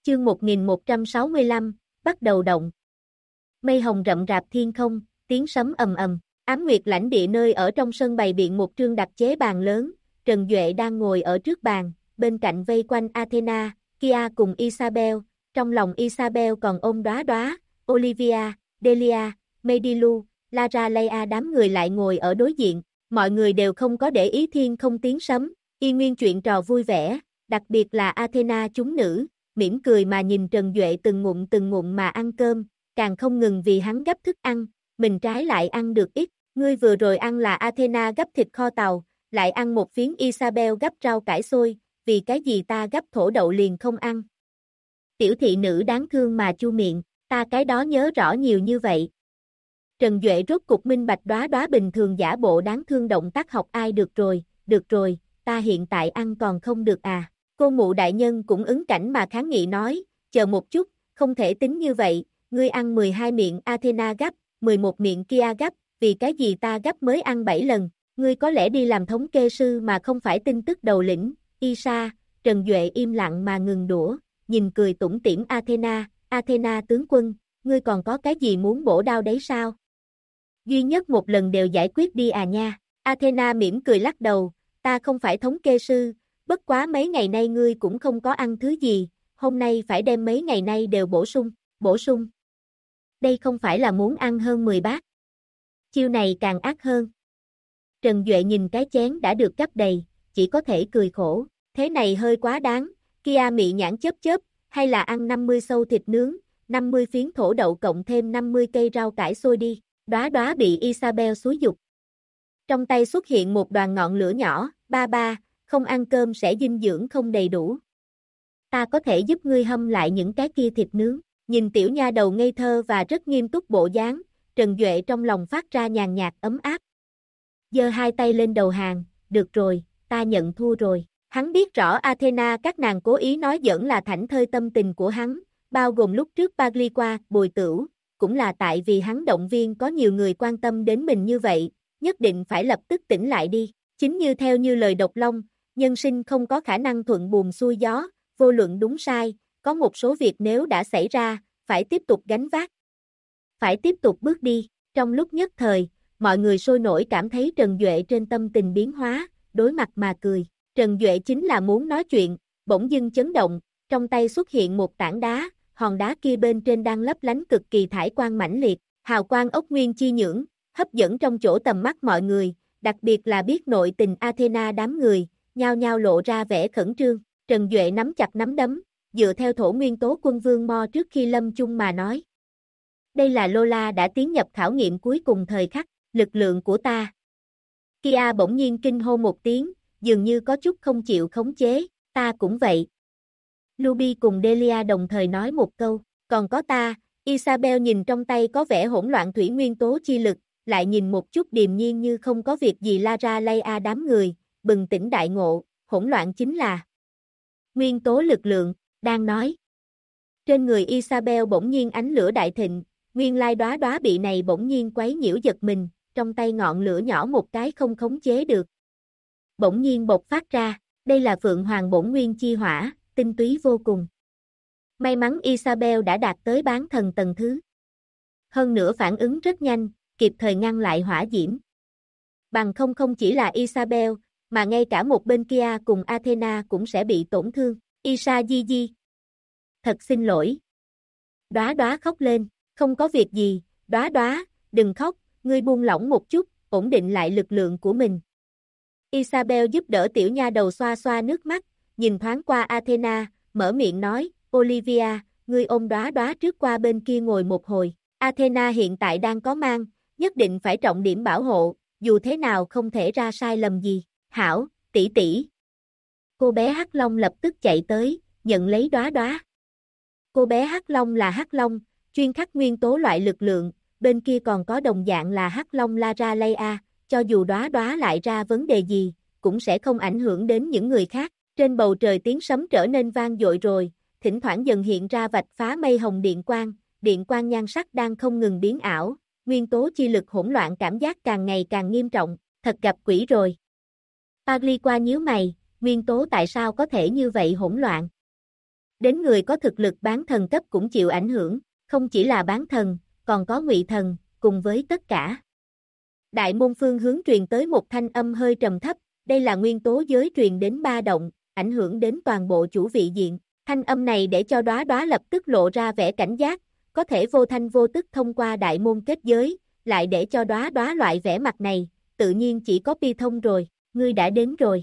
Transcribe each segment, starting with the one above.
Chương 1165, bắt đầu động. Mây hồng rậm rạp thiên không, tiếng sấm ầm ầm. Ám Nguyệt lãnh địa nơi ở trong sân bày biện một trương đặc chế bàn lớn, Trần Duệ đang ngồi ở trước bàn, bên cạnh vây quanh Athena, Kia cùng Isabel, trong lòng Isabel còn ôm đóa đóa, Olivia, Delia, Medilu, Lara Leia đám người lại ngồi ở đối diện, mọi người đều không có để ý thiên không tiếng sấm, y nguyên chuyện trò vui vẻ, đặc biệt là Athena chúng nữ, mỉm cười mà nhìn Trần Duệ từng ngụm mà ăn cơm, càng không ngừng vì hắn gấp thức ăn, mình trái lại ăn được ít, ngươi vừa rồi ăn là Athena gấp thịt kho tàu, lại ăn một phiến Isabel gấp rau cải xôi, vì cái gì ta gấp thổ đậu liền không ăn. Tiểu thị nữ đáng thương mà chu miệng, ta cái đó nhớ rõ nhiều như vậy. Trần Duệ rốt cục minh bạch đóa đóa bình thường giả bộ đáng thương động tác học ai được rồi, ta hiện tại ăn còn không được à. Cô mụ đại nhân cũng ứng cảnh mà kháng nghị nói, chờ một chút, không thể tính như vậy, ngươi ăn 12 miệng Athena gấp, 11 miệng Kia gấp, vì cái gì ta gấp mới ăn 7 lần, ngươi có lẽ đi làm thống kê sư mà không phải tin tức đầu lĩnh, Isa. Trần Duệ im lặng mà ngừng đũa, nhìn cười tủm tỉm Athena tướng quân, ngươi còn có cái gì muốn bổ đao đấy sao? Duy nhất một lần đều giải quyết đi à nha. Athena mỉm cười lắc đầu, ta không phải thống kê sư, bất quá mấy ngày nay ngươi cũng không có ăn thứ gì, hôm nay phải đem mấy ngày nay đều bổ sung. Đây không phải là muốn ăn hơn 10 bát. Chiêu này càng ác hơn. Trần Duệ nhìn cái chén đã được gấp đầy, chỉ có thể cười khổ, thế này hơi quá đáng, Kia mị nhãn chớp, hay là ăn 50 sâu thịt nướng, 50 phiến thổ đậu cộng thêm 50 cây rau cải xôi đi, đóa đóa bị Isabel xúi giục. Trong tay xuất hiện một đoàn ngọn lửa nhỏ, ba, không ăn cơm sẽ dinh dưỡng không đầy đủ. Ta có thể giúp ngươi hâm lại những cái kia thịt nướng, nhìn tiểu nha đầu ngây thơ và rất nghiêm túc bộ dáng, Trần Duệ trong lòng phát ra nhàn nhạt ấm áp. Giơ hai tay lên đầu hàng, được rồi, ta nhận thua rồi. Hắn biết rõ Athena các nàng cố ý nói giỡn là thảnh thơi tâm tình của hắn, bao gồm lúc trước Pagliqua, bồi tửu, cũng là tại vì hắn động viên có nhiều người quan tâm đến mình như vậy, nhất định phải lập tức tỉnh lại đi. Chính như theo như lời Độc Long, nhân sinh không có khả năng thuận buồm xuôi gió, vô luận đúng sai, có một số việc nếu đã xảy ra, phải tiếp tục gánh vác. Phải tiếp tục bước đi, trong lúc nhất thời, mọi người sôi nổi cảm thấy Trần Duệ trên tâm tình biến hóa, đối mặt mà cười. Trần Duệ chính là muốn nói chuyện, bỗng dưng chấn động, trong tay xuất hiện một tảng đá, hòn đá kia bên trên đang lấp lánh cực kỳ thải quang mãnh liệt, hào quang ốc nguyên chi nhưỡng, hấp dẫn trong chỗ tầm mắt mọi người, đặc biệt là biết nội tình Athena đám người, nhao nhao lộ ra vẻ khẩn trương. Trần Duệ nắm chặt nắm đấm, dựa theo thổ nguyên tố quân vương Mo trước khi lâm chung mà nói. Đây là Lola đã tiến nhập khảo nghiệm cuối cùng thời khắc, lực lượng của ta. Kia bỗng nhiên kinh hô một tiếng, dường như có chút không chịu khống chế, ta cũng vậy. Luby cùng Delia đồng thời nói một câu, còn có ta. Isabel nhìn trong tay có vẻ hỗn loạn thủy nguyên tố chi lực, lại nhìn một chút điềm nhiên như không có việc gì Lara Leia đám người, bừng tỉnh đại ngộ, hỗn loạn chính là nguyên tố lực lượng, đang nói. Trên người Isabel bỗng nhiên ánh lửa đại thịnh, nguyên lai đóa đóa bị này bỗng nhiên quấy nhiễu giật mình, trong tay ngọn lửa nhỏ một cái không khống chế được. Bỗng nhiên bộc phát ra, đây là Phượng Hoàng bổn nguyên chi hỏa, tinh túy vô cùng. May mắn Isabel đã đạt tới bán thần tầng thứ. Hơn nữa phản ứng rất nhanh, kịp thời ngăn lại hỏa diễm. Bằng không chỉ là Isabel, mà ngay cả một bên kia cùng Athena cũng sẽ bị tổn thương. Isa Gigi. Thật xin lỗi. Đóa đóa khóc lên, không có việc gì, đóa đóa, đừng khóc, ngươi buông lỏng một chút, ổn định lại lực lượng của mình. Isabel giúp đỡ tiểu nha đầu xoa xoa nước mắt, nhìn thoáng qua Athena, mở miệng nói, Olivia, ngươi ôm đóa đóa trước qua bên kia ngồi một hồi. Athena hiện tại đang có mang, nhất định phải trọng điểm bảo hộ, dù thế nào không thể ra sai lầm gì. Hảo, tỷ tỷ. Cô bé Hắc Long lập tức chạy tới, nhận lấy đóa đóa. Cô bé Hắc Long là Hắc Long, chuyên khắc nguyên tố loại lực lượng, bên kia còn có đồng dạng là Hắc Long Lara Leia, cho dù đóa đóa lại ra vấn đề gì, cũng sẽ không ảnh hưởng đến những người khác. Trên bầu trời tiếng sấm trở nên vang dội rồi, thỉnh thoảng dần hiện ra vạch phá mây hồng điện quang nhan sắc đang không ngừng biến ảo, nguyên tố chi lực hỗn loạn cảm giác càng ngày càng nghiêm trọng, thật gặp quỷ rồi. Pagliqua nhíu mày, nguyên tố tại sao có thể như vậy hỗn loạn? Đến người có thực lực bán thần cấp cũng chịu ảnh hưởng, không chỉ là bán thần, còn có ngụy thần, cùng với tất cả. Đại môn phương hướng truyền tới một thanh âm hơi trầm thấp, đây là nguyên tố giới truyền đến ba động, ảnh hưởng đến toàn bộ chủ vị diện. Thanh âm này để cho Đóa Đóa lập tức lộ ra vẻ cảnh giác, có thể vô thanh vô tức thông qua đại môn kết giới, lại để cho Đóa Đóa loại vẻ mặt này, tự nhiên chỉ có Pi Thông rồi, ngươi đã đến rồi.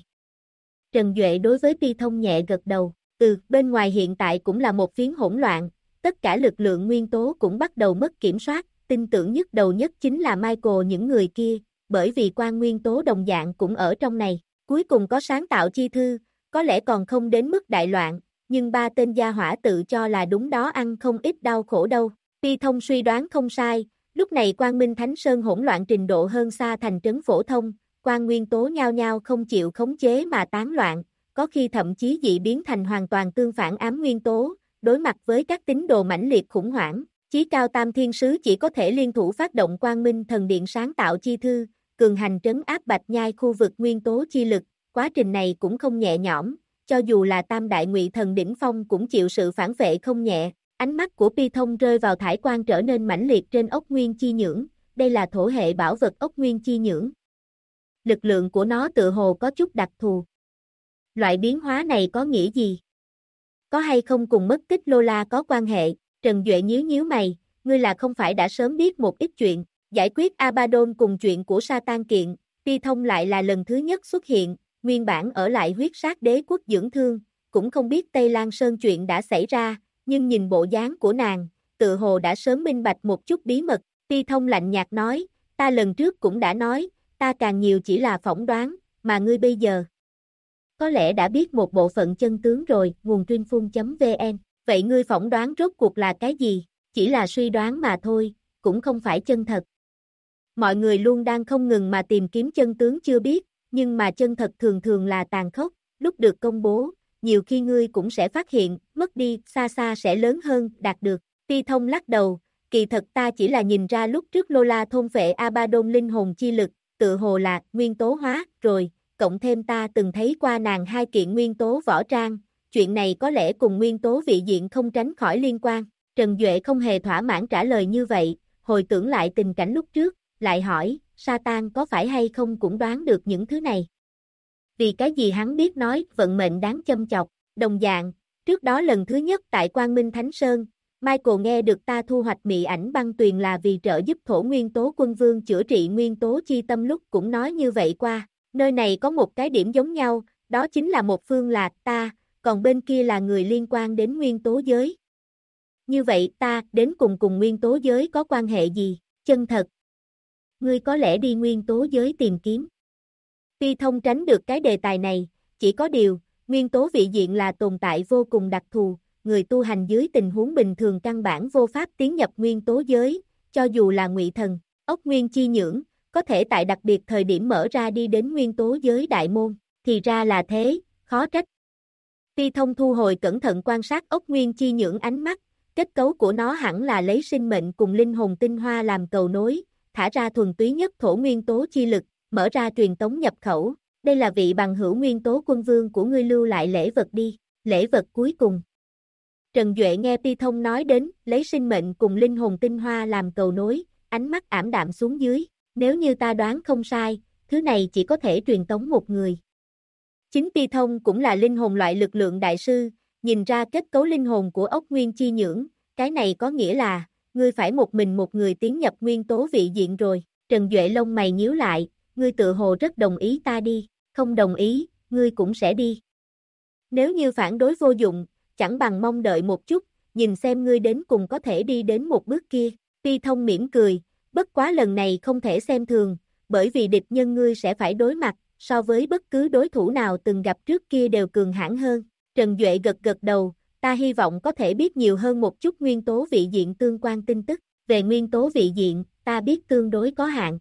Trần Duệ đối với Pi Thông nhẹ gật đầu, bên ngoài hiện tại cũng là một phiến hỗn loạn, tất cả lực lượng nguyên tố cũng bắt đầu mất kiểm soát, tin tưởng nhất đầu nhất chính là Michael những người kia, bởi vì quan nguyên tố đồng dạng cũng ở trong này, cuối cùng có sáng tạo chi thư, có lẽ còn không đến mức đại loạn, nhưng ba tên gia hỏa tự cho là đúng đó ăn không ít đau khổ đâu. Pi Thông suy đoán không sai, lúc này Quang Minh Thánh Sơn hỗn loạn trình độ hơn xa thành trấn phổ thông, quan nguyên tố nhao nhao không chịu khống chế mà tán loạn, có khi thậm chí dị biến thành hoàn toàn tương phản ám nguyên tố, đối mặt với các tín đồ mãnh liệt khủng hoảng, chí cao tam thiên sứ chỉ có thể liên thủ phát động Quang Minh thần điện sáng tạo chi thư, cường hành trấn áp Bạch Nhai khu vực nguyên tố chi lực, quá trình này cũng không nhẹ nhõm, cho dù là tam đại ngụy thần đỉnh phong cũng chịu sự phản vệ không nhẹ. Ánh mắt của Pi Thông rơi vào thải quan trở nên mãnh liệt trên ốc nguyên chi nhưỡng, đây là thổ hệ bảo vật ốc nguyên chi nhưỡng. Lực lượng của nó tự hồ có chút đặc thù. Loại biến hóa này có nghĩa gì? Có hay không cùng mất tích Lola có quan hệ? Trần Duệ nhíu nhíu mày, ngươi là không phải đã sớm biết một ít chuyện, giải quyết Abaddon cùng chuyện của Satan kiện, Pi Thông lại là lần thứ nhất xuất hiện, nguyên bản ở lại huyết sát đế quốc dưỡng thương, cũng không biết Tây Lan Sơn chuyện đã xảy ra, nhưng nhìn bộ dáng của nàng, tự hồ đã sớm minh bạch một chút bí mật, Pi Thông lạnh nhạt nói, ta lần trước cũng đã nói, ta càng nhiều chỉ là phỏng đoán, mà ngươi bây giờ có lẽ đã biết một bộ phận chân tướng rồi, nguồn truyinphun.vn, vậy ngươi phỏng đoán rốt cuộc là cái gì? Chỉ là suy đoán mà thôi, cũng không phải chân thật. Mọi người luôn đang không ngừng mà tìm kiếm chân tướng chưa biết, nhưng mà chân thật thường thường là tàn khốc, lúc được công bố, nhiều khi ngươi cũng sẽ phát hiện, mất đi, xa xa sẽ lớn hơn, đạt được. Pi Thông lắc đầu, kỳ thật ta chỉ là nhìn ra lúc trước Lola thôn phệ Abaddon linh hồn chi lực, tự hồ là nguyên tố hóa, rồi, cộng thêm ta từng thấy qua nàng hai kiện nguyên tố võ trang, chuyện này có lẽ cùng nguyên tố vị diện không tránh khỏi liên quan. Trần Duệ không hề thỏa mãn trả lời như vậy, hồi tưởng lại tình cảnh lúc trước, lại hỏi, Satan có phải hay không cũng đoán được những thứ này. Vì cái gì hắn biết nói vận mệnh đáng châm chọc, đồng dạng, trước đó lần thứ nhất tại Quang Minh Thánh Sơn, Michael nghe được ta thu hoạch mị ảnh băng tuyền là vì trợ giúp thổ nguyên tố quân vương chữa trị nguyên tố chi tâm lúc cũng nói như vậy qua, nơi này có một cái điểm giống nhau, đó chính là một phương là ta, còn bên kia là người liên quan đến nguyên tố giới. Như vậy ta đến cùng nguyên tố giới có quan hệ gì, chân thật. Ngươi có lẽ đi nguyên tố giới tìm kiếm. Pi Thông tránh được cái đề tài này, chỉ có điều, nguyên tố vị diện là tồn tại vô cùng đặc thù, người tu hành dưới tình huống bình thường căn bản vô pháp tiến nhập nguyên tố giới, cho dù là ngụy thần, ốc nguyên chi nhưỡng, có thể tại đặc biệt thời điểm mở ra đi đến nguyên tố giới đại môn, thì ra là thế, khó trách. Pi Thông thu hồi cẩn thận quan sát ốc nguyên chi nhưỡng ánh mắt, kết cấu của nó hẳn là lấy sinh mệnh cùng linh hồn tinh hoa làm cầu nối, thả ra thuần túy nhất thổ nguyên tố chi lực, mở ra truyền tống nhập khẩu, đây là vị bằng hữu nguyên tố quân vương của ngươi lưu lại lễ vật đi, lễ vật cuối cùng. Trần Duệ nghe Pi Thông nói đến, lấy sinh mệnh cùng linh hồn tinh hoa làm cầu nối, ánh mắt ảm đạm xuống dưới, nếu như ta đoán không sai, thứ này chỉ có thể truyền tống một người. Chính Pi Thông cũng là linh hồn loại lực lượng đại sư, nhìn ra kết cấu linh hồn của ốc nguyên chi nhưỡng, cái này có nghĩa là, ngươi phải một mình một người tiến nhập nguyên tố vị diện rồi, Trần Duệ lông mày nhíu lại, ngươi tự hồ rất đồng ý ta đi, không đồng ý, ngươi cũng sẽ đi. Nếu như phản đối vô dụng, chẳng bằng mong đợi một chút, nhìn xem ngươi đến cùng có thể đi đến một bước kia, Pi Thông mỉm cười, bất quá lần này không thể xem thường, bởi vì địch nhân ngươi sẽ phải đối mặt, so với bất cứ đối thủ nào từng gặp trước kia đều cường hãn hơn. Trần Duệ gật gật đầu, ta hy vọng có thể biết nhiều hơn một chút nguyên tố vị diện tương quan tin tức, về nguyên tố vị diện, ta biết tương đối có hạn.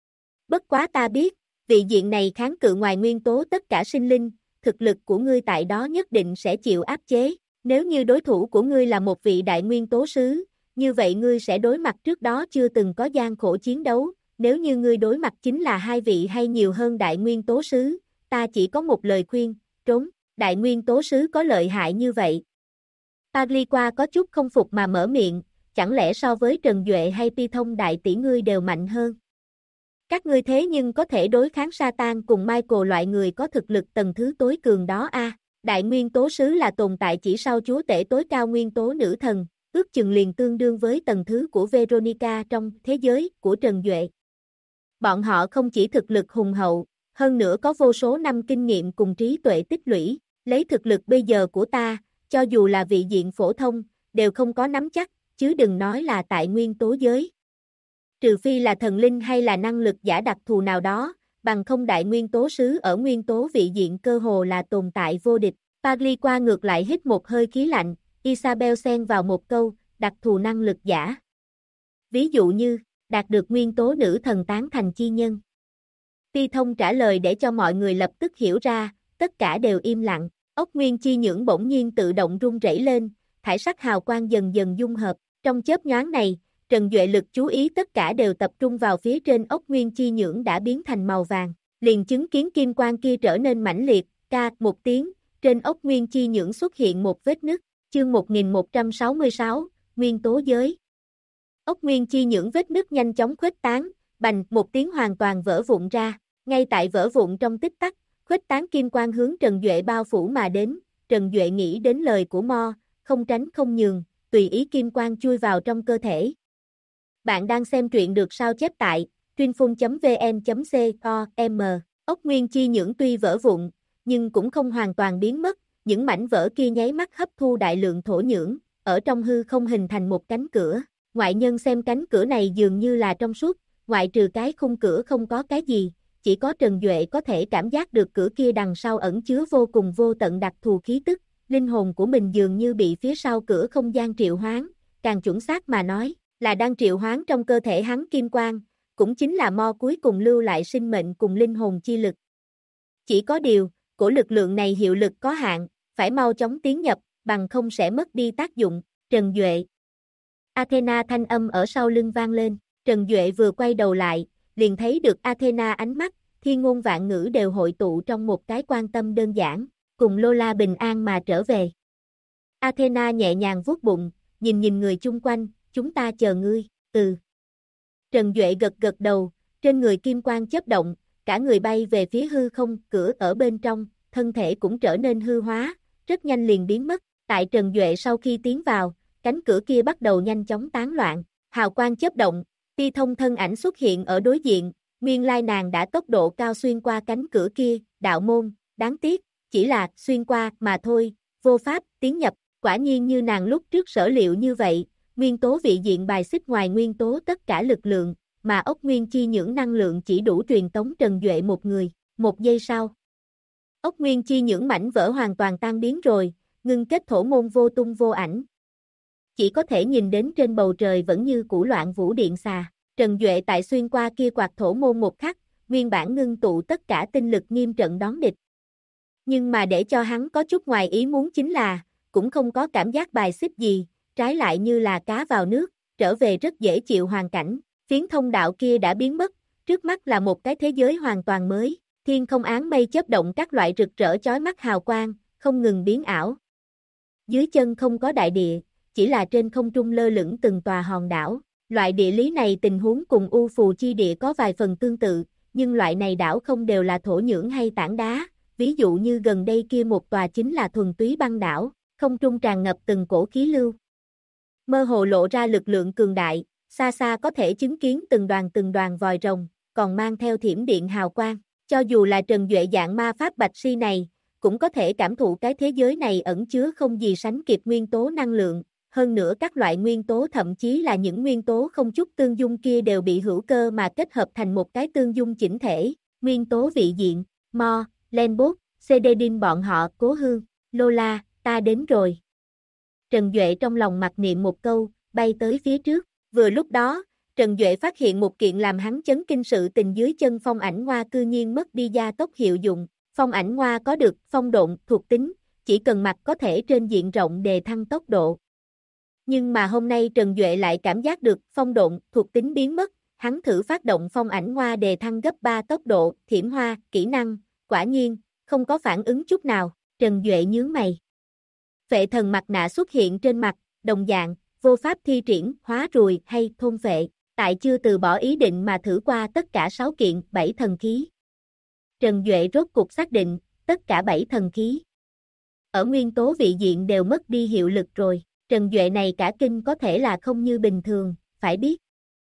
Bất quá ta biết, vị diện này kháng cự ngoài nguyên tố tất cả sinh linh, thực lực của ngươi tại đó nhất định sẽ chịu áp chế, nếu như đối thủ của ngươi là một vị đại nguyên tố sứ, như vậy ngươi sẽ đối mặt trước đó chưa từng có gian khổ chiến đấu, nếu như ngươi đối mặt chính là hai vị hay nhiều hơn đại nguyên tố sứ, ta chỉ có một lời khuyên, trốn, đại nguyên tố sứ có lợi hại như vậy. Pagliqua có chút không phục mà mở miệng, chẳng lẽ so với Trần Duệ hay Pi Thông đại tỷ ngươi đều mạnh hơn? Các ngươi thế nhưng có thể đối kháng Satan cùng Michael loại người có thực lực tầng thứ tối cường đó a. Đại nguyên tố sứ là tồn tại chỉ sau chúa tể tối cao nguyên tố nữ thần, ước chừng liền tương đương với tầng thứ của Veronica trong thế giới của Trần Duệ. Bọn họ không chỉ thực lực hùng hậu, hơn nữa có vô số năm kinh nghiệm cùng trí tuệ tích lũy, lấy thực lực bây giờ của ta, cho dù là vị diện phổ thông, đều không có nắm chắc, chứ đừng nói là tại nguyên tố giới. Trừ phi là thần linh hay là năng lực giả đặc thù nào đó, bằng không đại nguyên tố sứ ở nguyên tố vị diện cơ hồ là tồn tại vô địch. Pagliqua ngược lại hít một hơi khí lạnh, Isabel xen vào một câu, đặc thù năng lực giả. Ví dụ như, đạt được nguyên tố nữ thần tán thành chi nhân. Pi Thông trả lời để cho mọi người lập tức hiểu ra, tất cả đều im lặng, ốc nguyên chi nhưỡng bỗng nhiên tự động rung rẩy lên, thải sắc hào quang dần dần dung hợp, trong chớp nhoáng này, Trần Duệ lực chú ý tất cả đều tập trung vào phía trên ốc nguyên chi nhưỡng đã biến thành màu vàng, liền chứng kiến kim quang kia trở nên mãnh liệt, ca một tiếng, trên ốc nguyên chi nhưỡng xuất hiện một vết nứt, chương 1166, nguyên tố giới. Ốc nguyên chi nhưỡng vết nứt nhanh chóng khuếch tán, bành một tiếng hoàn toàn vỡ vụn ra, ngay tại vỡ vụn trong tích tắc, khuếch tán kim quang hướng Trần Duệ bao phủ mà đến, Trần Duệ nghĩ đến lời của Mo, không tránh không nhường, tùy ý kim quang chui vào trong cơ thể. Bạn đang xem truyện được sao chép tại truyinphun.vn.com. Ốc nguyên chi nhưỡng tuy vỡ vụn, nhưng cũng không hoàn toàn biến mất, những mảnh vỡ kia nháy mắt hấp thu đại lượng thổ nhưỡng, ở trong hư không hình thành một cánh cửa. Ngoại nhân xem cánh cửa này dường như là trong suốt, ngoại trừ cái khung cửa không có cái gì, chỉ có Trần Duệ có thể cảm giác được cửa kia đằng sau ẩn chứa vô cùng vô tận đặc thù khí tức, linh hồn của mình dường như bị phía sau cửa không gian triệu hoán, càng chuẩn xác mà nói, là đang triệu hoán trong cơ thể hắn kim quang, cũng chính là Mo cuối cùng lưu lại sinh mệnh cùng linh hồn chi lực. Chỉ có điều, của lực lượng này hiệu lực có hạn, phải mau chóng tiến nhập, bằng không sẽ mất đi tác dụng. Trần Duệ. Athena thanh âm ở sau lưng vang lên, Trần Duệ vừa quay đầu lại, liền thấy được Athena ánh mắt, thiên ngôn vạn ngữ đều hội tụ trong một cái quan tâm đơn giản, cùng Lola bình an mà trở về. Athena nhẹ nhàng vuốt bụng, nhìn người chung quanh, chúng ta chờ ngươi, Trần Duệ gật gật đầu, trên người kim quang chớp động, cả người bay về phía hư không, cửa ở bên trong, thân thể cũng trở nên hư hóa, rất nhanh liền biến mất, tại Trần Duệ sau khi tiến vào, cánh cửa kia bắt đầu nhanh chóng tán loạn, hào quang chớp động, Pi Thông thân ảnh xuất hiện ở đối diện, nguyên lai nàng đã tốc độ cao xuyên qua cánh cửa kia, đạo môn, đáng tiếc, chỉ là xuyên qua mà thôi, vô pháp tiến nhập, quả nhiên như nàng lúc trước sở liệu như vậy, nguyên tố vị diện bài xích ngoài nguyên tố tất cả lực lượng, mà ốc nguyên chi nhưỡng năng lượng chỉ đủ truyền tống Trần Duệ một người, một giây sau. Ốc nguyên chi nhưỡng mảnh vỡ hoàn toàn tan biến rồi, ngưng kết thổ môn vô tung vô ảnh. Chỉ có thể nhìn đến trên bầu trời vẫn như cũ loạn vũ điện xà, Trần Duệ tại xuyên qua kia quạt thổ môn một khắc, nguyên bản ngưng tụ tất cả tinh lực nghiêm trận đón địch. Nhưng mà để cho hắn có chút ngoài ý muốn chính là, cũng không có cảm giác bài xích gì, trái lại như là cá vào nước, trở về rất dễ chịu hoàn cảnh, phiến thông đạo kia đã biến mất, trước mắt là một cái thế giới hoàn toàn mới, thiên không áng mây chớp động các loại rực rỡ chói mắt hào quang, không ngừng biến ảo. Dưới chân không có đại địa, chỉ là trên không trung lơ lửng từng tòa hòn đảo, loại địa lý này tình huống cùng U Phù chi địa có vài phần tương tự, nhưng loại này đảo không đều là thổ nhưỡng hay tảng đá, ví dụ như gần đây kia một tòa chính là thuần túy băng đảo, không trung tràn ngập từng cổ khí lưu. Mơ hồ lộ ra lực lượng cường đại, xa xa có thể chứng kiến từng đoàn vòi rồng, còn mang theo thiểm điện hào quang, cho dù là Trần Duệ dạng ma pháp bạch si này, cũng có thể cảm thụ cái thế giới này ẩn chứa không gì sánh kịp nguyên tố năng lượng, hơn nữa các loại nguyên tố thậm chí là những nguyên tố không chút tương dung kia đều bị hữu cơ mà kết hợp thành một cái tương dung chỉnh thể, nguyên tố vị diện, Mo, Lenbot, Cededin bọn họ, Cố Hương, Lola, ta đến rồi. Trần Duệ trong lòng mặc niệm một câu, bay tới phía trước, vừa lúc đó, Trần Duệ phát hiện một kiện làm hắn chấn kinh sự tình dưới chân phong ảnh hoa cư nhiên mất đi gia tốc hiệu dụng, phong ảnh hoa có được phong độn thuộc tính, chỉ cần mặc có thể trên diện rộng đề thăng tốc độ. Nhưng mà hôm nay Trần Duệ lại cảm giác được phong độn thuộc tính biến mất, hắn thử phát động phong ảnh hoa đề thăng gấp 3 tốc độ, thiểm hoa, kỹ năng, quả nhiên, không có phản ứng chút nào, Trần Duệ nhướng mày. Phệ thần mặt nạ xuất hiện trên mặt, đồng dạng, vô pháp thi triển, hóa ruồi hay thôn phệ, tại chưa từ bỏ ý định mà thử qua tất cả 6 kiện, 7 thần khí. Trần Duệ rốt cuộc xác định, tất cả 7 thần khí ở nguyên tố vị diện đều mất đi hiệu lực rồi. Trần Duệ này cả kinh có thể là không như bình thường, phải biết.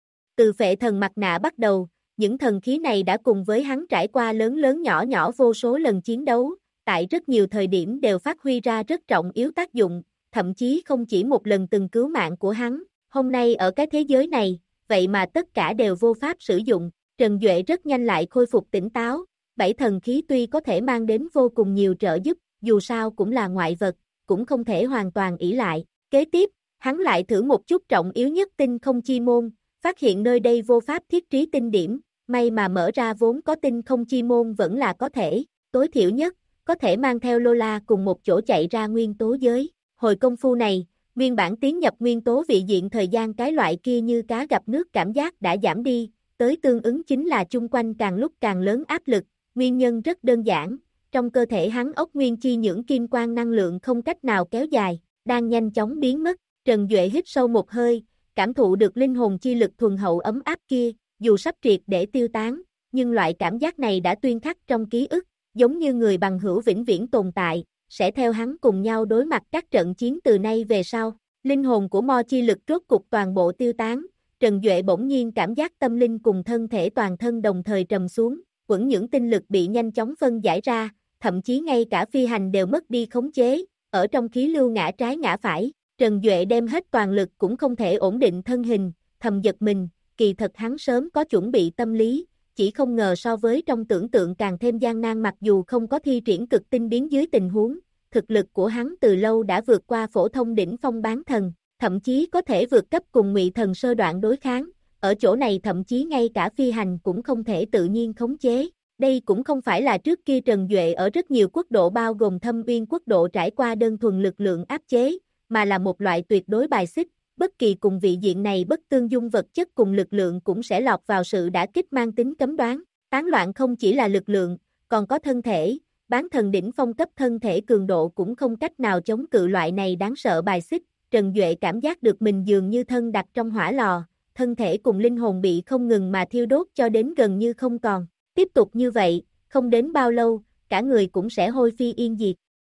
Từ phệ thần mặt nạ bắt đầu, những thần khí này đã cùng với hắn trải qua lớn lớn nhỏ nhỏ vô số lần chiến đấu, tại rất nhiều thời điểm đều phát huy ra rất trọng yếu tác dụng, thậm chí không chỉ một lần từng cứu mạng của hắn. Hôm nay ở cái thế giới này, vậy mà tất cả đều vô pháp sử dụng. Trần Duệ rất nhanh lại khôi phục tỉnh táo. 7 thần khí tuy có thể mang đến vô cùng nhiều trợ giúp, dù sao cũng là ngoại vật, cũng không thể hoàn toàn ỷ lại. Kế tiếp, hắn lại thử một chút trọng yếu nhất tinh không chi môn, phát hiện nơi đây vô pháp thiết trí tinh điểm, may mà mở ra vốn có tinh không chi môn vẫn là có thể, tối thiểu nhất, có thể mang theo Lola cùng một chỗ chạy ra nguyên tố giới. Hồi công phu này, nguyên bản tiến nhập nguyên tố vị diện thời gian cái loại kia như cá gặp nước cảm giác đã giảm đi, tới tương ứng chính là chung quanh càng lúc càng lớn áp lực, nguyên nhân rất đơn giản, trong cơ thể hắn ốc nguyên chi nhưỡng kim quang năng lượng không cách nào kéo dài, đang nhanh chóng biến mất. Trần Duệ hít sâu một hơi, cảm thụ được linh hồn chi lực thuần hậu ấm áp kia, dù sắp triệt để tiêu tán, nhưng loại cảm giác này đã tuyên khắc trong ký ức, giống như người bằng hữu vĩnh viễn tồn tại, sẽ theo hắn cùng nhau đối mặt các trận chiến từ nay về sau. Linh hồn của Mo chi lực rốt cục toàn bộ tiêu tán, Trần Duệ bỗng nhiên cảm giác tâm linh cùng thân thể toàn thân đồng thời trầm xuống, quẫn những tinh lực bị nhanh chóng phân giải ra, thậm chí ngay cả phi hành đều mất đi khống chế, ở trong khí lưu ngã trái ngã phải. Trần Duệ đem hết toàn lực cũng không thể ổn định thân hình, thầm giật mình, kỳ thật hắn sớm có chuẩn bị tâm lý, chỉ không ngờ so với trong tưởng tượng càng thêm gian nan. Mặc dù không có thi triển cực tinh biến dưới tình huống, thực lực của hắn từ lâu đã vượt qua phổ thông đỉnh phong bán thần, thậm chí có thể vượt cấp cùng Ngụy Thần sơ đoạn đối kháng, ở chỗ này thậm chí ngay cả phi hành cũng không thể tự nhiên khống chế. Đây cũng không phải là trước kia Trần Duệ ở rất nhiều quốc độ bao gồm Thâm Uyên quốc độ trải qua đơn thuần lực lượng áp chế, mà là một loại tuyệt đối bài xích, bất kỳ cùng vị diện này bất tương dung vật chất cùng lực lượng cũng sẽ lọt vào sự đả kích mang tính cấm đoán. Tán loạn không chỉ là lực lượng, còn có thân thể, bán thần đỉnh phong cấp thân thể cường độ cũng không cách nào chống cự loại này đáng sợ bài xích. Trần Duệ cảm giác được mình dường như thân đặt trong hỏa lò, thân thể cùng linh hồn bị không ngừng mà thiêu đốt cho đến gần như không còn. Tiếp tục như vậy, không đến bao lâu, cả người cũng sẽ hôi phi yên diệt.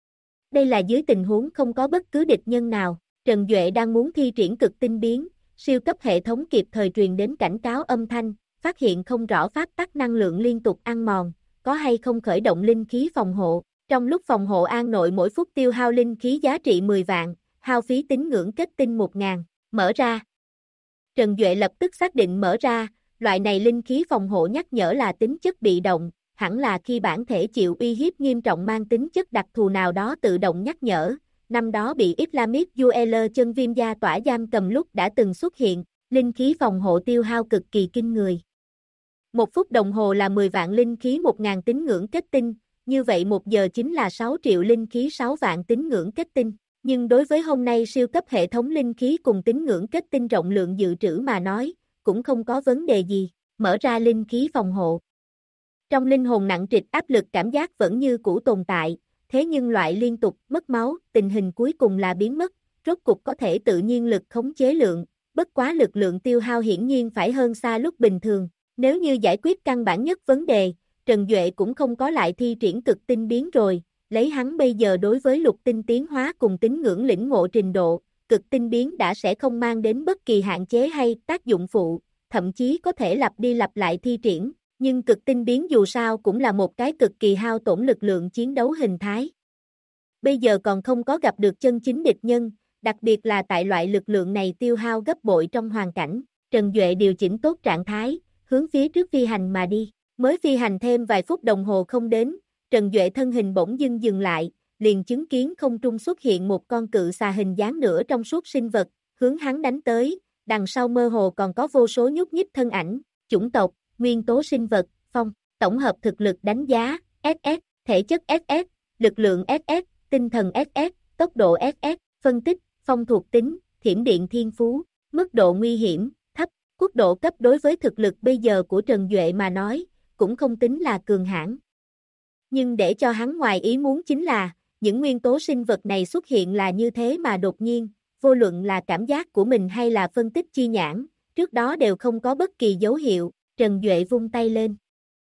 Đây là dưới tình huống không có bất cứ địch nhân nào, Trần Duệ đang muốn thi triển cực tinh biến, siêu cấp hệ thống kịp thời truyền đến cảnh cáo âm thanh, phát hiện không rõ pháp tắc năng lượng liên tục ăn mòn, có hay không khởi động linh khí phòng hộ. Trong lúc phòng hộ an nội mỗi phút tiêu hao linh khí giá trị 10 vạn, hao phí tín ngưỡng kết tinh 1000, mở ra. Trần Duệ lập tức xác định mở ra, loại này linh khí phòng hộ nhắc nhở là tính chất bị động, hẳn là khi bản thể chịu uy hiếp nghiêm trọng mang tính chất đặc thù nào đó tự động nhắc nhở. Năm đó bị Islamic UL chân viêm da tỏa giam cầm lúc đã từng xuất hiện, linh khí phòng hộ tiêu hao cực kỳ kinh người. 1 phút đồng hồ là 10 vạn linh khí 1000 tín ngưỡng kết tinh, như vậy 1 giờ chính là 6 triệu linh khí 6 vạn tín ngưỡng kết tinh. Nhưng đối với hôm nay siêu cấp hệ thống linh khí cùng tín ngưỡng kết tinh rộng lượng dự trữ mà nói, cũng không có vấn đề gì, mở ra linh khí phòng hộ. Trong linh hồn nặng trịch áp lực cảm giác vẫn như cũ tồn tại, thế nhưng loại liên tục mất máu, tình hình cuối cùng là biến mất, rốt cục có thể tự nhiên lực khống chế lượng, bất quá lực lượng tiêu hao hiển nhiên phải hơn xa lúc bình thường. Nếu như giải quyết căn bản nhất vấn đề, Trần Duệ cũng không có lại thi triển cực tinh biến rồi, lấy hắn bây giờ đối với lục tinh tiến hóa cùng tín ngưỡng lĩnh ngộ trình độ, cực tinh biến đã sẽ không mang đến bất kỳ hạn chế hay tác dụng phụ, thậm chí có thể lặp đi lặp lại thi triển, nhưng cực tinh biến dù sao cũng là một cái cực kỳ hao tổn lực lượng chiến đấu hình thái. Bây giờ còn không có gặp được chân chính địch nhân, đặc biệt là tại loại lực lượng này tiêu hao gấp bội trong hoàn cảnh, Trần Duệ điều chỉnh tốt trạng thái, hướng phía trước phi hành mà đi, mới phi hành thêm vài phút đồng hồ không đến, Trần Duệ thân hình bỗng dưng dừng lại, liền chứng kiến không trung xuất hiện một con cự xà hình dáng nửa trong suốt sinh vật, hướng hắn đánh tới, đằng sau mơ hồ còn có vô số nhúc nhích thân ảnh, chủng tộc, nguyên tố sinh vật, phong, tổng hợp thực lực đánh giá, SS, thể chất SS, lực lượng SS, tinh thần SS, tốc độ SS, phân tích, phong thuộc tính, thiểm điện thiên phú, mức độ nguy hiểm, thấp, quốc độ cấp đối với thực lực bây giờ của Trần Duệ mà nói, cũng không tính là cường hãn. Nhưng để cho hắn ngoài ý muốn chính là, Những nguyên tố sinh vật này xuất hiện là như thế mà đột nhiên, vô luận là cảm giác của mình hay là phân tích chi nhãn, trước đó đều không có bất kỳ dấu hiệu, Trần Duệ vung tay lên.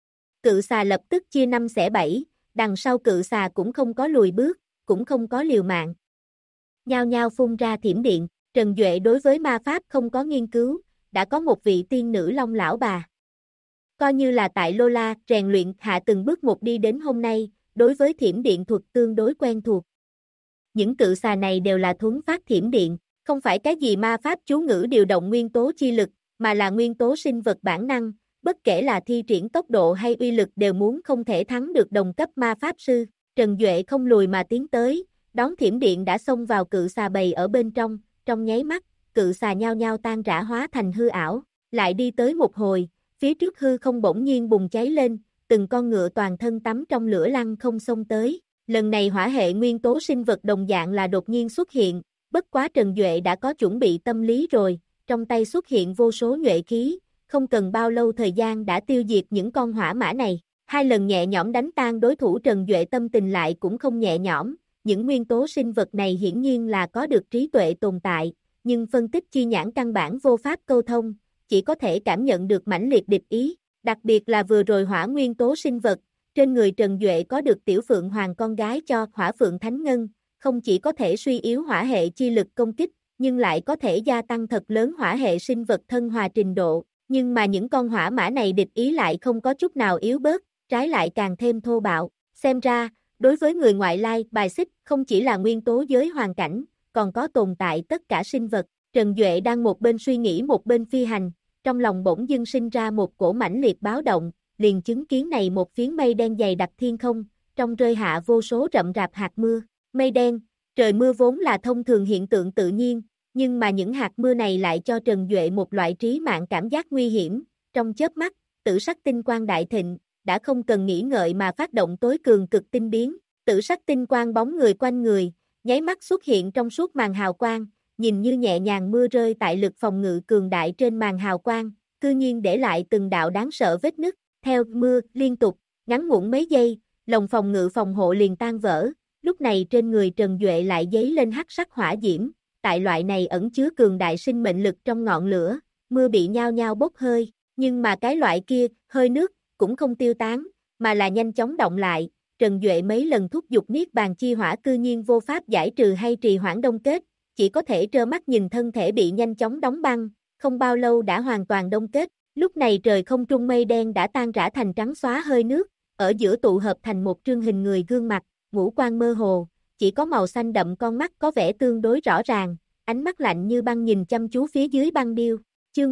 Cự xà lập tức chia 5 xẻ 7, đằng sau cự xà cũng không có lùi bước, cũng không có liều mạng. Nhao nhao phun ra thiểm điện, Trần Duệ đối với ma pháp không có nghiên cứu, đã có một vị tiên nữ Long lão bà. Coi như là tại Lola rèn luyện hạ từng bước một đi đến hôm nay, đối với thiểm điện thuật tương đối quen thuộc. Những cự xà này đều là thuấn phát thiểm điện, không phải cái gì ma pháp chú ngữ điều động nguyên tố chi lực, mà là nguyên tố sinh vật bản năng, bất kể là thi triển tốc độ hay uy lực đều muốn không thể thắng được đồng cấp ma pháp sư. Trần Duệ không lùi mà tiến tới, đón thiểm điện đã xông vào cự xà bầy ở bên trong nháy mắt, cự xà nhao nhao tan rã hóa thành hư ảo, lại đi tới một hồi, phía trước hư không bỗng nhiên bùng cháy lên, từng con ngựa toàn thân tắm trong lửa lăng không xông tới. Lần này hỏa hệ nguyên tố sinh vật đồng dạng là đột nhiên xuất hiện, bất quá Trần Duệ đã có chuẩn bị tâm lý rồi, trong tay xuất hiện vô số nhuệ khí, không cần bao lâu thời gian đã tiêu diệt những con hỏa mã này. 2 lần nhẹ nhõm đánh tan đối thủ, Trần Duệ tâm tình lại cũng không nhẹ nhõm, những nguyên tố sinh vật này hiển nhiên là có được trí tuệ tồn tại, nhưng phân tích chi nhãn căn bản vô pháp câu thông, chỉ có thể cảm nhận được mãnh liệt địch ý, đặc biệt là vừa rồi hỏa nguyên tố sinh vật. Trên người Trần Duệ có được Tiểu Phượng Hoàng con gái cho Hỏa Phượng Thánh Ngân, không chỉ có thể suy yếu hỏa hệ chi lực công kích, nhưng lại có thể gia tăng thật lớn hỏa hệ sinh vật thân hòa trình độ, nhưng mà những con hỏa mã này địch ý lại không có chút nào yếu bớt, trái lại càng thêm thô bạo. Xem ra, đối với người ngoại lai bài xích không chỉ là nguyên tố giới hoàn cảnh, còn có tồn tại tất cả sinh vật. Trần Duệ đang một bên suy nghĩ một bên phi hành, trong lòng bỗng dưng sinh ra một cổ mãnh liệt báo động, liền chứng kiến này một phiến mây đen dày đặc thiên không, trong rơi hạ vô số rậm rạp hạt mưa. Mây đen, trời mưa vốn là thông thường hiện tượng tự nhiên, nhưng mà những hạt mưa này lại cho Trần Duệ một loại trí mạng cảm giác nguy hiểm. Trong chớp mắt, tử sắc tinh quang đại thịnh, đã không cần nghĩ ngợi mà phát động tối cường cực tinh biến, tử sắc tinh quang bóng người quanh người, nháy mắt xuất hiện trong suốt màn hào quang, nhìn như nhẹ nhàng mưa rơi tại lực phòng ngự cường đại trên màn hào quang, cư nhiên để lại từng đạo đáng sợ vết nứt. Theo mưa liên tục, ngắn ngủn mấy giây, lồng phòng ngự phòng hộ liền tan vỡ, lúc này trên người Trần Duệ lại dấy lên hắc sắc hỏa diễm, tại loại này ẩn chứa cường đại sinh mệnh lực trong ngọn lửa, mưa bị nhao nhao bốc hơi, nhưng mà cái loại kia, hơi nước, cũng không tiêu tán, mà là nhanh chóng động lại. Trần Duệ mấy lần thúc giục niết bàn chi hỏa cư nhiên vô pháp giải trừ hay trì hoãn đông kết, chỉ có thể trơ mắt nhìn thân thể bị nhanh chóng đóng băng, không bao lâu đã hoàn toàn đông kết. Lúc này trời không trung mây đen đã tan rã thành trắng xóa hơi nước, ở giữa tụ hợp thành một trương hình người gương mặt, ngũ quan mơ hồ, chỉ có màu xanh đậm con mắt có vẻ tương đối rõ ràng, ánh mắt lạnh như băng nhìn chăm chú phía dưới băng điêu. Chương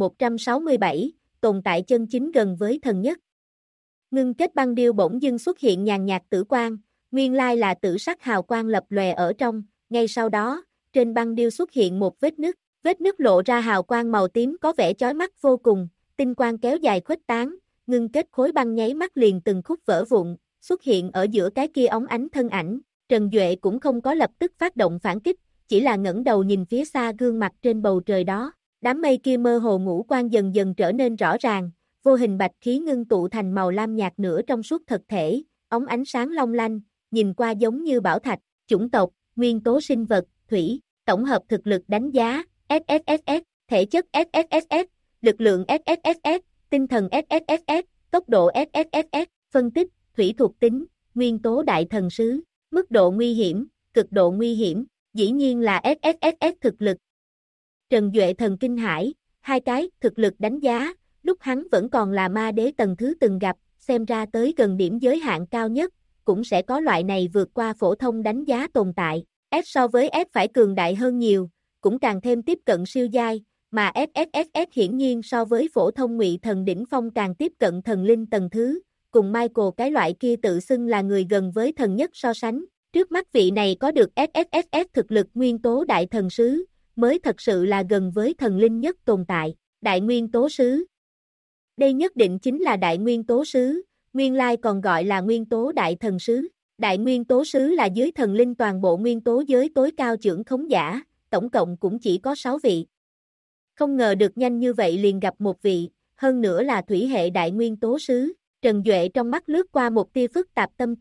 1167, tồn tại chân chính gần với thần nhất. Ngưng kết băng điêu bỗng dưng xuất hiện nhàn nhạt tử quang, nguyên lai là tử sắc hào quang lập lòe ở trong, ngay sau đó, trên băng điêu xuất hiện một vết nứt lộ ra hào quang màu tím có vẻ chói mắt vô cùng, tinh quang kéo dài khuếch tán, ngưng kết khối băng nháy mắt liền từng khúc vỡ vụn, xuất hiện ở giữa cái kia óng ánh thân ảnh. Trần Duệ cũng không có lập tức phát động phản kích, chỉ là ngẩng đầu nhìn phía xa gương mặt trên bầu trời đó, đám mây kia mơ hồ ngũ quan dần dần trở nên rõ ràng, vô hình bạch khí ngưng tụ thành màu lam nhạt nửa trong suốt thực thể, óng ánh sáng long lanh, nhìn qua giống như bảo thạch. Chủng tộc, nguyên tố sinh vật, thủy, tổng hợp thực lực đánh giá, SSSS, thể chất SSSS, lực lượng SSSS, tinh thần SSSS, tốc độ SSSS, phân tích, thủy thuộc tính, nguyên tố đại thần sứ, mức độ nguy hiểm, cực độ nguy hiểm, dĩ nhiên là SSSS thực lực. Trần Duệ thần kinh hãi, 2 cái thực lực đánh giá, lúc hắn vẫn còn là ma đế tầng thứ từng gặp, xem ra tới gần điểm giới hạn cao nhất, cũng sẽ có loại này vượt qua phổ thông đánh giá tồn tại. S so với S phải cường đại hơn nhiều, cũng càng thêm tiếp cận siêu giai, mà SSSS hiển nhiên so với phổ thông ngụy thần đỉnh phong càng tiếp cận thần linh tầng thứ, cùng Michael cái loại kia tự xưng là người gần với thần nhất so sánh, trước mắt vị này có được SSSS thực lực nguyên tố đại thần sứ, mới thật sự là gần với thần linh nhất tồn tại. Đại nguyên tố sứ. Đây nhất định chính là đại nguyên tố sứ, nguyên lai còn gọi là nguyên tố đại thần sứ. Đại nguyên tố sứ là dưới thần linh toàn bộ nguyên tố giới tối cao trưởng khống giả, tổng cộng cũng chỉ có 6 vị. Không ngờ được nhanh như vậy liền gặp một vị, hơn nữa là thủy hệ đại nguyên tố sứ. Trần Duệ trong mắt lướt qua một tia phức tạp tâm tình,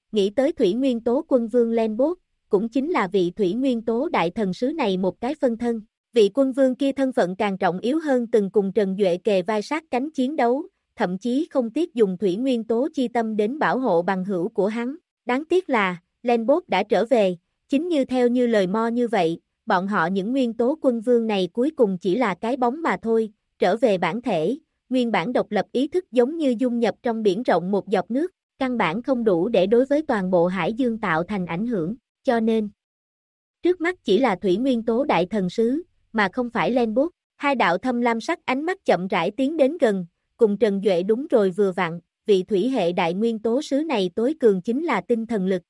nghĩ tới thủy nguyên tố quân vương Lenbot, cũng chính là vị thủy nguyên tố đại thần sứ này một cái phân thân. Vị quân vương kia thân phận càng trọng yếu hơn, từng cùng Trần Duệ kề vai sát cánh chiến đấu, thậm chí không tiếc dùng thủy nguyên tố chi tâm đến bảo hộ bằng hữu của hắn. Đáng tiếc là, Lenbot đã trở về, chính như theo như lời Mo như vậy, bọn họ những nguyên tố quân vương này cuối cùng chỉ là cái bóng mà thôi, trở về bản thể, nguyên bản độc lập ý thức giống như dung nhập trong biển rộng một giọt nước, căn bản không đủ để đối với toàn bộ hải dương tạo thành ảnh hưởng, cho nên trước mắt chỉ là thủy nguyên tố đại thần sứ, mà không phải Lenbot. Hai đạo thâm lam sắc ánh mắt chậm rãi tiến đến gần, cùng Trần Duệ đúng rồi vừa vặn, vị thủy hệ đại nguyên tố sứ này tối cường chính là tinh thần lực.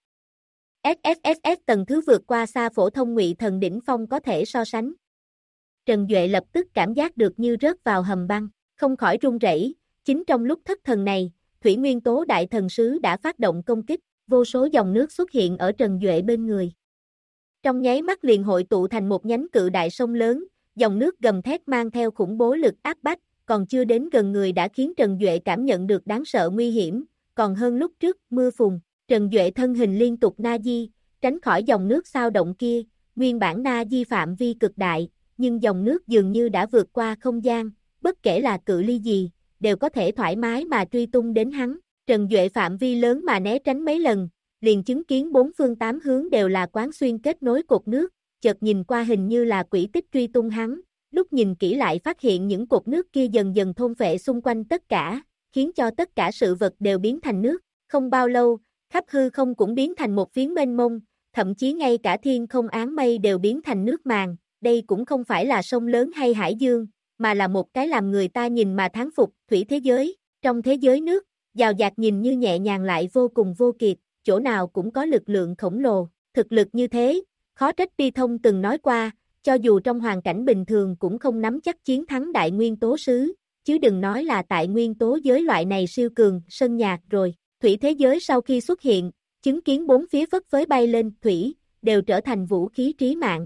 SSSS tầng thứ vượt qua xa phổ thông ngụy thần đỉnh phong có thể so sánh. Trần Duệ lập tức cảm giác được như rớt vào hầm băng, không khỏi run rẩy. Chính trong lúc thất thần này, thủy nguyên tố đại thần sứ đã phát động công kích, vô số dòng nước xuất hiện ở Trần Duệ bên người. Trong nháy mắt liền hội tụ thành một nhánh cự đại sông lớn, dòng nước gầm thét mang theo khủng bố lực áp bách, còn chưa đến gần người đã khiến Trần Duệ cảm nhận được đáng sợ nguy hiểm, còn hơn lúc trước mưa phùn. Trần Duệ thân hình liên tục na di, tránh khỏi dòng nước xao động kia, nguyên bản na di phạm vi cực đại, nhưng dòng nước dường như đã vượt qua không gian, bất kể là cự ly gì, đều có thể thoải mái mà truy tung đến hắn. Trần Duệ phạm vi lớn mà né tránh mấy lần, liền chứng kiến bốn phương tám hướng đều là quán xuyên kết nối cột nước, chợt nhìn qua hình như là quỷ tích truy tung hắn, lúc nhìn kỹ lại phát hiện những cột nước kia dần dần thôn phệ xung quanh tất cả, khiến cho tất cả sự vật đều biến thành nước. Không bao lâu, khắp hư không cũng biến thành một phiến mênh mông, thậm chí ngay cả thiên không áng mây đều biến thành nước màng. Đây cũng không phải là sông lớn hay hải dương, mà là một cái làm người ta nhìn mà thán phục, thủy thế giới. Trong thế giới nước, dào dạt nhìn như nhẹ nhàng lại vô cùng vô kiệt, chỗ nào cũng có lực lượng khổng lồ. Thực lực như thế, khó trách Pi Thông từng nói qua, cho dù trong hoàn cảnh bình thường cũng không nắm chắc chiến thắng đại nguyên tố sứ, chứ đừng nói là tại nguyên tố giới loại này siêu cường, sân nhạc rồi. Thủy thế giới sau khi xuất hiện, chứng kiến bốn phía phất phới bay lên, thủy, đều trở thành vũ khí trí mạng.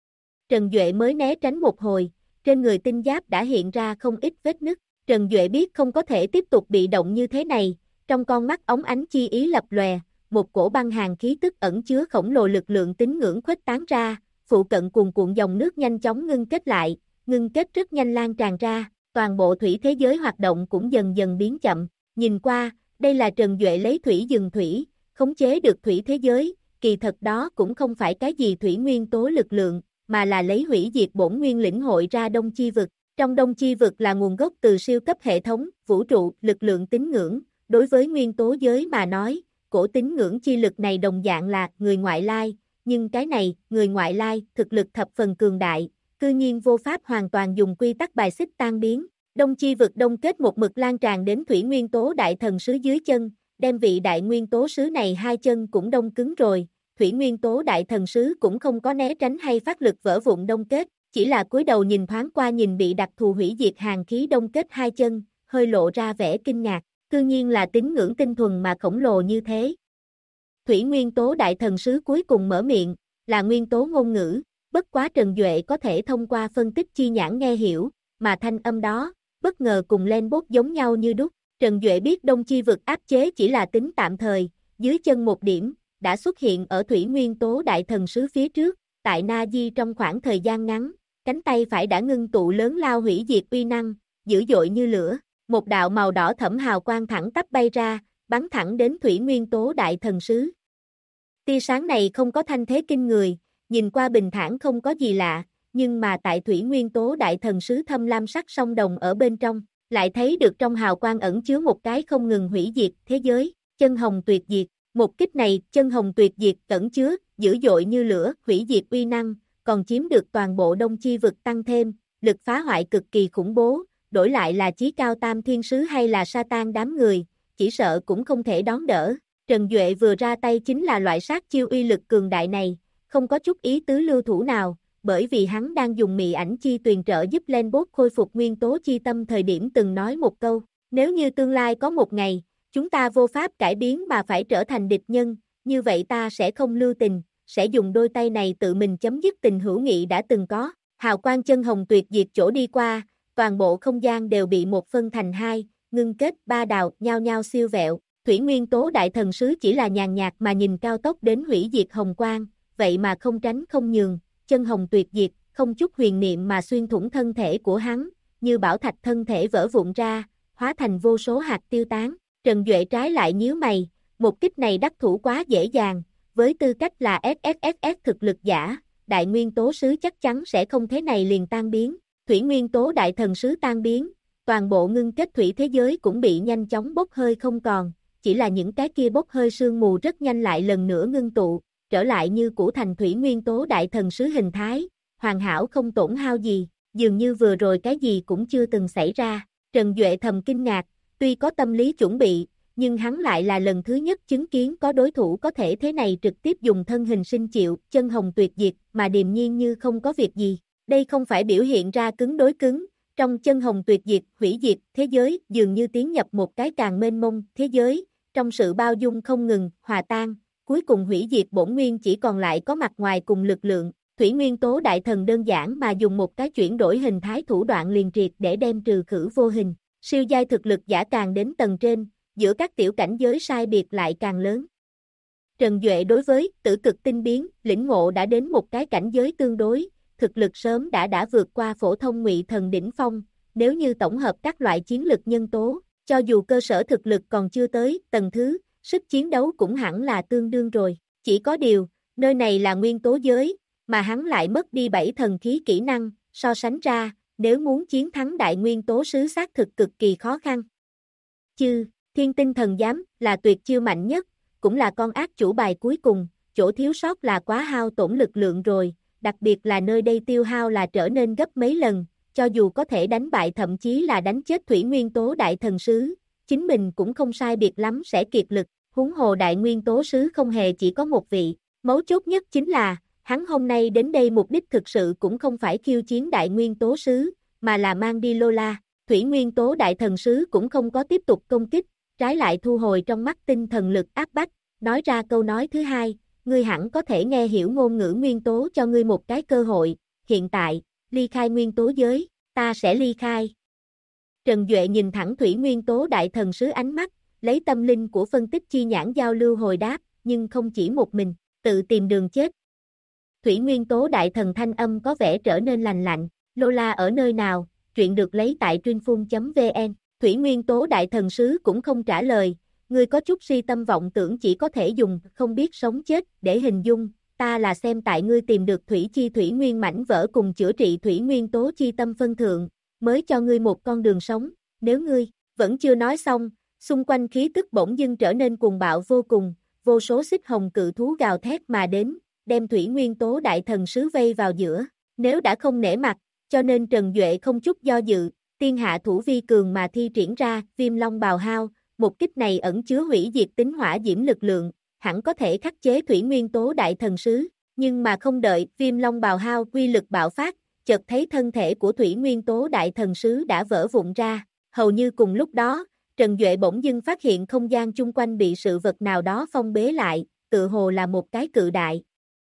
Trần Duệ mới né tránh một hồi, trên người tinh giáp đã hiện ra không ít vết nứt. Trần Duệ biết không có thể tiếp tục bị động như thế này, trong con mắt óng ánh chi ý lập lòe, một cổ băng hàn khí tức ẩn chứa khổng lồ lực lượng tín ngưỡng khuếch tán ra, phụ cận cuồn cuộn dòng nước nhanh chóng ngưng kết lại, ngưng kết rất nhanh lan tràn ra, toàn bộ thủy thế giới hoạt động cũng dần dần biến chậm. Nhìn qua, đây là Trần Duệ lấy thủy dừng thủy, khống chế được thủy thế giới, kỳ thật đó cũng không phải cái gì thủy nguyên tố lực lượng, mà là lấy hủy diệt bổn nguyên lĩnh hội ra Đông Chi vực. Trong Đông Chi vực là nguồn gốc từ siêu cấp hệ thống, vũ trụ, lực lượng tín ngưỡng, đối với nguyên tố giới mà nói, cổ tín ngưỡng chi lực này đồng dạng là người ngoại lai, nhưng cái này, người ngoại lai, thực lực thập phần cường đại, cư nhiên vô pháp hoàn toàn dùng quy tắc bài xích tan biến. Đông Chi vực đông kết một mực lan tràn đến thủy nguyên tố đại thần sứ dưới chân, đem vị đại nguyên tố sứ này hai chân cũng đông cứng rồi, thủy nguyên tố đại thần sứ cũng không có né tránh hay phát lực vỡ vụn đông kết, chỉ là cúi đầu nhìn thoáng qua nhìn bị đặc thù hủy diệt hàn khí đông kết hai chân, hơi lộ ra vẻ kinh ngạc, cư nhiên là tín ngưỡng tinh thuần mà khổng lồ như thế. Thủy nguyên tố đại thần sứ cuối cùng mở miệng, là nguyên tố ngôn ngữ, bất quá Trần Duệ có thể thông qua phân tích chi nhãn nghe hiểu, mà thanh âm đó, bất ngờ cùng Lenbot giống nhau như đúc. Trần Duệ biết Đông Chi vực áp chế chỉ là tính tạm thời, dưới chân một điểm, đã xuất hiện ở thủy nguyên tố đại thần sứ phía trước, tại Na Di trong khoảng thời gian ngắn, cánh tay phải đã ngưng tụ lớn lao hủy diệt uy năng, dữ dội như lửa, một đạo màu đỏ thẫm hào quang thẳng tắp bay ra, bắn thẳng đến thủy nguyên tố đại thần sứ. Tia sáng này không có thanh thế kinh người, nhìn qua bình thản không có gì lạ, nhưng mà tại thủy nguyên tố đại thần sứ thâm lam sắc song đồng ở bên trong, lại thấy được trong hào quang ẩn chứa một cái không ngừng hủy diệt thế giới, chân hồng tuyệt diệt. Một kích này, chân hồng tuyệt diệt ẩn chứa, dữ dội như lửa, hủy diệt uy năng, còn chiếm được toàn bộ Đông Chi vực tăng thêm, lực phá hoại cực kỳ khủng bố, đổi lại là chí cao tam thiên sứ hay là Satan đám người, chỉ sợ cũng không thể đón đỡ. Trần Duệ vừa ra tay chính là loại sát chiêu uy lực cường đại này, không có chút ý tứ lưu thủ nào, bởi vì hắn đang dùng mị ảnh chi tuyền trợ giúp Lenbot khôi phục nguyên tố chi tâm thời điểm từng nói một câu, nếu như tương lai có một ngày, chúng ta vô pháp cải biến mà phải trở thành địch nhân, như vậy ta sẽ không lưu tình, sẽ dùng đôi tay này tự mình chấm dứt tình hữu nghị đã từng có. Hào quang chân hồng tuyệt diệt chỗ đi qua, toàn bộ không gian đều bị một phân thành hai, ngưng kết ba đào, nhao nhao siêu vẹo, Thủy Nguyên Tố Đại Thần Sứ chỉ là nhàn nhạt mà nhìn cao tốc đến hủy diệt hồng quang, vậy mà không tránh không nhường, chân hồng tuyệt diệt, không chút huyền niệm mà xuyên thủng thân thể của hắn, như bảo thạch thân thể vỡ vụn ra, hóa thành vô số hạt tiêu tán. Trần Duệ trái lại nhíu mày, một kích này đắc thủ quá dễ dàng, với tư cách là SSSS thực lực giả, Đại Nguyên Tố Sứ chắc chắn sẽ không thế này liền tan biến. Thủy Nguyên Tố Đại Thần Sứ tan biến, toàn bộ ngưng kết thủy thế giới cũng bị nhanh chóng bốc hơi không còn, chỉ là những cái kia bốc hơi sương mù rất nhanh lại lần nữa ngưng tụ, trở lại như cũ thành Thủy Nguyên Tố Đại Thần Sứ hình thái, hoàn hảo không tổn hao gì, dường như vừa rồi cái gì cũng chưa từng xảy ra. Trần Duệ thầm kinh ngạc, tuy có tâm lý chuẩn bị, nhưng hắn lại là lần thứ nhất chứng kiến có đối thủ có thể thế này trực tiếp dùng thân hình sinh chịu, chân hồng tuyệt diệt mà điềm nhiên như không có việc gì. Đây không phải biểu hiện ra cứng đối cứng, trong chân hồng tuyệt diệt, hủy diệt, thế giới dường như tiến nhập một cái càng mênh mông, thế giới, trong sự bao dung không ngừng, hòa tan, cuối cùng hủy diệt bổn nguyên chỉ còn lại có mặt ngoài cùng lực lượng. Thủy Nguyên Tố Đại Thần đơn giản mà dùng một cái chuyển đổi hình thái thủ đoạn liền triệt để đem trừ khử vô hình. Siêu giai thực lực giả càng đến tầng trên, giữa các tiểu cảnh giới sai biệt lại càng lớn. Trần Duệ đối với tử cực tinh biến, lĩnh ngộ đã đến một cái cảnh giới tương đối, thực lực sớm đã vượt qua phổ thông ngụy thần đỉnh phong, nếu như tổng hợp các loại chiến lực nhân tố, cho dù cơ sở thực lực còn chưa tới tầng thứ, sức chiến đấu cũng hẳn là tương đương rồi. Chỉ có điều, nơi này là nguyên tố giới, mà hắn lại mất đi 7 thần khí kỹ năng, so sánh ra, nếu muốn chiến thắng Đại Nguyên Tố Sứ xác thực cực kỳ khó khăn. Thiên Tinh Thần Giám là tuyệt chiêu mạnh nhất, cũng là con ác chủ bài cuối cùng, chỗ thiếu sót là quá hao tổn lực lượng rồi, đặc biệt là nơi đây tiêu hao là trở nên gấp mấy lần, cho dù có thể đánh bại thậm chí là đánh chết Thủy Nguyên Tố Đại Thần Sứ, chính mình cũng không sai biệt lắm sẽ kiệt lực, huống hồ Đại Nguyên Tố Sứ không hề chỉ có một vị, mấu chốt nhất chính là, hắn hôm nay đến đây mục đích thực sự cũng không phải khiêu chiến Đại Nguyên Tố Sứ, mà là mang đi Lola. Thủy Nguyên Tố Đại Thần Sứ cũng không có tiếp tục công kích, trái lại thu hồi trong mắt tinh thần lực áp bách, nói ra câu nói thứ hai, ngươi hẳn có thể nghe hiểu ngôn ngữ nguyên tố cho ngươi một cái cơ hội, hiện tại, ly khai nguyên tố giới, ta sẽ ly khai. Trần Duệ nhìn thẳng Thủy Nguyên Tố Đại Thần Sứ ánh mắt, lấy tâm linh của phân tích chi nhãn giao lưu hồi đáp, nhưng không chỉ một mình, tự tìm đường chết. Thủy Nguyên Tố Đại Thần thanh âm có vẻ trở nên lành lạnh, Lola ở nơi nào, truyện được lấy tại truyênphun.vn. Thủy Nguyên Tố Đại Thần Sứ cũng không trả lời, ngươi có chút si tâm vọng tưởng chỉ có thể dùng không biết sống chết để hình dung, ta là xem tại ngươi tìm được thủy chi thủy nguyên mảnh vỡ cùng chữa trị thủy nguyên tố chi tâm phân thượng, mới cho ngươi một con đường sống, nếu ngươi vẫn chưa nói xong, xung quanh khí tức bỗng dưng trở nên cuồng bạo vô cùng, vô số xích hồng cự thú gào thét mà đến, đem Thủy Nguyên Tố Đại Thần Sứ vây vào giữa, nếu đã không nể mặt, cho nên Trần Duệ không chút do dự, tiên hạ thủ vi cường mà thi triển ra Viêm Long Bào Hao, một kích này ẩn chứa hủy diệt tính hỏa diễm lực lượng, hẳn có thể khắc chế Thủy Nguyên Tố Đại Thần Sứ, nhưng mà không đợi Viêm Long Bào Hao quy lực bạo phát, chợt thấy thân thể của Thủy Nguyên Tố Đại Thần Sứ đã vỡ vụn ra, hầu như cùng lúc đó, Trần Duệ bỗng dưng phát hiện không gian chung quanh bị sự vật nào đó phong bế lại, tự hồ là một cái cự đại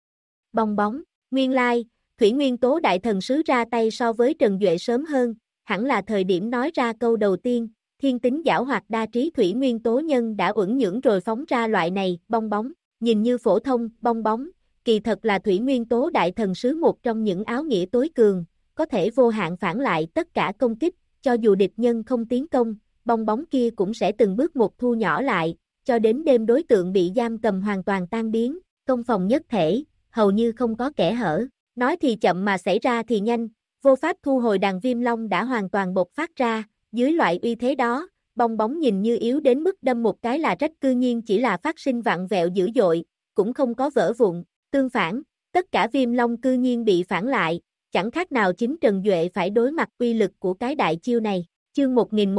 bong bóng, nguyên lai, Thủy Nguyên Tố Đại Thần Sứ ra tay so với Trần Duệ sớm hơn, hẳn là thời điểm nói ra câu đầu tiên, thiên tính giảo hoạt đa trí Thủy Nguyên Tố Nhân đã uẩn nhưỡng rồi phóng ra loại này, bong bóng, nhìn như phổ thông, bong bóng, kỳ thật là Thủy Nguyên Tố Đại Thần Sứ một trong những áo nghĩa tối cường, có thể vô hạn phản lại tất cả công kích, cho dù địch nhân không tiến công, bong bóng kia cũng sẽ từng bước một thu nhỏ lại, cho đến đêm đối tượng bị giam cầm hoàn toàn tan biến, công phòng nhất thể, hầu như không có kẽ hở, nói thì chậm mà xảy ra thì nhanh, vô pháp thu hồi đàn Viêm Long đã hoàn toàn bộc phát ra, dưới loại uy thế đó, bong bóng nhìn như yếu đến mức đâm một cái là rách cư nhiên chỉ là phát sinh vặn vẹo dữ dội, cũng không có vỡ vụn, tương phản, tất cả Viêm Long cư nhiên bị phản lại, chẳng khác nào chính Trần Duệ phải đối mặt uy lực của cái đại chiêu này, chương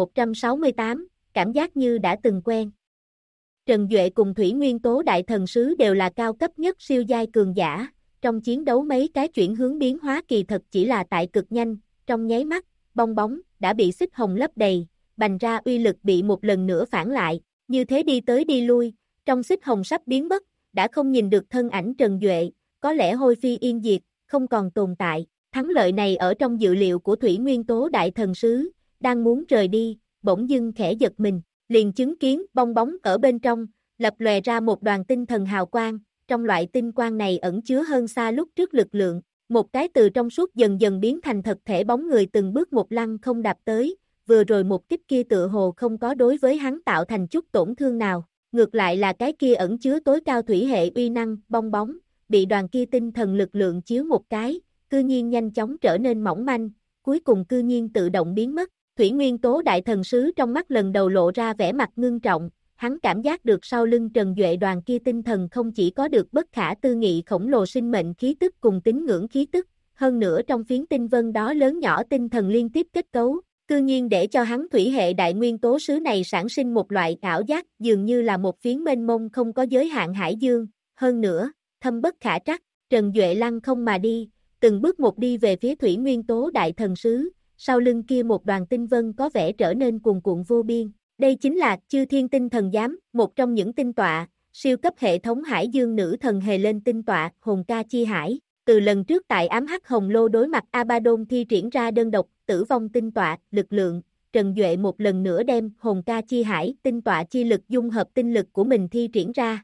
1168, cảm giác như đã từng quen. Trần Duệ cùng Thủy Nguyên Tố Đại Thần Sứ đều là cao cấp nhất siêu giai cường giả, trong chiến đấu mấy cái chuyển hướng biến hóa kỳ thật chỉ là tại cực nhanh, trong nháy mắt, bong bóng đã bị xích hồng lấp đầy, bành ra uy lực bị một lần nữa phản lại, như thế đi tới đi lui, trong xích hồng sắp biến mất, đã không nhìn được thân ảnh Trần Duệ, có lẽ hôi phi yên diệt, không còn tồn tại, thắng lợi này ở trong dự liệu của Thủy Nguyên Tố Đại Thần Sứ, đang muốn rời đi, bỗng dưng khẽ giật mình, liền chứng kiến bong bóng ở bên trong, lập lòe ra một đoàn tinh thần hào quang, trong loại tinh quang này ẩn chứa hơn xa lúc trước lực lượng, một cái từ trong suốt dần dần biến thành thật thể bóng người từng bước một lăng không đạp tới, vừa rồi một kích kia tựa hồ không có đối với hắn tạo thành chút tổn thương nào, ngược lại là cái kia ẩn chứa tối cao thủy hệ uy năng, bong bóng, bị đoàn kia tinh thần lực lượng chiếu một cái, cư nhiên nhanh chóng trở nên mỏng manh, cuối cùng cư nhiên tự động biến mất. Thủy Nguyên Tố Đại Thần Sứ trong mắt lần đầu lộ ra vẻ mặt ngưng trọng, hắn cảm giác được sau lưng Trần Duệ đoàn kia tinh thần không chỉ có được bất khả tư nghị khổng lồ sinh mệnh khí tức cùng tín ngưỡng khí tức, hơn nữa trong phiến tinh vân đó lớn nhỏ tinh thần liên tiếp kết cấu, cư nhiên để cho hắn thủy hệ đại nguyên tố sứ này sản sinh một loại ảo giác dường như là một phiến mênh mông không có giới hạn hải dương, hơn nữa, thâm bất khả trắc, Trần Duệ lăng không mà đi, từng bước một đi về phía Thủy Nguyên Tố Đại Thần Sứ, sau lưng kia một đoàn tinh vân có vẻ trở nên cuồn cuộn vô biên. Đây chính là Chư Thiên Tinh Thần Giám, một trong những tinh tọa, siêu cấp hệ thống Hải Dương nữ thần hề lên tinh tọa, Hồn Ca Chi Hải. Từ lần trước tại ám hắc hồng lô đối mặt Abaddon thi triển ra đơn độc, tử vong tinh tọa, lực lượng, Trần Duệ một lần nữa đem Hồn Ca Chi Hải, tinh tọa chi lực dung hợp tinh lực của mình thi triển ra.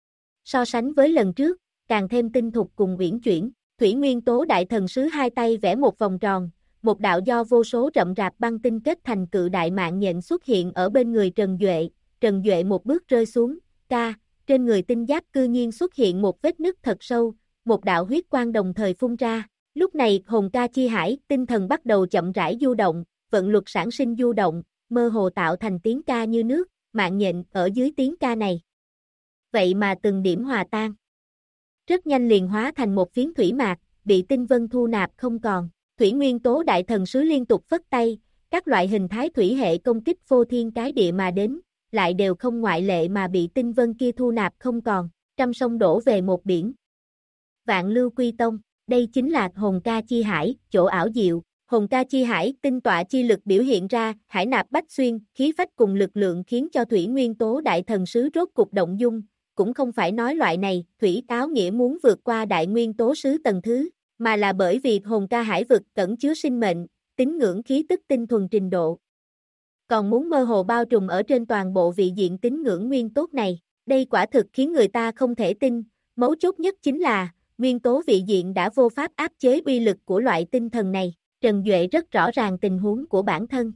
So sánh với lần trước, càng thêm tinh thục cùng uyển chuyển, Thủy Nguyên Tố Đại Thần Sứ hai tay vẽ một vòng tròn, một đạo do vô số rậm rạp băng tinh kết thành cự đại mạng nhện xuất hiện ở bên người Trần Duệ một bước rơi xuống, trên người tinh giáp cư nhiên xuất hiện một vết nứt thật sâu, một đạo huyết quang đồng thời phun ra, lúc này Hồn Ca Chi Hải, tinh thần bắt đầu chậm rãi du động, vận luật sản sinh du động, mơ hồ tạo thành tiếng ca như nước, mạng nhện ở dưới tiếng ca này. Vậy mà từng điểm hòa tan. Rất nhanh liền hóa thành một phiến thủy mạc, bị tinh vân thu nạp không còn. Thủy Nguyên Tố Đại Thần Sứ liên tục phất tay, các loại hình thái thủy hệ công kích phô thiên cái địa mà đến, lại đều không ngoại lệ mà bị tinh vân kia thu nạp không còn, trăm sông đổ về một biển. Vạn Lưu Quy Tông, đây chính là Hồn Ca Chi Hải, chỗ ảo diệu. Hồn Ca Chi Hải, tinh tọa chi lực biểu hiện ra, hải nạp bách xuyên, khí phách cùng lực lượng khiến cho Thủy Nguyên Tố Đại Thần Sứ rốt cục động dung, cũng không phải nói loại này, thủy áo nghĩa muốn vượt qua đại nguyên tố sứ tầng thứ, mà là bởi vì Hồn Ca Hải vực cẩn chứa sinh mệnh, tín ngưỡng khí tức tinh thuần trình độ. Còn muốn mơ hồ bao trùm ở trên toàn bộ vị diện tín ngưỡng nguyên tố này, đây quả thực khiến người ta không thể tin, mấu chốt nhất chính là, nguyên tố vị diện đã vô pháp áp chế uy lực của loại tinh thần này, Trần Duệ rất rõ ràng tình huống của bản thân.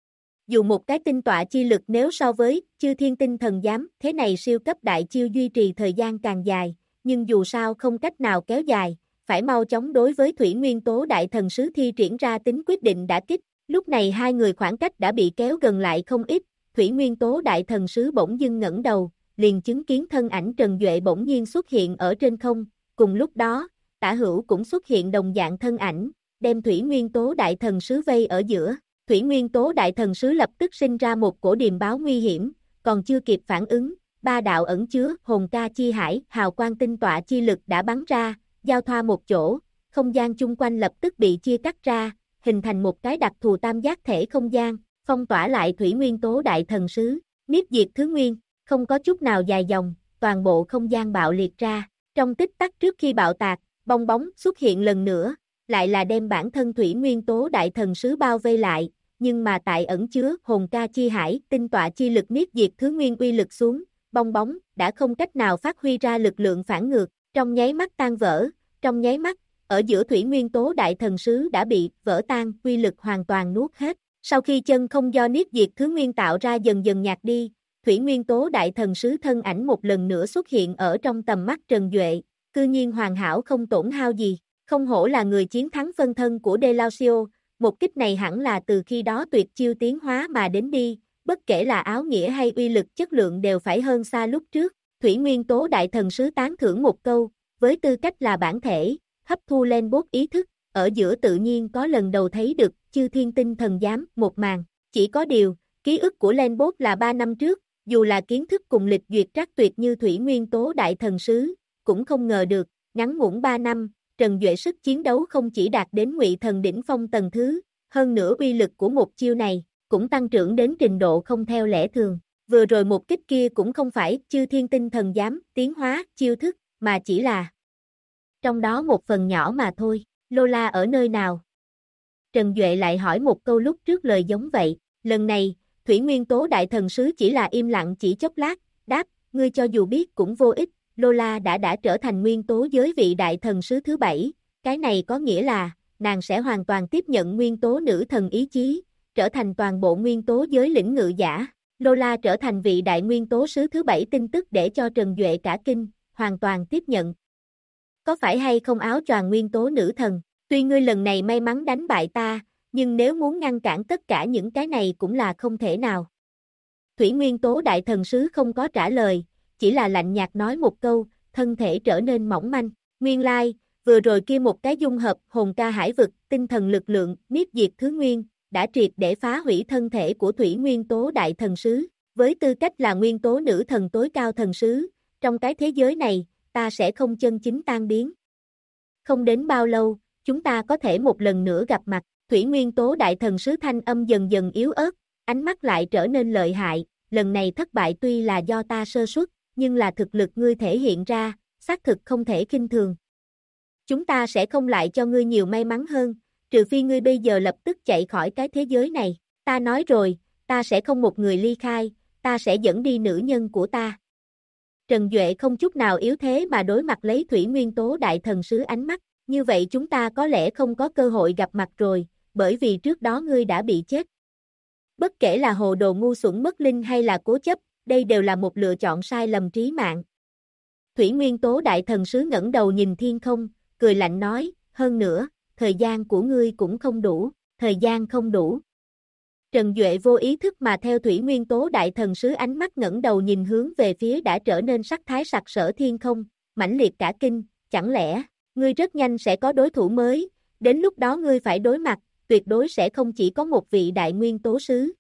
Dù một cái tinh tọa chi lực nếu so với Chư Thiên Tinh Thần Giám, thế này siêu cấp đại chiêu duy trì thời gian càng dài, nhưng dù sao không cách nào kéo dài, phải mau chóng đối với Thủy Nguyên Tố Đại Thần Sứ thi triển ra tính quyết định đả kích, lúc này hai người khoảng cách đã bị kéo gần lại không ít, Thủy Nguyên Tố Đại Thần Sứ bỗng dưng ngẩng đầu, liền chứng kiến thân ảnh Trần Duệ bỗng nhiên xuất hiện ở trên không, cùng lúc đó, tả hữu cũng xuất hiện đồng dạng thân ảnh, đem Thủy Nguyên Tố Đại Thần Sứ vây ở giữa. Thủy Nguyên Tố Đại Thần Sứ lập tức sinh ra một cổ điềm báo nguy hiểm, còn chưa kịp phản ứng, ba đạo ẩn chứa Hồn Ca Chi Hải, hào quang tinh tọa chi lực đã bắn ra, giao thoa một chỗ, không gian chung quanh lập tức bị chia cắt ra, hình thành một cái đặc thù tam giác thể không gian, phong tỏa lại Thủy Nguyên Tố Đại Thần Sứ, niết diệt thứ nguyên, không có chút nào dài dòng, toàn bộ không gian bạo liệt ra, trong tích tắc trước khi bạo tạc, bong bóng xuất hiện lần nữa, lại là đem bản thân Thủy Nguyên Tố Đại Thần Sứ bao vây lại, nhưng mà tại ẩn chứa Hồn Ca Chi Hải, tinh tọa chi lực niết diệt thứ nguyên uy lực xuống, bong bóng đã không cách nào phát huy ra lực lượng phản ngược, trong nháy mắt tan vỡ, trong nháy mắt, ở giữa Thủy Nguyên Tố Đại Thần Sứ đã bị vỡ tan, uy lực hoàn toàn nuốt hết. Sau khi chân không do niết diệt thứ nguyên tạo ra dần dần nhạt đi, Thủy Nguyên Tố Đại Thần Sứ thân ảnh một lần nữa xuất hiện ở trong tầm mắt Trần Duệ, cư nhiên hoàn hảo không tổn hao gì, không hổ là người chiến thắng phân thân của Delacio. Một kích này hẳn là từ khi đó tuyệt chiêu tiến hóa mà đến đi, bất kể là áo nghĩa hay uy lực chất lượng đều phải hơn xa lúc trước. Thủy Nguyên Tố Đại Thần Sứ tán thưởng một câu, với tư cách là bản thể, hấp thu lên bốt ý thức, ở giữa tự nhiên có lần đầu thấy được Chư Thiên Tinh Thần Giám một màn. Chỉ có điều, ký ức của Lenbot là 3 năm trước, dù là kiến thức cùng lịch duyệt trắc tuyệt như Thủy Nguyên Tố Đại Thần Sứ, cũng không ngờ được, ngắn ngủn 3 năm. Trần Duệ sức chiến đấu không chỉ đạt đến Ngụy Thần đỉnh phong tầng thứ, hơn nữa uy lực của một chiêu này, cũng tăng trưởng đến trình độ không theo lẽ thường. Vừa rồi một kích kia cũng không phải Chư Thiên Tinh Thần Giám tiến hóa, chiêu thức, mà chỉ là trong đó một phần nhỏ mà thôi. Lola ở nơi nào? Trần Duệ lại hỏi một câu lúc trước lời giống vậy, lần này, Thủy Nguyên Tố Đại Thần Sứ chỉ là im lặng chỉ chốc lát, đáp, ngươi cho dù biết cũng vô ích, Lola đã trở thành nguyên tố giới vị Đại Thần Sứ thứ 7, cái này có nghĩa là, nàng sẽ hoàn toàn tiếp nhận nguyên tố nữ thần ý chí, trở thành toàn bộ nguyên tố giới lĩnh ngự giả. Lola trở thành vị đại nguyên tố sứ thứ 7 tin tức để cho Trần Duệ cả kinh, hoàn toàn tiếp nhận. Có phải hay không áo choàng nguyên tố nữ thần? Tuy ngươi lần này may mắn đánh bại ta, nhưng nếu muốn ngăn cản tất cả những cái này cũng là không thể nào. Thủy Nguyên Tố Đại Thần Sứ không có trả lời, chỉ là lạnh nhạt nói một câu, thân thể trở nên mỏng manh. Nguyên lai, vừa rồi kia một cái dung hợp hồn ca hải vực, tinh thần lực lượng, niết diệt thứ nguyên, đã triệt để phá hủy thân thể của Thủy Nguyên Tố Đại Thần Sứ. Với tư cách là nguyên tố nữ thần tối cao thần sứ, trong cái thế giới này, ta sẽ không chân chính tan biến. Không đến bao lâu, chúng ta có thể một lần nữa gặp mặt. Thủy Nguyên Tố Đại Thần Sứ thanh âm dần dần yếu ớt, ánh mắt lại trở nên lợi hại, lần này thất bại tuy là do ta sơ suất, nhưng là thực lực ngươi thể hiện ra, xác thực không thể khinh thường. Chúng ta sẽ không lại cho ngươi nhiều may mắn hơn, trừ phi ngươi bây giờ lập tức chạy khỏi cái thế giới này. Ta nói rồi, ta sẽ không một người ly khai, ta sẽ dẫn đi nữ nhân của ta. Trần Duệ không chút nào yếu thế mà đối mặt lấy Thủy Nguyên Tố Đại Thần Sứ ánh mắt, như vậy chúng ta có lẽ không có cơ hội gặp mặt rồi, bởi vì trước đó ngươi đã bị chết. Bất kể là hồ đồ ngu xuẩn mất linh hay là cố chấp, đây đều là một lựa chọn sai lầm trí mạng. Thủy Nguyên Tố Đại Thần Sứ ngẩng đầu nhìn thiên không, cười lạnh nói, hơn nữa, thời gian của ngươi cũng không đủ, thời gian không đủ. Trần Duệ vô ý thức mà theo Thủy Nguyên Tố Đại Thần Sứ ánh mắt ngẩng đầu nhìn hướng về phía đã trở nên sắc thái sặc sỡ thiên không, mãnh liệt cả kinh, chẳng lẽ, ngươi rất nhanh sẽ có đối thủ mới, đến lúc đó ngươi phải đối mặt, tuyệt đối sẽ không chỉ có một vị đại nguyên tố sứ.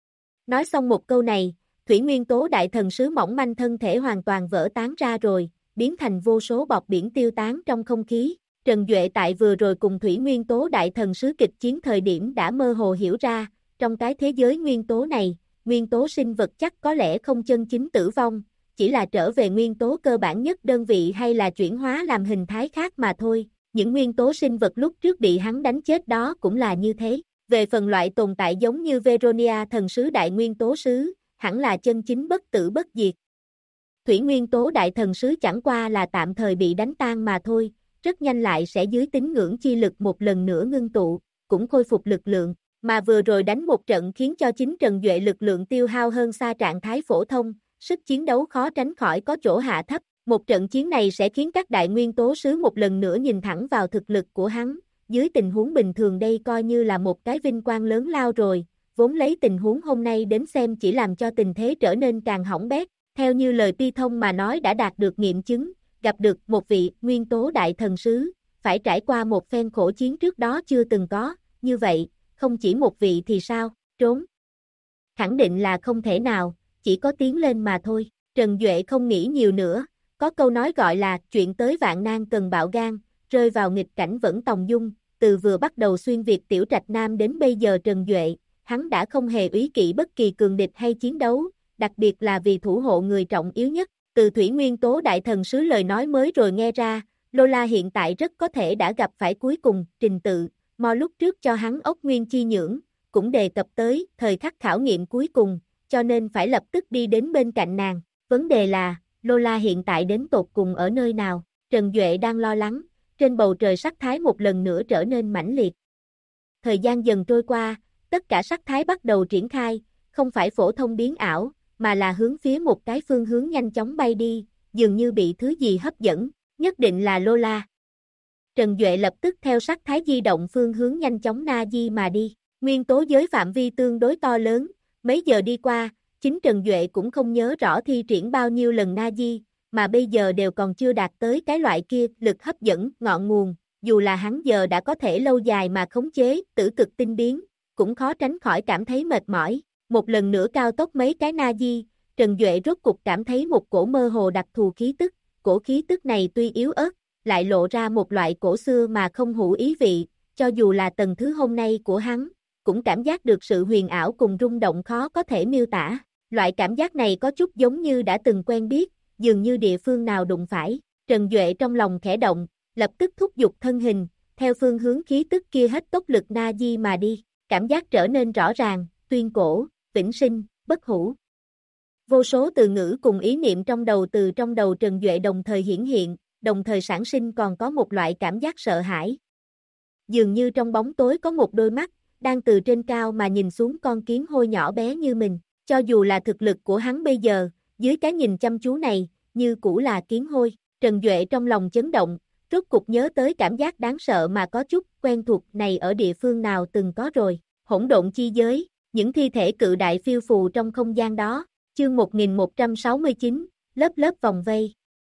Nói xong một câu này, Thủy Nguyên Tố Đại Thần Sứ mỏng manh thân thể hoàn toàn vỡ tán ra rồi, biến thành vô số bọt biển tiêu tán trong không khí. Trần Duệ tại vừa rồi cùng Thủy Nguyên Tố Đại Thần Sứ kịch chiến thời điểm đã mơ hồ hiểu ra, trong cái thế giới nguyên tố này, nguyên tố sinh vật chắc có lẽ không chân chính tử vong, chỉ là trở về nguyên tố cơ bản nhất đơn vị hay là chuyển hóa làm hình thái khác mà thôi. Những nguyên tố sinh vật lúc trước bị hắn đánh chết đó cũng là như thế. Về phần loại tồn tại giống như Veronia Thần Sứ Đại Nguyên Tố Sứ, hẳn là chân chính bất tử bất diệt. Thủy Nguyên Tố Đại Thần Sứ chẳng qua là tạm thời bị đánh tan mà thôi, rất nhanh lại sẽ dưới tín ngưỡng chi lực một lần nữa ngưng tụ, cũng khôi phục lực lượng, mà vừa rồi đánh một trận khiến cho chính Trần Duệ lực lượng tiêu hao hơn xa trạng thái phổ thông, sức chiến đấu khó tránh khỏi có chỗ hạ thấp. Một trận chiến này sẽ khiến các đại nguyên tố sứ một lần nữa nhìn thẳng vào thực lực của hắn, dưới tình huống bình thường đây coi như là một cái vinh quang lớn lao rồi, vốn lấy tình huống hôm nay đến xem chỉ làm cho tình thế trở nên càng hỏng bét, theo như lời Pi Thông mà nói đã đạt được nghiệm chứng, gặp được một vị nguyên tố đại thần sứ, phải trải qua một phen khổ chiến trước đó chưa từng có, như vậy, không chỉ một vị thì sao, trốn. Khẳng định là không thể nào, chỉ có tiến lên mà thôi, Trần Duệ không nghĩ nhiều nữa. Có câu nói gọi là chuyện tới vạn nan cần bạo gan, rơi vào nghịch cảnh vẫn tòng dung, từ vừa bắt đầu xuyên Việt Tiểu Trạch Nam đến bây giờ Trần Duệ, hắn đã không hề úy kỵ bất kỳ cường địch hay chiến đấu, đặc biệt là vì thủ hộ người trọng yếu nhất. Từ Thủy Nguyên Tố Đại Thần Sứ lời nói mới rồi nghe ra, Lola hiện tại rất có thể đã gặp phải cuối cùng, trình tự, Mo lúc trước cho hắn ốc nguyên chi nhưỡng, cũng đề cập tới thời khắc khảo nghiệm cuối cùng, cho nên phải lập tức đi đến bên cạnh nàng, vấn đề là, Lola hiện tại đến tột cùng ở nơi nào? Trần Duệ đang lo lắng, trên bầu trời sắc thái một lần nữa trở nên mãnh liệt. Thời gian dần trôi qua, tất cả sắc thái bắt đầu triển khai, không phải phổ thông biến ảo, mà là hướng phía một cái phương hướng nhanh chóng bay đi, dường như bị thứ gì hấp dẫn, nhất định là Lola. Trần Duệ lập tức theo sắc thái di động phương hướng nhanh chóng na di mà đi, nguyên tố giới phạm vi tương đối to lớn, mấy giờ đi qua, chính Trần Duệ cũng không nhớ rõ thi triển bao nhiêu lần na di, mà bây giờ đều còn chưa đạt tới cái loại kia lực hấp dẫn ngọn nguồn, dù là hắn giờ đã có thể lâu dài mà khống chế tử cực tinh biến, cũng khó tránh khỏi cảm thấy mệt mỏi. Một lần nữa cao tốc mấy cái na di, Trần Duệ rốt cục cảm thấy một cổ mơ hồ đặc thù khí tức, cổ khí tức này tuy yếu ớt, lại lộ ra một loại cổ xưa mà không hữu ý vị, cho dù là tầng thứ hôm nay của hắn, cũng cảm giác được sự huyền ảo cùng rung động khó có thể miêu tả. Loại cảm giác này có chút giống như đã từng quen biết, dường như địa phương nào đụng phải, Trần Duệ trong lòng khẽ động, lập tức thúc giục thân hình, theo phương hướng khí tức kia hết tốc lực na di mà đi, cảm giác trở nên rõ ràng, tuyên cổ, vĩnh sinh, bất hủ. Vô số từ ngữ cùng ý niệm từ trong đầu Trần Duệ đồng thời hiển hiện, đồng thời sản sinh còn có một loại cảm giác sợ hãi. Dường như trong bóng tối có một đôi mắt, đang từ trên cao mà nhìn xuống con kiến hôi nhỏ bé như mình, cho dù là thực lực của hắn bây giờ, dưới cái nhìn chăm chú này, như cũ là kiến hôi. Trần Duệ trong lòng chấn động, rốt cục nhớ tới cảm giác đáng sợ mà có chút quen thuộc này ở địa phương nào từng có rồi. Hỗn độn chi giới, những thi thể cự đại phiêu phù trong không gian đó. Chương 1169, lớp lớp vòng vây.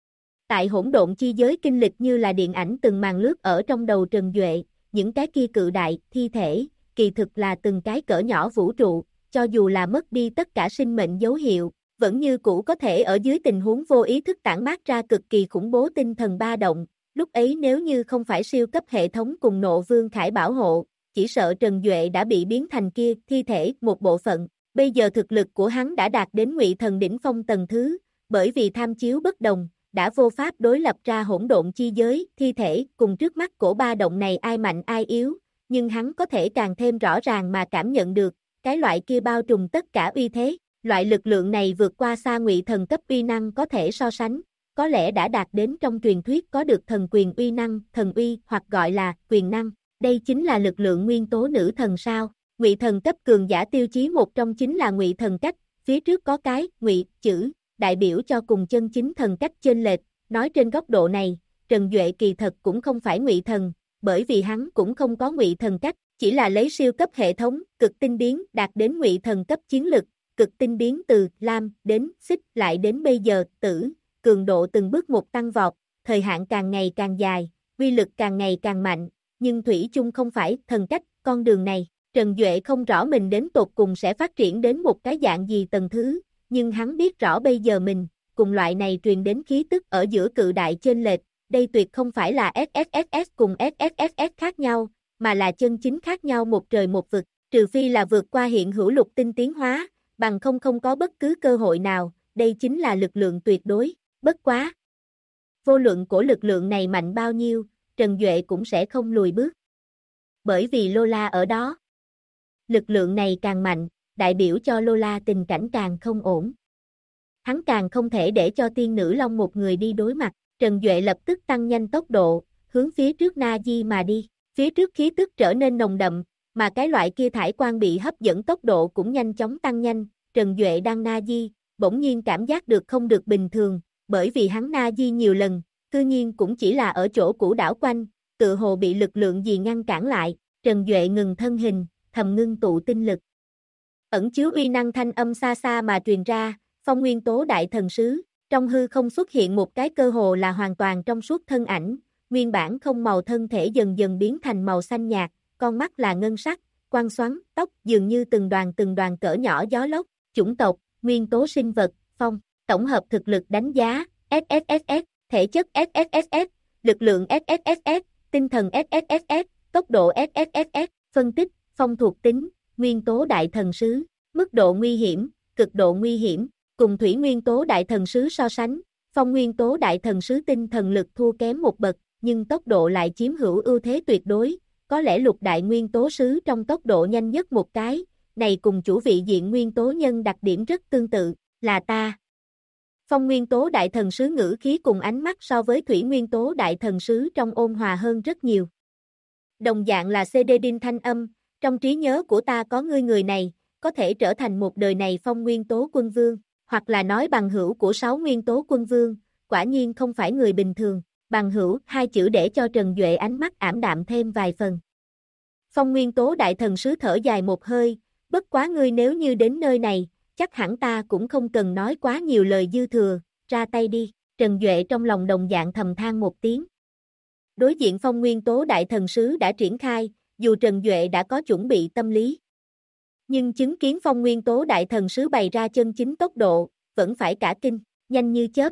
Tại hỗn độn chi giới kinh lịch như là điện ảnh từng màn lướt ở trong đầu Trần Duệ, những cái kia cự đại, thi thể, kỳ thực là từng cái cỡ nhỏ vũ trụ, cho dù là mất đi tất cả sinh mệnh dấu hiệu, vẫn như cũ có thể ở dưới tình huống vô ý thức tản mát ra cực kỳ khủng bố tinh thần ba động. Lúc ấy nếu như không phải siêu cấp hệ thống cùng Nộ Vương Khải bảo hộ, chỉ sợ Trần Duệ đã bị biến thành kia thi thể một bộ phận. Bây giờ thực lực của hắn đã đạt đến Ngụy Thần đỉnh phong tầng thứ, bởi vì tham chiếu bất đồng, đã vô pháp đối lập ra hỗn độn chi giới, thi thể cùng trước mắt cổ ba động này ai mạnh ai yếu, nhưng hắn có thể càng thêm rõ ràng mà cảm nhận được, cái loại kia bao trùm tất cả uy thế, loại lực lượng này vượt qua xa Ngụy Thần cấp uy năng có thể so sánh, có lẽ đã đạt đến trong truyền thuyết có được thần quyền uy năng, thần uy hoặc gọi là quyền năng, đây chính là lực lượng nguyên tố nữ thần sao? Ngụy Thần cấp cường giả tiêu chí một trong chính là Ngụy Thần cách, phía trước có cái Ngụy chữ, đại biểu cho cùng chân chính thần cách chênh lệch, nói trên góc độ này, Trần Duệ kỳ thật cũng không phải Ngụy Thần, bởi vì hắn cũng không có Ngụy Thần cách, chỉ là lấy siêu cấp hệ thống, cực tinh biến đạt đến Ngụy Thần cấp chiến lực, cực tinh biến từ lam đến xích lại đến bây giờ tử, cường độ từng bước một tăng vọt, thời hạn càng ngày càng dài, uy lực càng ngày càng mạnh, nhưng thủy chung không phải thần cách, con đường này. Trần Duệ không rõ mình đến tột cùng sẽ phát triển đến một cái dạng gì tầng thứ, nhưng hắn biết rõ bây giờ mình, cùng loại này truyền đến khí tức ở giữa cự đại chênh lệch, đây tuyệt không phải là SSSS cùng SSSS khác nhau, mà là chân chính khác nhau một trời một vực, trừ phi là vượt qua hiện hữu lục tinh tiến hóa, bằng không có bất cứ cơ hội nào, đây chính là lực lượng tuyệt đối, bất quá. Vô luận của lực lượng này mạnh bao nhiêu, Trần Duệ cũng sẽ không lùi bước. Bởi vì Lola ở đó. Lực lượng này càng mạnh, đại biểu cho Lola tình cảnh càng không ổn. Hắn càng không thể để cho tiên nữ Long một người đi đối mặt, Trần Duệ lập tức tăng nhanh tốc độ, hướng phía trước Na Di mà đi, phía trước khí tức trở nên nồng đậm, mà cái loại kia thải quang bị hấp dẫn tốc độ cũng nhanh chóng tăng nhanh, Trần Duệ đang Na Di, bỗng nhiên cảm giác được không được bình thường, bởi vì hắn Na Di nhiều lần, cư nhiên cũng chỉ là ở chỗ cũ đảo quanh, tự hồ bị lực lượng gì ngăn cản lại, Trần Duệ ngừng thân hình, thầm ngưng tụ tinh lực. Ẩn chứa uy năng thanh âm xa xa mà truyền ra, Phong Nguyên Tố Đại Thần Sứ, trong hư không xuất hiện một cái cơ hồ là hoàn toàn trong suốt thân ảnh, nguyên bản không màu thân thể dần dần biến thành màu xanh nhạt, con mắt là ngân sắc, quang xoắn, tóc dường như từng đoàn cỡ nhỏ gió lốc, chủng tộc, nguyên tố sinh vật, phong, tổng hợp thực lực đánh giá, SSSS, thể chất SSSS, lực lượng SSSS, tinh thần SSSS, tốc độ SSSS, phân tích, phong thuộc tính, nguyên tố đại thần sứ, mức độ nguy hiểm, cực độ nguy hiểm, cùng thủy nguyên tố đại thần sứ so sánh, phong nguyên tố đại thần sứ tinh thần lực thua kém một bậc, nhưng tốc độ lại chiếm hữu ưu thế tuyệt đối, có lẽ lục đại nguyên tố sứ trong tốc độ nhanh nhất một cái, này cùng chủ vị diện nguyên tố nhân đặc điểm rất tương tự, là ta. Phong nguyên tố đại thần sứ ngữ khí cùng ánh mắt so với thủy nguyên tố đại thần sứ trong ôn hòa hơn rất nhiều. Đồng dạng là CD Đinh thanh âm, trong trí nhớ của ta có ngươi người này, có thể trở thành một đời này phong nguyên tố quân vương, hoặc là nói bằng hữu của 6 nguyên tố quân vương, quả nhiên không phải người bình thường, bằng hữu, hai chữ để cho Trần Duệ ánh mắt ảm đạm thêm vài phần. Phong nguyên tố đại thần sứ thở dài một hơi, bất quá ngươi nếu như đến nơi này, chắc hẳn ta cũng không cần nói quá nhiều lời dư thừa, ra tay đi, Trần Duệ trong lòng đồng dạng thầm than một tiếng. Đối diện phong nguyên tố đại thần sứ đã triển khai, dù Trần Duệ đã có chuẩn bị tâm lý. Nhưng chứng kiến phong nguyên tố đại thần sứ bày ra chân chính tốc độ, vẫn phải cả kinh, nhanh như chớp.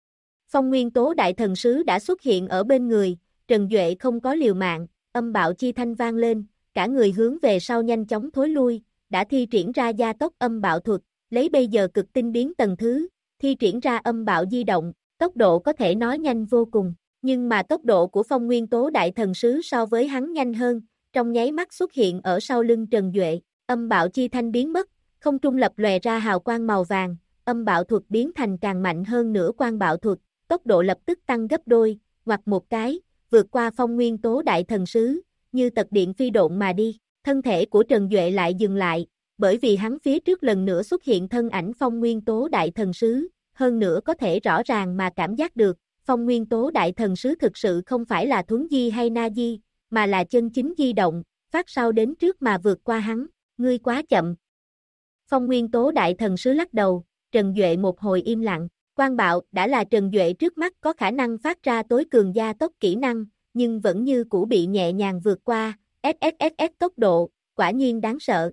Phong nguyên tố đại thần sứ đã xuất hiện ở bên người, Trần Duệ không có liều mạng, âm bạo chi thanh vang lên, cả người hướng về sau nhanh chóng thối lui, đã thi triển ra gia tốc âm bạo thuật, lấy bây giờ cực tinh biến tầng thứ, thi triển ra âm bạo di động, tốc độ có thể nói nhanh vô cùng, nhưng mà tốc độ của phong nguyên tố đại thần sứ so với hắn nhanh hơn, trong nháy mắt xuất hiện ở sau lưng Trần Duệ, âm bạo chi thanh biến mất, không trung lập lòe ra hào quang màu vàng, âm bạo thuật biến thành càng mạnh hơn nữa quang bạo thuật, tốc độ lập tức tăng gấp đôi, ngoặt một cái, vượt qua Phong Nguyên Tố Đại Thần Sứ, như tật điện phi độn mà đi. Thân thể của Trần Duệ lại dừng lại, bởi vì hắn phía trước lần nữa xuất hiện thân ảnh Phong Nguyên Tố Đại Thần Sứ, hơn nữa có thể rõ ràng mà cảm giác được, Phong Nguyên Tố Đại Thần Sứ thực sự không phải là thuấn di hay na di, mà là chân chính di động, phát sau đến trước mà vượt qua hắn, ngươi quá chậm. Phong Nguyên Tố Đại Thần Sứ lắc đầu, Trần Duệ một hồi im lặng, Quang Bạo đã là Trần Duệ trước mắt có khả năng phát ra tối cường gia tốc kỹ năng, nhưng vẫn như cũ bị nhẹ nhàng vượt qua, SSSS tốc độ, quả nhiên đáng sợ.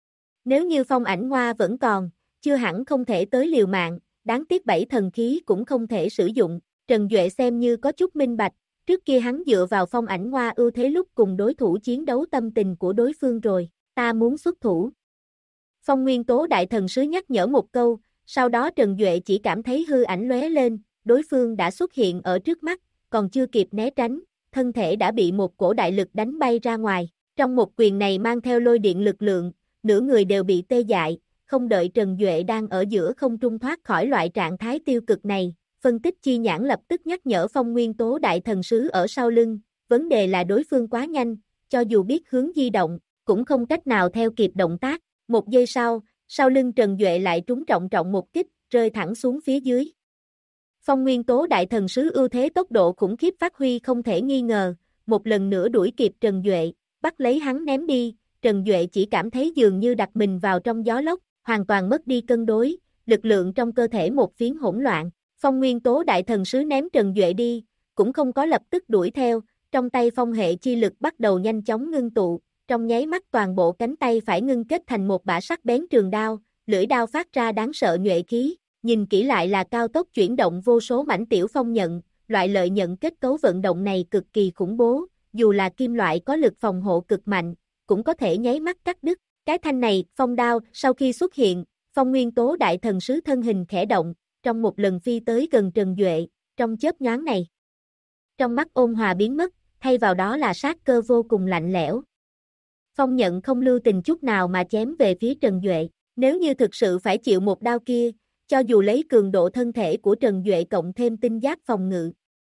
Nếu như Phong Ảnh Hoa vẫn còn, chưa hẳn không thể tới liều mạng, đáng tiếc 7 thần khí cũng không thể sử dụng, Trần Duệ xem như có chút minh bạch, trước kia hắn dựa vào Phong Ảnh Hoa ưu thế lúc cùng đối thủ chiến đấu tâm tình của đối phương rồi, ta muốn xuất thủ. Phong Nguyên Tố Đại Thần Sứ nhắc nhở một câu, sau đó Trần Duệ chỉ cảm thấy hư ảnh lóe lên, đối phương đã xuất hiện ở trước mắt, còn chưa kịp né tránh, thân thể đã bị một cổ đại lực đánh bay ra ngoài, trong một quyền này mang theo lôi điện lực lượng, nửa người đều bị tê dại, không đợi Trần Duệ đang ở giữa không trung thoát khỏi loại trạng thái tiêu cực này, phân tích chi nhãn lập tức nhắc nhở Phong Nguyên Tố Đại Thần Sứ ở sau lưng, vấn đề là đối phương quá nhanh, cho dù biết hướng di động, cũng không cách nào theo kịp động tác, một giây sau lưng Trần Duệ lại trúng trọng một kích, rơi thẳng xuống phía dưới. Phong Nguyên Tố Đại Thần Sứ ưu thế tốc độ khủng khiếp phát huy không thể nghi ngờ, một lần nữa đuổi kịp Trần Duệ, bắt lấy hắn ném đi, Trần Duệ chỉ cảm thấy dường như đặt mình vào trong gió lốc, hoàn toàn mất đi cân đối, lực lượng trong cơ thể một phiến hỗn loạn. Phong Nguyên Tố Đại Thần Sứ ném Trần Duệ đi, cũng không có lập tức đuổi theo, trong tay phong hệ chi lực bắt đầu nhanh chóng ngưng tụ, trong nháy mắt toàn bộ cánh tay phải ngưng kết thành một bả sắc bén trường đao, lưỡi đao phát ra đáng sợ nhuệ khí, nhìn kỹ lại là cao tốc chuyển động vô số mảnh tiểu phong nhận, loại lợi nhận kết cấu vận động này cực kỳ khủng bố, dù là kim loại có lực phòng hộ cực mạnh, cũng có thể nháy mắt cắt đứt. Cái thanh này, phong đao, sau khi xuất hiện, Phong Nguyên Tố Đại Thần Sứ thân hình khẽ động, trong một lần phi tới gần Trần Duệ, trong chớp nhoáng này. Trong mắt ôn hòa biến mất, thay vào đó là sát cơ vô cùng lạnh lẽo. Phong nhận không lưu tình chút nào mà chém về phía Trần Duệ, nếu như thực sự phải chịu một đao kia, cho dù lấy cường độ thân thể của Trần Duệ cộng thêm tinh giáp phòng ngự,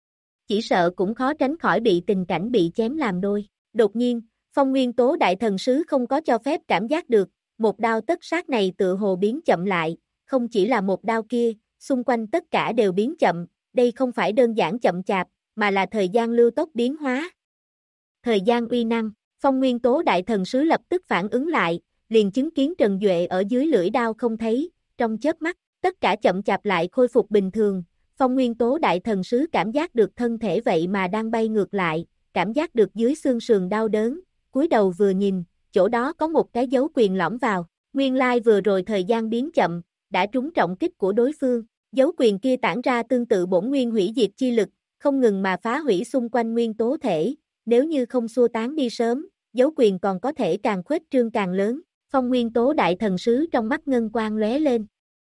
chỉ sợ cũng khó tránh khỏi bị tình cảnh bị chém làm đôi. Đột nhiên, Phong Nguyên Tố Đại Thần Sứ không có cho phép cảm giác được, một đao tất sát này tựa hồ biến chậm lại, không chỉ là một đao kia, xung quanh tất cả đều biến chậm, đây không phải đơn giản chậm chạp, mà là thời gian lưu tốc biến hóa. Thời gian uy năng, Phong Nguyên Tố Đại Thần Sứ lập tức phản ứng lại, liền chứng kiến Trần Duệ ở dưới lưỡi đao không thấy, trong chớp mắt, tất cả chậm chạp lại khôi phục bình thường, Phong Nguyên Tố Đại Thần Sứ cảm giác được thân thể vậy mà đang bay ngược lại, cảm giác được dưới xương sườn đau đớn, cúi đầu vừa nhìn, chỗ đó có một cái dấu quyền lõm vào, nguyên lai vừa rồi thời gian biến chậm, đã trúng trọng kích của đối phương, dấu quyền kia tản ra tương tự bổn nguyên hủy diệt chi lực, không ngừng mà phá hủy xung quanh nguyên tố thể, nếu như không xua tán đi sớm, dấu quyền còn có thể càng khuếch trương càng lớn, Phong Nguyên Tố Đại Thần Sứ trong mắt ngân quang lóe lên.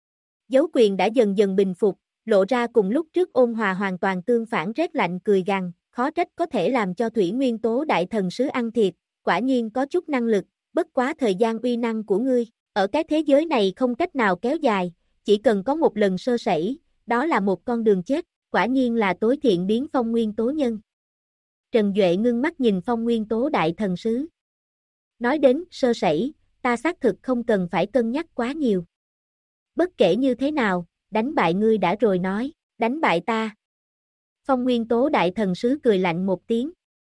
Dấu quyền đã dần dần bình phục, lộ ra cùng lúc trước ôn hòa hoàn toàn tương phản rét lạnh cười gằn, khó trách có thể làm cho Thủy Nguyên Tố Đại Thần Sứ ăn thiệt, quả nhiên có chút năng lực, bất quá thời gian uy năng của ngươi, ở cái thế giới này không cách nào kéo dài, chỉ cần có một lần sơ sẩy, đó là một con đường chết, quả nhiên là tối thiện biến Phong Nguyên Tố nhân. Trần Duệ ngưng mắt nhìn Phong Nguyên Tố Đại Thần Sứ. Nói đến sơ sẩy, ta xác thực không cần phải cân nhắc quá nhiều. Bất kể như thế nào, đánh bại ngươi đã rồi nói, đánh bại ta. Phong Nguyên Tố Đại Thần Sứ cười lạnh một tiếng.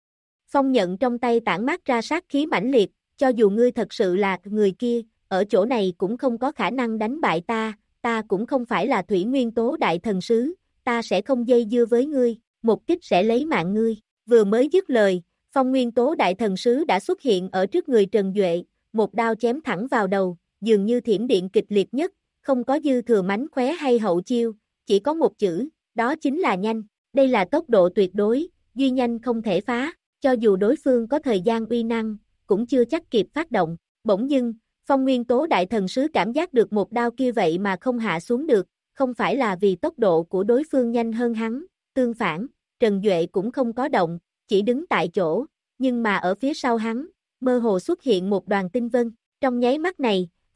Phong nhận trong tay tản mát ra sát khí mãnh liệt, cho dù ngươi thật sự là người kia, ở chỗ này cũng không có khả năng đánh bại ta cũng không phải là Thủy Nguyên Tố Đại Thần Sứ, ta sẽ không dây dưa với ngươi, một kích sẽ lấy mạng ngươi. Vừa mới dứt lời, Phong Nguyên Tố Đại Thần Sứ đã xuất hiện ở trước người Trần Duệ, một đao chém thẳng vào đầu, dường như thiểm điện kịch liệt nhất, không có dư thừa mánh khóe hay hậu chiêu, chỉ có một chữ, đó chính là nhanh, đây là tốc độ tuyệt đối, duy nhanh không thể phá, cho dù đối phương có thời gian uy năng, cũng chưa chắc kịp phát động, bỗng dưng, Phong Nguyên Tố Đại Thần Sứ cảm giác được một đao kia vậy mà không hạ xuống được, không phải là vì tốc độ của đối phương nhanh hơn hắn, tương phản, Trần Duệ cũng không có động, chỉ đứng tại chỗ, nhưng mà ở phía sau hắn, mơ hồ xuất hiện một đoàn tinh vân, trong nháy mắt này,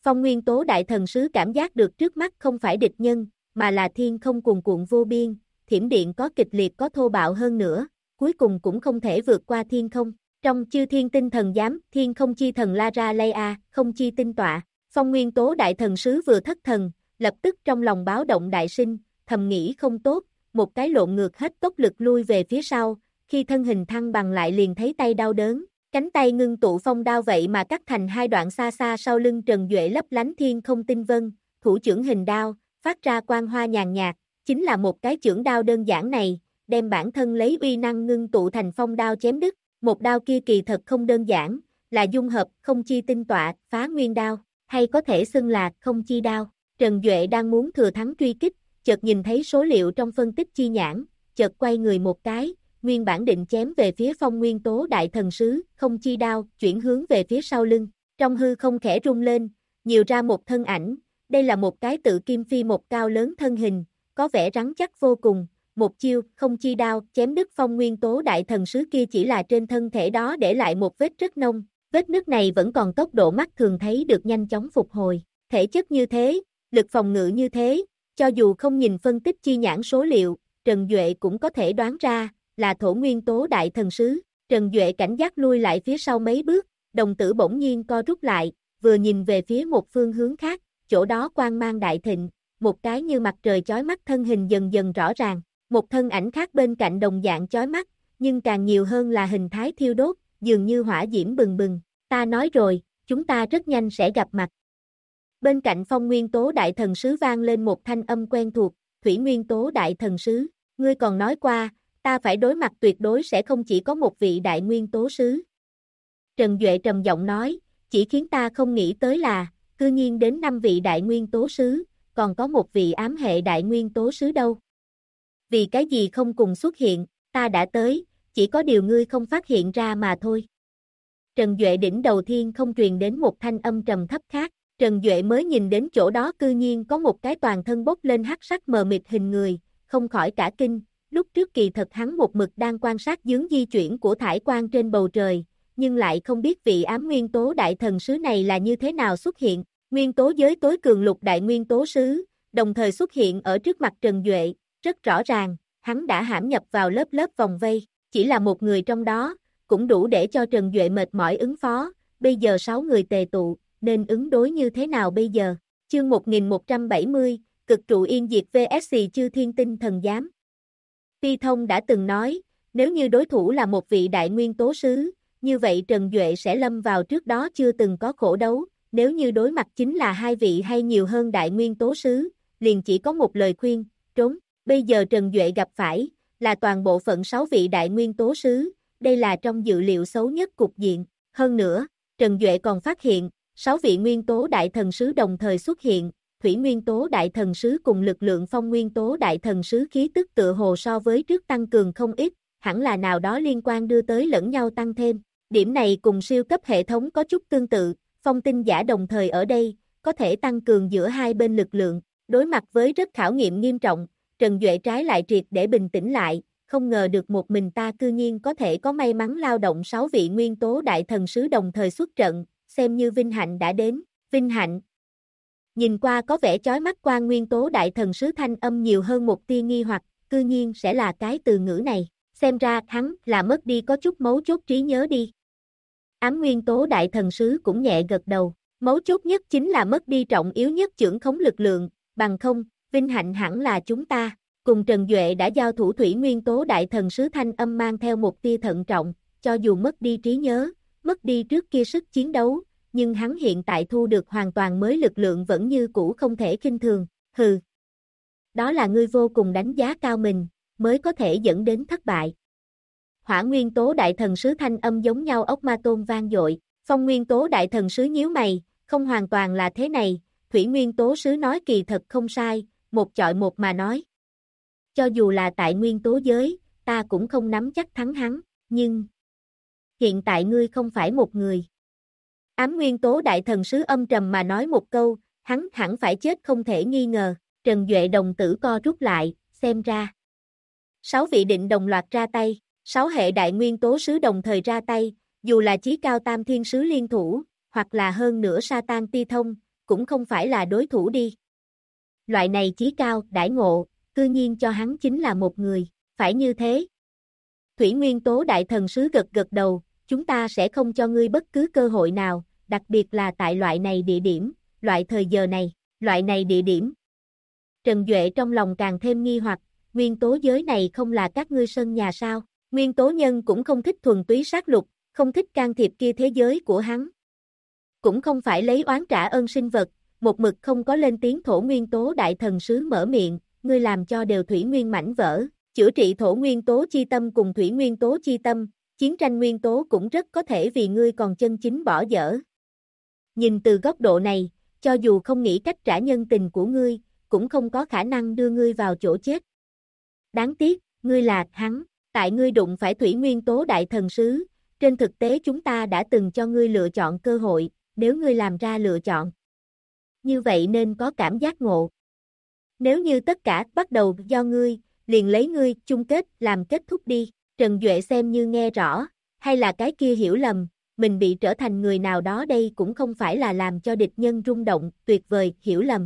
Phong nguyên tố đại thần sứ cảm giác được trước mắt không phải địch nhân, mà là thiên không cuồn cuộn vô biên, thiểm điện có kịch liệt có thô bạo hơn nữa, cuối cùng cũng không thể vượt qua thiên không. Trong chư thiên tinh thần giám, thiên không chi thần La Ra Lay không chi tinh tọa, phong nguyên tố đại thần sứ vừa thất thần, lập tức trong lòng báo động đại sinh, thầm nghĩ không tốt, một cái lộn ngược hết tốc lực lui về phía sau, khi thân hình thăng bằng lại liền thấy tay đau đớn, cánh tay ngưng tụ phong đao vậy mà cắt thành hai đoạn xa xa sau lưng Trần Duệ lấp lánh thiên không tinh vân, thủ chưởng hình đao, phát ra quang hoa nhàn nhạt, chính là một cái chưởng đao đơn giản này, đem bản thân lấy uy năng ngưng tụ thành phong đao chém đứt, một đao kia kỳ thật không đơn giản, là dung hợp không chi tinh tọa, phá nguyên đao, hay có thể xưng là không chi đao. Trần Duệ đang muốn thừa thắng truy kích, chợt nhìn thấy số liệu trong phân tích chi nhãn, chợt quay người một cái, nguyên bản định chém về phía phong nguyên tố đại thần sứ, không chi đao, chuyển hướng về phía sau lưng, trong hư không khẽ rung lên, nhiều ra một thân ảnh, đây là một cái tự kim phi một cao lớn thân hình, có vẻ rắn chắc vô cùng, một chiêu, không chi đao, chém đứt phong nguyên tố đại thần sứ kia chỉ là trên thân thể đó để lại một vết rất nông, vết nứt này vẫn còn tốc độ mắt thường thấy được nhanh chóng phục hồi, thể chất như thế, lực phòng ngự như thế, cho dù không nhìn phân tích chi nhãn số liệu, Trần Duệ cũng có thể đoán ra, là thổ nguyên tố đại thần sứ, Trần Duệ cảnh giác lui lại phía sau mấy bước, đồng tử bỗng nhiên co rút lại, vừa nhìn về phía một phương hướng khác, chỗ đó quang mang đại thịnh, một cái như mặt trời chói mắt thân hình dần dần rõ ràng, một thân ảnh khác bên cạnh đồng dạng chói mắt, nhưng càng nhiều hơn là hình thái thiêu đốt, dường như hỏa diễm bừng bừng, ta nói rồi, chúng ta rất nhanh sẽ gặp mặt. Bên cạnh phong nguyên tố đại thần sứ vang lên một thanh âm quen thuộc, thủy nguyên tố đại thần sứ, ngươi còn nói qua, ta phải đối mặt tuyệt đối sẽ không chỉ có một vị đại nguyên tố sứ. Trần Duệ trầm giọng nói, chỉ khiến ta không nghĩ tới là, cư nhiên đến 5 vị đại nguyên tố sứ, còn có một vị ám hệ đại nguyên tố sứ đâu. Vì cái gì không cùng xuất hiện, ta đã tới, chỉ có điều ngươi không phát hiện ra mà thôi. Trần Duệ đỉnh đầu thiên không truyền đến một thanh âm trầm thấp khác, Trần Duệ mới nhìn đến chỗ đó cư nhiên có một cái toàn thân bốc lên hắc sắc mờ mịt hình người, không khỏi cả kinh, lúc trước kỳ thật hắn một mực đang quan sát hướng di chuyển của thải quang trên bầu trời, nhưng lại không biết vị ám nguyên tố đại thần sứ này là như thế nào xuất hiện, nguyên tố giới tối cường lục đại nguyên tố sứ, đồng thời xuất hiện ở trước mặt Trần Duệ, rất rõ ràng, hắn đã hãm nhập vào lớp lớp vòng vây, chỉ là một người trong đó, cũng đủ để cho Trần Duệ mệt mỏi ứng phó, bây giờ 6 người tề tụ, nên ứng đối như thế nào bây giờ? Chương 1170, cực trụ yên diệt vs chư thiên tinh thần giám. Ti Thông đã từng nói, nếu như đối thủ là một vị đại nguyên tố sứ, như vậy Trần Duệ sẽ lâm vào trước đó chưa từng có khổ đấu, nếu như đối mặt chính là 2 vị hay nhiều hơn đại nguyên tố sứ, liền chỉ có một lời khuyên, trốn. Bây giờ Trần Duệ gặp phải, là toàn bộ phận 6 vị đại nguyên tố sứ, đây là trong dự liệu xấu nhất cục diện. Hơn nữa, Trần Duệ còn phát hiện, 6 vị nguyên tố đại thần sứ đồng thời xuất hiện, thủy nguyên tố đại thần sứ cùng lực lượng phong nguyên tố đại thần sứ khí tức tựa hồ so với trước tăng cường không ít, hẳn là nào đó liên quan đưa tới lẫn nhau tăng thêm. Điểm này cùng siêu cấp hệ thống có chút tương tự, phong tinh giả đồng thời ở đây, có thể tăng cường giữa hai bên lực lượng, đối mặt với rất khảo nghiệm nghiêm trọng, Trần Duệ trái lại triệt để bình tĩnh lại, không ngờ được một mình ta cư nhiên có thể có may mắn lao động 6 vị nguyên tố đại thần sứ đồng thời xuất trận, xem như vinh hạnh đã đến, vinh hạnh. Nhìn qua có vẻ chói mắt qua nguyên tố đại thần sứ thanh âm nhiều hơn một tia nghi hoặc, cư nhiên sẽ là cái từ ngữ này, xem ra hắn là mất đi có chút mấu chốt trí nhớ đi. Ám nguyên tố đại thần sứ cũng nhẹ gật đầu, mấu chốt nhất chính là mất đi trọng yếu nhất chưởng khống lực lượng, bằng không, vinh hạnh hẳn là chúng ta. Cùng Trần Duệ đã giao thủ thủy nguyên tố đại thần sứ thanh âm mang theo một tia thận trọng, cho dù mất đi trí nhớ, mất đi trước kia sức chiến đấu, nhưng hắn hiện tại thu được hoàn toàn mới lực lượng vẫn như cũ không thể khinh thường, hừ. Đó là ngươi vô cùng đánh giá cao mình, mới có thể dẫn đến thất bại. Hỏa nguyên tố đại thần sứ thanh âm giống nhau ốc ma tôn vang dội, phong nguyên tố đại thần sứ nhíu mày, không hoàn toàn là thế này, thủy nguyên tố sứ nói kỳ thật không sai, một chọi một mà nói. Cho dù là tại nguyên tố giới, ta cũng không nắm chắc thắng hắn, nhưng hiện tại ngươi không phải một người. Ám nguyên tố đại thần sứ âm trầm mà nói một câu, hắn hẳn phải chết không thể nghi ngờ, Trần Duệ đồng tử co rút lại, xem ra. 6 vị định đồng loạt ra tay, 6 hệ đại nguyên tố sứ đồng thời ra tay, dù là chí cao tam thiên sứ liên thủ, hoặc là hơn nữa Satan Ti Thông, cũng không phải là đối thủ đi. Loại này chí cao, đãi ngộ, cư nhiên cho hắn chính là một người, phải như thế. Thủy Nguyên Tố Đại Thần Sứ gật gật đầu, chúng ta sẽ không cho ngươi bất cứ cơ hội nào, đặc biệt là tại loại này địa điểm, loại thời giờ này, loại này địa điểm. Trần Duệ trong lòng càng thêm nghi hoặc, nguyên tố giới này không là các ngươi sân nhà sao? Nguyên tố nhân cũng không thích thuần túy sát lục, không thích can thiệp kia thế giới của hắn. Cũng không phải lấy oán trả ơn sinh vật, một mực không có lên tiếng Thổ Nguyên Tố Đại Thần Sứ mở miệng, ngươi làm cho đều thủy nguyên mảnh vỡ, chữa trị Thổ Nguyên Tố chi tâm cùng Thủy Nguyên Tố chi tâm, chiến tranh nguyên tố cũng rất có thể vì ngươi còn chân chính bỏ dở. Nhìn từ góc độ này, cho dù không nghĩ cách trả nhân tình của ngươi, cũng không có khả năng đưa ngươi vào chỗ chết. Đáng tiếc, ngươi là hắn, tại ngươi đụng phải Thủy Nguyên Tố Đại Thần Sứ, trên thực tế chúng ta đã từng cho ngươi lựa chọn cơ hội, nếu ngươi làm ra lựa chọn. Như vậy nên có cảm giác ngộ. Nếu như tất cả bắt đầu do ngươi, liền lấy ngươi chung kết làm kết thúc đi, Trần Duệ xem như nghe rõ, hay là cái kia hiểu lầm, mình bị trở thành người nào đó đây cũng không phải là làm cho địch nhân rung động, tuyệt vời, hiểu lầm.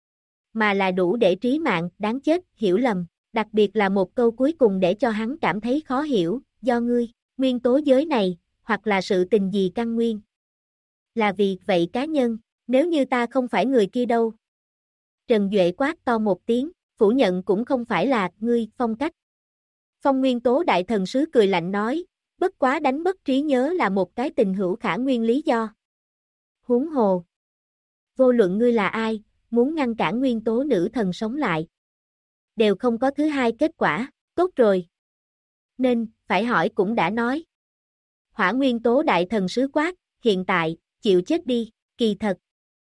Mà là đủ để trí mạng, đáng chết, hiểu lầm, đặc biệt là một câu cuối cùng để cho hắn cảm thấy khó hiểu, do ngươi, nguyên tố giới này, hoặc là sự tình gì căn nguyên. Là vì vậy cá nhân, nếu như ta không phải người kia đâu. Trần Duệ quát to một tiếng, phủ nhận cũng không phải là ngươi, phong cách. Phong Nguyên Tố Đại Thần Sứ cười lạnh nói, bất quá đánh mất trí nhớ là một cái tình hữu khả nguyên lý do. Huống hồ. Vô luận ngươi là ai, muốn ngăn cản nguyên tố nữ thần sống lại. Đều không có thứ hai kết quả, tốt rồi. Nên, phải hỏi cũng đã nói. Hỏa Nguyên Tố Đại Thần Sứ quát, hiện tại, chịu chết đi, kỳ thật.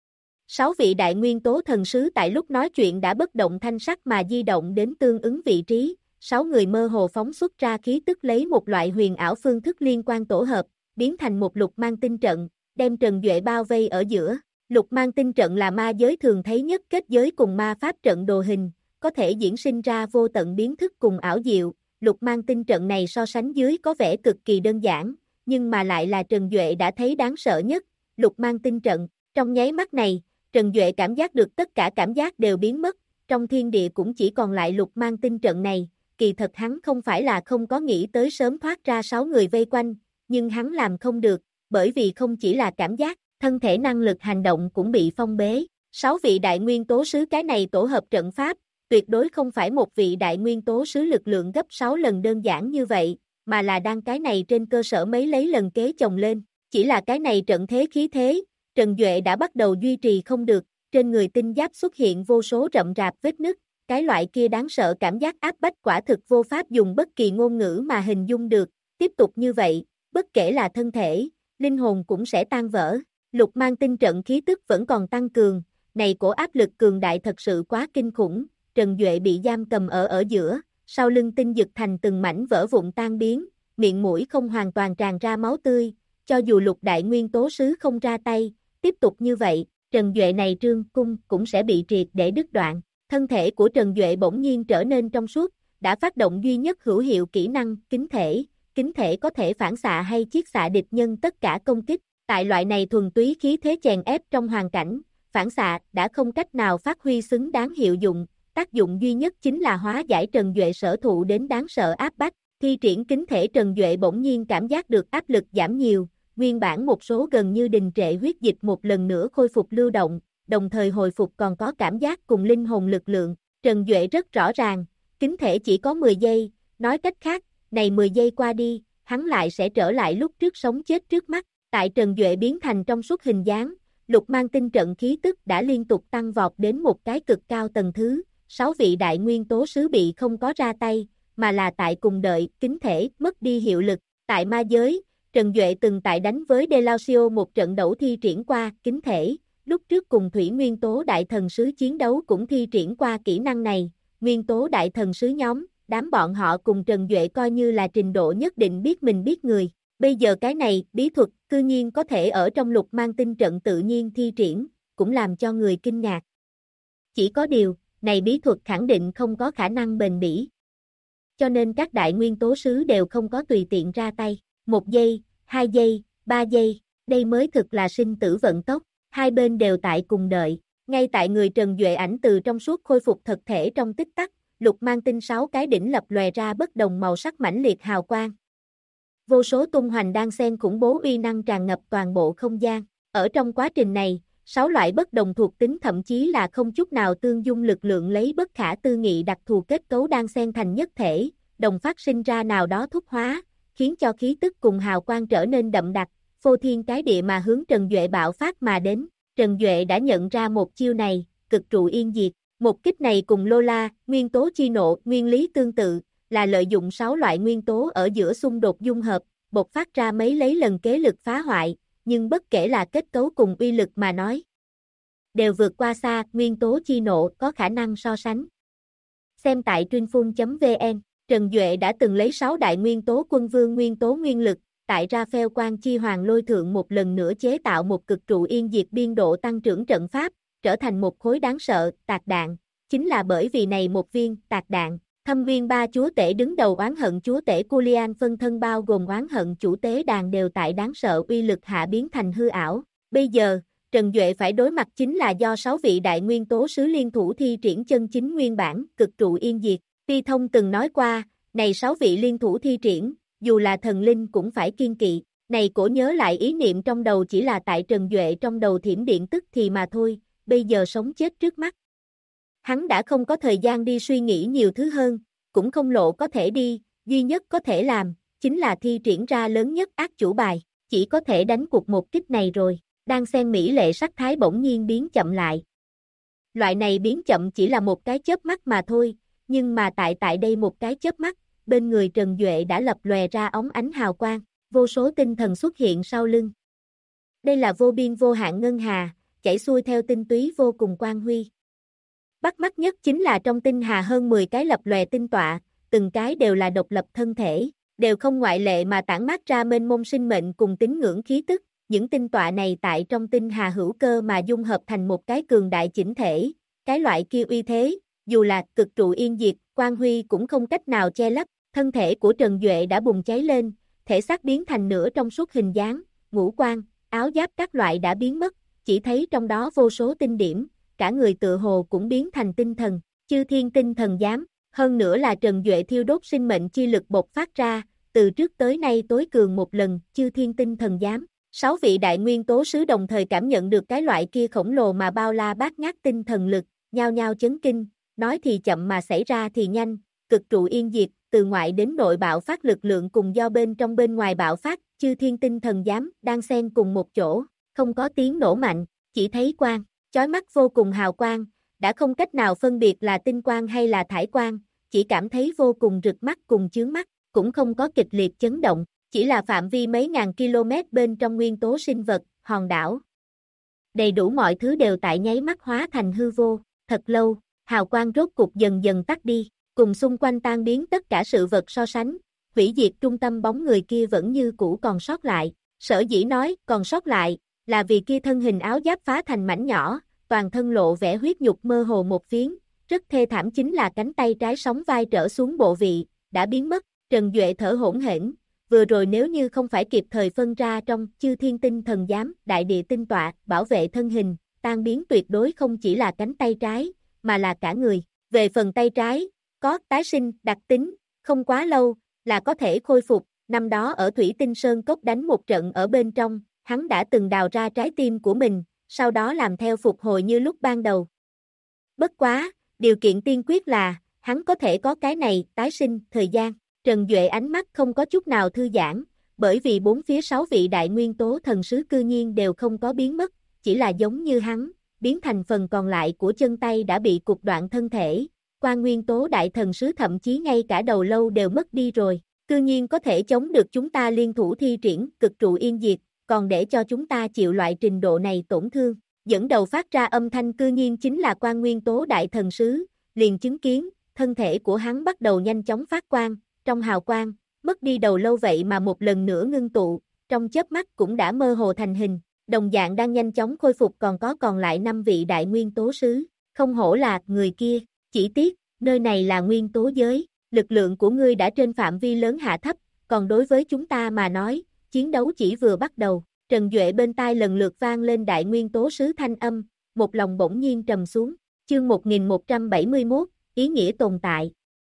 6 vị Đại Nguyên Tố Thần Sứ tại lúc nói chuyện đã bất động thanh sắc mà di động đến tương ứng vị trí, 6 người mơ hồ phóng xuất ra khí tức lấy một loại huyền ảo phương thức liên quan tổ hợp, biến thành một lục mang tinh trận, đem Trần Duệ bao vây ở giữa. Lục mang tinh trận là ma giới thường thấy nhất kết giới cùng ma pháp trận đồ hình, có thể diễn sinh ra vô tận biến thức cùng ảo diệu. Lục mang tinh trận này so sánh dưới có vẻ cực kỳ đơn giản, nhưng mà lại là Trần Duệ đã thấy đáng sợ nhất. Lục mang tinh trận, trong nháy mắt này, Trần Duệ cảm giác được tất cả cảm giác đều biến mất, trong thiên địa cũng chỉ còn lại lục mang tinh trận này. Kỳ thật hắn không phải là không có nghĩ tới sớm thoát ra 6 người vây quanh, nhưng hắn làm không được, bởi vì không chỉ là cảm giác, thân thể năng lực hành động cũng bị phong bế. 6 vị đại nguyên tố sứ cái này tổ hợp trận pháp, tuyệt đối không phải một vị đại nguyên tố sứ lực lượng gấp 6 lần đơn giản như vậy, mà là đang cái này trên cơ sở mấy lấy lần kế chồng lên. Chỉ là cái này trận thế khí thế, Trần Duệ đã bắt đầu duy trì không được, trên người tinh giáp xuất hiện vô số rậm rạp vết nứt, cái loại kia đáng sợ cảm giác áp bách quả thực vô pháp dùng bất kỳ ngôn ngữ mà hình dung được, tiếp tục như vậy, bất kể là thân thể, linh hồn cũng sẽ tan vỡ. Lục mang tinh trận khí tức vẫn còn tăng cường, này cổ áp lực cường đại thật sự quá kinh khủng, Trần Duệ bị giam cầm ở giữa, sau lưng tinh dực thành từng mảnh vỡ vụn tan biến, miệng mũi không hoàn toàn tràn ra máu tươi, cho dù lục đại nguyên tố sứ không ra tay, tiếp tục như vậy, Trần Duệ này trương cung cũng sẽ bị triệt để đứt đoạn. Thân thể của Trần Duệ bỗng nhiên trở nên trong suốt, đã phát động duy nhất hữu hiệu kỹ năng kính thể có thể phản xạ hay chiết xạ địch nhân tất cả công kích, tại loại này thuần túy khí thế chèn ép trong hoàn cảnh, phản xạ đã không cách nào phát huy xứng đáng hiệu dụng, tác dụng duy nhất chính là hóa giải Trần Duệ sở thụ đến đáng sợ áp bách, thi triển kính thể Trần Duệ bỗng nhiên cảm giác được áp lực giảm nhiều, nguyên bản một số gần như đình trệ huyết dịch một lần nữa khôi phục lưu động, đồng thời hồi phục còn có cảm giác cùng linh hồn lực lượng. Trần Duệ rất rõ ràng, kính thể chỉ có 10 giây, nói cách khác, này 10 giây qua đi, hắn lại sẽ trở lại lúc trước sống chết trước mắt. Tại Trần Duệ biến thành trong suốt hình dáng, lục mang tinh trận khí tức đã liên tục tăng vọt đến một cái cực cao tầng thứ, 6 vị đại nguyên tố sứ bị không có ra tay, mà là tại cùng đợi kính thể mất đi hiệu lực. Tại ma giới, Trần Duệ từng tại đánh với Delacio một trận đấu thi triển qua kính thể, lúc trước cùng Thủy Nguyên Tố Đại Thần Sứ chiến đấu cũng thi triển qua kỹ năng này, Nguyên Tố Đại Thần Sứ nhóm, đám bọn họ cùng Trần Duệ coi như là trình độ nhất định biết mình biết người, bây giờ cái này, bí thuật, cư nhiên có thể ở trong lục mang tinh trận tự nhiên thi triển, cũng làm cho người kinh ngạc. Chỉ có điều, này bí thuật khẳng định không có khả năng bền bỉ. Cho nên các đại nguyên tố sứ đều không có tùy tiện ra tay, 1 giây, 2 giây, 3 giây, đây mới thực là sinh tử vận tốc. Hai bên đều tại cùng đợi, ngay tại người Trần Duệ ảnh từ trong suốt khôi phục thực thể trong tích tắc, lục mang tinh 6 cái đỉnh lập lòe ra bất đồng màu sắc mãnh liệt hào quang. Vô số tung hoành đan xen khủng bố uy năng tràn ngập toàn bộ không gian. Ở trong quá trình này, 6 loại bất đồng thuộc tính thậm chí là không chút nào tương dung lực lượng lấy bất khả tư nghị đặc thù kết cấu đan xen thành nhất thể, đồng phát sinh ra nào đó thúc hóa, khiến cho khí tức cùng hào quang trở nên đậm đặc, phô thiên cái địa mà hướng Trần Duệ bạo phát mà đến. Trần Duệ đã nhận ra một chiêu này, cực trụ yên diệt. Một kích này cùng Lola, nguyên tố chi nộ, nguyên lý tương tự, là lợi dụng 6 loại nguyên tố ở giữa xung đột dung hợp, bộc phát ra mấy lấy lần kế lực phá hoại, nhưng bất kể là kết cấu cùng uy lực mà nói, đều vượt qua xa nguyên tố chi nộ có khả năng so sánh. Xem tại Trinfun.vn, Trần Duệ đã từng lấy 6 đại nguyên tố quân vương nguyên tố nguyên lực, tại Raphael Quang Chi Hoàng Lôi Thượng một lần nữa chế tạo một cực trụ yên diệt biên độ tăng trưởng trận pháp, trở thành một khối đáng sợ, tạc đạn. Chính là bởi vì này một viên, tạc đạn, Thâm Viên ba chúa tể đứng đầu oán hận chúa tể Culian phân thân bao gồm oán hận chủ tế đàn đều tại đáng sợ uy lực hạ biến thành hư ảo. Bây giờ, Trần Duệ phải đối mặt chính là do 6 vị đại nguyên tố sứ liên thủ thi triển chân chính nguyên bản, cực trụ yên diệt. Ti Thông từng nói qua, này 6 vị liên thủ thi triển, dù là thần linh cũng phải kiên kỵ. Này cổ nhớ lại ý niệm trong đầu chỉ là tại Trần Duệ trong đầu thiểm điện tức thì mà thôi, bây giờ sống chết trước mắt. Hắn đã không có thời gian đi suy nghĩ nhiều thứ hơn, cũng không lộ có thể đi, duy nhất có thể làm, chính là thi triển ra lớn nhất ác chủ bài, chỉ có thể đánh cuộc một kích này rồi. Đang xen mỹ lệ sắc thái bỗng nhiên biến chậm lại. Loại này biến chậm chỉ là một cái chớp mắt mà thôi, nhưng mà tại đây một cái chớp mắt, bên người Trần Duệ đã lập lòe ra óng ánh hào quang, vô số tinh thần xuất hiện sau lưng. Đây là vô biên vô hạn ngân hà, chảy xuôi theo tinh túy vô cùng quang huy. Bắt mắt nhất chính là trong tinh hà hơn 10 cái lập lòe tinh tọa, từng cái đều là độc lập thân thể, đều không ngoại lệ mà tản mát ra mênh mông sinh mệnh cùng tín ngưỡng khí tức. Những tinh tọa này tại trong tinh hà hữu cơ mà dung hợp thành một cái cường đại chỉnh thể, cái loại kia uy thế, dù là cực trụ yên diệt, quang huy cũng không cách nào che lấp. Thân thể của Trần Duệ đã bùng cháy lên, thể xác biến thành nửa trong suốt hình dáng, ngũ quan, áo giáp các loại đã biến mất, chỉ thấy trong đó vô số tinh điểm, cả người tựa hồ cũng biến thành tinh thần, chư thiên tinh thần giám, hơn nữa là Trần Duệ thiêu đốt sinh mệnh chi lực bộc phát ra, từ trước tới nay tối cường một lần, chư thiên tinh thần giám. 6 vị đại nguyên tố sứ đồng thời cảm nhận được cái loại kia khổng lồ mà bao la bát ngát tinh thần lực, nhao nhao chấn kinh, nói thì chậm mà xảy ra thì nhanh, cực trụ yên diệt, từ ngoại đến nội bạo phát lực lượng cùng do bên trong bên ngoài bạo phát, chư thiên tinh thần giám, đang xen cùng một chỗ, không có tiếng nổ mạnh, chỉ thấy quang, chói mắt vô cùng hào quang, đã không cách nào phân biệt là tinh quang hay là thải quang, chỉ cảm thấy vô cùng rực mắt cùng chướng mắt, cũng không có kịch liệt chấn động. Chỉ là phạm vi mấy ngàn km bên trong nguyên tố sinh vật, hòn đảo. Đầy đủ mọi thứ đều tại nháy mắt hóa thành hư vô, thật lâu, hào quang rốt cục dần dần tắt đi, cùng xung quanh tan biến tất cả sự vật so sánh, hủy diệt trung tâm bóng người kia vẫn như cũ còn sót lại, sở dĩ nói còn sót lại, là vì kia thân hình áo giáp phá thành mảnh nhỏ, toàn thân lộ vẻ huyết nhục mơ hồ một phiến, rất thê thảm chính là cánh tay trái sóng vai trở xuống bộ vị, đã biến mất, Trần Duệ thở hổn hển. Vừa rồi nếu như không phải kịp thời phân ra trong chư thiên tinh thần giám, đại địa tinh tọa, bảo vệ thân hình, tan biến tuyệt đối không chỉ là cánh tay trái, mà là cả người. Về phần tay trái, có tái sinh, đặc tính, không quá lâu, là có thể khôi phục, năm đó ở Thủy Tinh Sơn Cốc đánh một trận ở bên trong, hắn đã từng đào ra trái tim của mình, sau đó làm theo phục hồi như lúc ban đầu. Bất quá, điều kiện tiên quyết là, hắn có thể có cái này, tái sinh, thời gian. Trần Duệ ánh mắt không có chút nào thư giãn, bởi vì bốn phía 6 vị đại nguyên tố thần sứ cư nhiên đều không có biến mất, chỉ là giống như hắn, biến thành phần còn lại của chân tay đã bị cục đoạn thân thể, quan nguyên tố đại thần sứ thậm chí ngay cả đầu lâu đều mất đi rồi, cư nhiên có thể chống được chúng ta liên thủ thi triển cực trụ yên diệt, còn để cho chúng ta chịu loại trình độ này tổn thương. Dẫn đầu phát ra âm thanh cư nhiên chính là quan nguyên tố đại thần sứ, liền chứng kiến, thân thể của hắn bắt đầu nhanh chóng phát quang. Trong hào quang, mất đi đầu lâu vậy mà một lần nữa ngưng tụ, trong chớp mắt cũng đã mơ hồ thành hình, đồng dạng đang nhanh chóng khôi phục còn lại 5 vị đại nguyên tố sứ, không hổ là người kia, chỉ tiếc, nơi này là nguyên tố giới, lực lượng của ngươi đã trên phạm vi lớn hạ thấp, còn đối với chúng ta mà nói, chiến đấu chỉ vừa bắt đầu, Trần Duệ bên tai lần lượt vang lên đại nguyên tố sứ thanh âm, một lòng bỗng nhiên trầm xuống. Chương 1171, ý nghĩa tồn tại.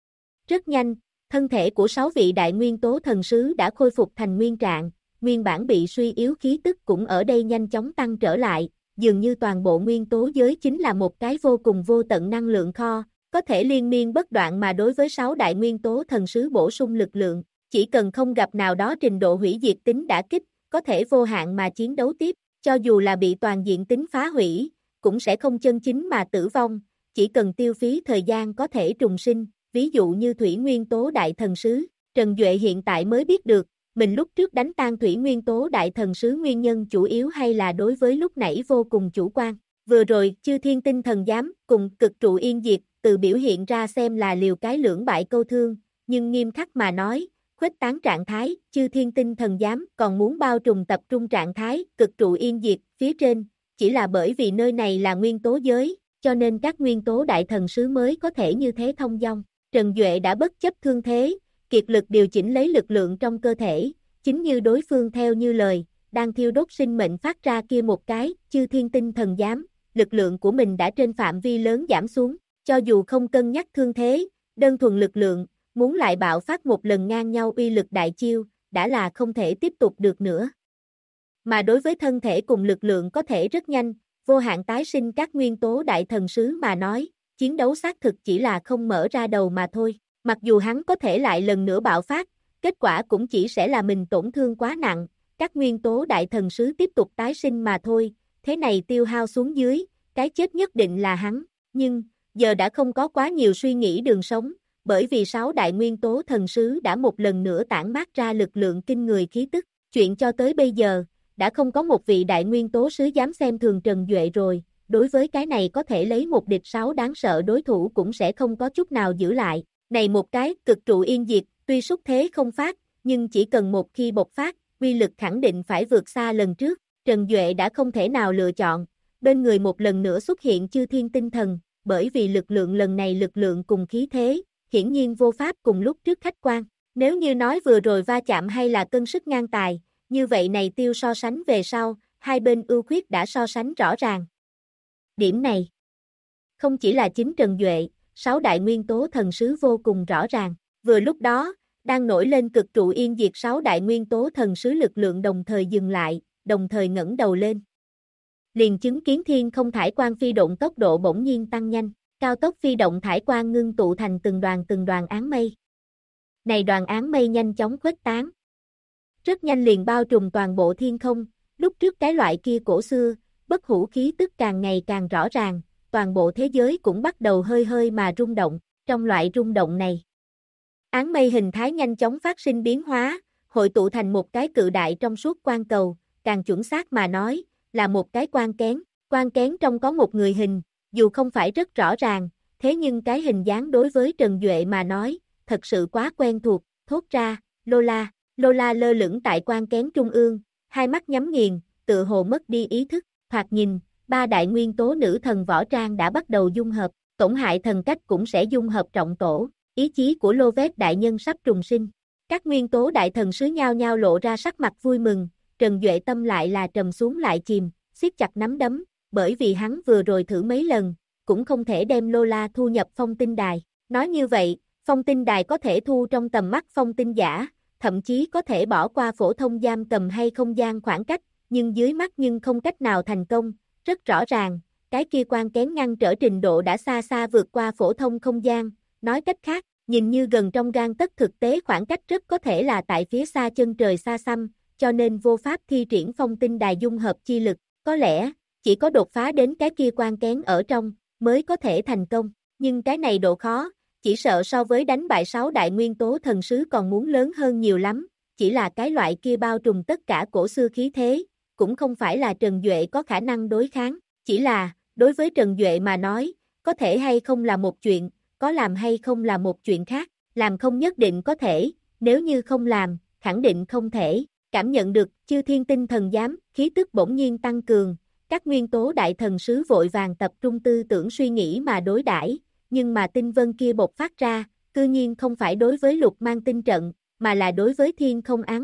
Rất nhanh, thân thể của 6 vị đại nguyên tố thần sứ đã khôi phục thành nguyên trạng, nguyên bản bị suy yếu khí tức cũng ở đây nhanh chóng tăng trở lại, dường như toàn bộ nguyên tố giới chính là một cái vô cùng vô tận năng lượng kho, có thể liên miên bất đoạn mà đối với 6 đại nguyên tố thần sứ bổ sung lực lượng, chỉ cần không gặp nào đó trình độ hủy diệt tính đả kích, có thể vô hạn mà chiến đấu tiếp, cho dù là bị toàn diện tính phá hủy, cũng sẽ không chân chính mà tử vong, chỉ cần tiêu phí thời gian có thể trùng sinh, ví dụ như thủy nguyên tố đại thần sứ. Trần Duệ hiện tại mới biết được, mình lúc trước đánh tan thủy nguyên tố đại thần sứ nguyên nhân chủ yếu hay là đối với lúc nãy vô cùng chủ quan. Vừa rồi, chư thiên tinh thần giám cùng cực trụ yên diệt, từ biểu hiện ra xem là liều cái lưỡng bại câu thương, nhưng nghiêm khắc mà nói, khuếch tán trạng thái, chư thiên tinh thần giám còn muốn bao trùm tập trung trạng thái, cực trụ yên diệt, phía trên, chỉ là bởi vì nơi này là nguyên tố giới, cho nên các nguyên tố đại thần sứ mới có thể như thế thông dong. Trần Duệ đã bất chấp thương thế, kiệt lực điều chỉnh lấy lực lượng trong cơ thể, chính như đối phương theo như lời, đang thiêu đốt sinh mệnh phát ra kia một cái, chư thiên tinh thần giám, lực lượng của mình đã trên phạm vi lớn giảm xuống, cho dù không cân nhắc thương thế, đơn thuần lực lượng, muốn lại bạo phát một lần ngang nhau uy lực đại chiêu, đã là không thể tiếp tục được nữa. Mà đối với thân thể cùng lực lượng có thể rất nhanh, vô hạn tái sinh các nguyên tố đại thần sứ mà nói, chiến đấu xác thực chỉ là không mở ra đầu mà thôi. Mặc dù hắn có thể lại lần nữa bạo phát, kết quả cũng chỉ sẽ là mình tổn thương quá nặng, các nguyên tố đại thần sứ tiếp tục tái sinh mà thôi, thế này tiêu hao xuống dưới, cái chết nhất định là hắn, nhưng, giờ đã không có quá nhiều suy nghĩ đường sống, bởi vì 6 đại nguyên tố thần sứ đã một lần nữa tản mát ra lực lượng kinh người khí tức, chuyện cho tới bây giờ, đã không có một vị đại nguyên tố sứ dám xem thường Trần Duệ rồi, đối với cái này có thể lấy một địch 6 đáng sợ đối thủ cũng sẽ không có chút nào giữ lại. Này một cái, cực trụ yên diệt, tuy xúc thế không phát, nhưng chỉ cần một khi bộc phát, uy lực khẳng định phải vượt xa lần trước, Trần Duệ đã không thể nào lựa chọn, bên người một lần nữa xuất hiện chư thiên tinh thần, bởi vì lực lượng lần này lực lượng cùng khí thế, hiển nhiên vô pháp cùng lúc trước khách quan, nếu như nói vừa rồi va chạm hay là cân sức ngang tài, như vậy này tiêu so sánh về sau, hai bên ưu khuyết đã so sánh rõ ràng. Điểm này, không chỉ là chính Trần Duệ, 6 đại nguyên tố thần sứ vô cùng rõ ràng, vừa lúc đó, đang nổi lên cực trụ yên diệt 6 đại nguyên tố thần sứ lực lượng đồng thời dừng lại, đồng thời ngẩng đầu lên. Liền chứng kiến thiên không thải quang phi độn tốc độ bỗng nhiên tăng nhanh, cao tốc phi động thải quang ngưng tụ thành từng đoàn áng mây. Này đoàn áng mây nhanh chóng khuếch tán. Rất nhanh liền bao trùm toàn bộ thiên không, lúc trước cái loại kia cổ xưa, bất hủ khí tức càng ngày càng rõ ràng, toàn bộ thế giới cũng bắt đầu hơi hơi mà rung động, trong loại rung động này. Áng mây hình thái nhanh chóng phát sinh biến hóa, hội tụ thành một cái cự đại trong suốt quang cầu, càng chuẩn xác mà nói, là một cái quang kén trong có một người hình, dù không phải rất rõ ràng, thế nhưng cái hình dáng đối với Trần Duệ mà nói, thật sự quá quen thuộc, thốt ra, Lola lơ lửng tại quang kén trung ương, hai mắt nhắm nghiền, tựa hồ mất đi ý thức, thoạt nhìn, 3 đại nguyên tố nữ thần võ trang đã bắt đầu dung hợp, tổn hại thần cách cũng sẽ dung hợp trọng tổ, ý chí của Lô Vết đại nhân sắp trùng sinh. Các nguyên tố đại thần sứ nhao nhao lộ ra sắc mặt vui mừng, Trần Duệ tâm lại là trầm xuống lại chìm, siết chặt nắm đấm, bởi vì hắn vừa rồi thử mấy lần, cũng không thể đem Lola thu nhập phong tinh đài. Nói như vậy, phong tinh đài có thể thu trong tầm mắt phong tinh giả, thậm chí có thể bỏ qua phổ thông giam cầm hay không gian khoảng cách, nhưng dưới mắt nhưng không cách nào thành công, rất rõ ràng, cái kia quang kén ngăn trở trình độ đã xa xa vượt qua phổ thông không gian, nói cách khác, nhìn như gần trong gang tấc thực tế khoảng cách rất có thể là tại phía xa chân trời xa xăm, cho nên vô pháp thi triển phong tinh đài dung hợp chi lực, có lẽ, chỉ có đột phá đến cái kia quang kén ở trong, mới có thể thành công, nhưng cái này độ khó, chỉ sợ so với đánh bại 6 đại nguyên tố thần sứ còn muốn lớn hơn nhiều lắm, chỉ là cái loại kia bao trùm tất cả cổ xưa khí thế, cũng không phải là Trần Duệ có khả năng đối kháng, chỉ là, đối với Trần Duệ mà nói, có thể hay không là một chuyện, có làm hay không là một chuyện khác, làm không nhất định có thể, nếu như không làm, khẳng định không thể, cảm nhận được, chư thiên tinh thần giám, khí tức bỗng nhiên tăng cường, các nguyên tố đại thần sứ vội vàng tập trung tư tưởng suy nghĩ mà đối đãi, nhưng mà tinh vân kia bộc phát ra, cư nhiên không phải đối với lục mang tinh trận, mà là đối với thiên không áng mây,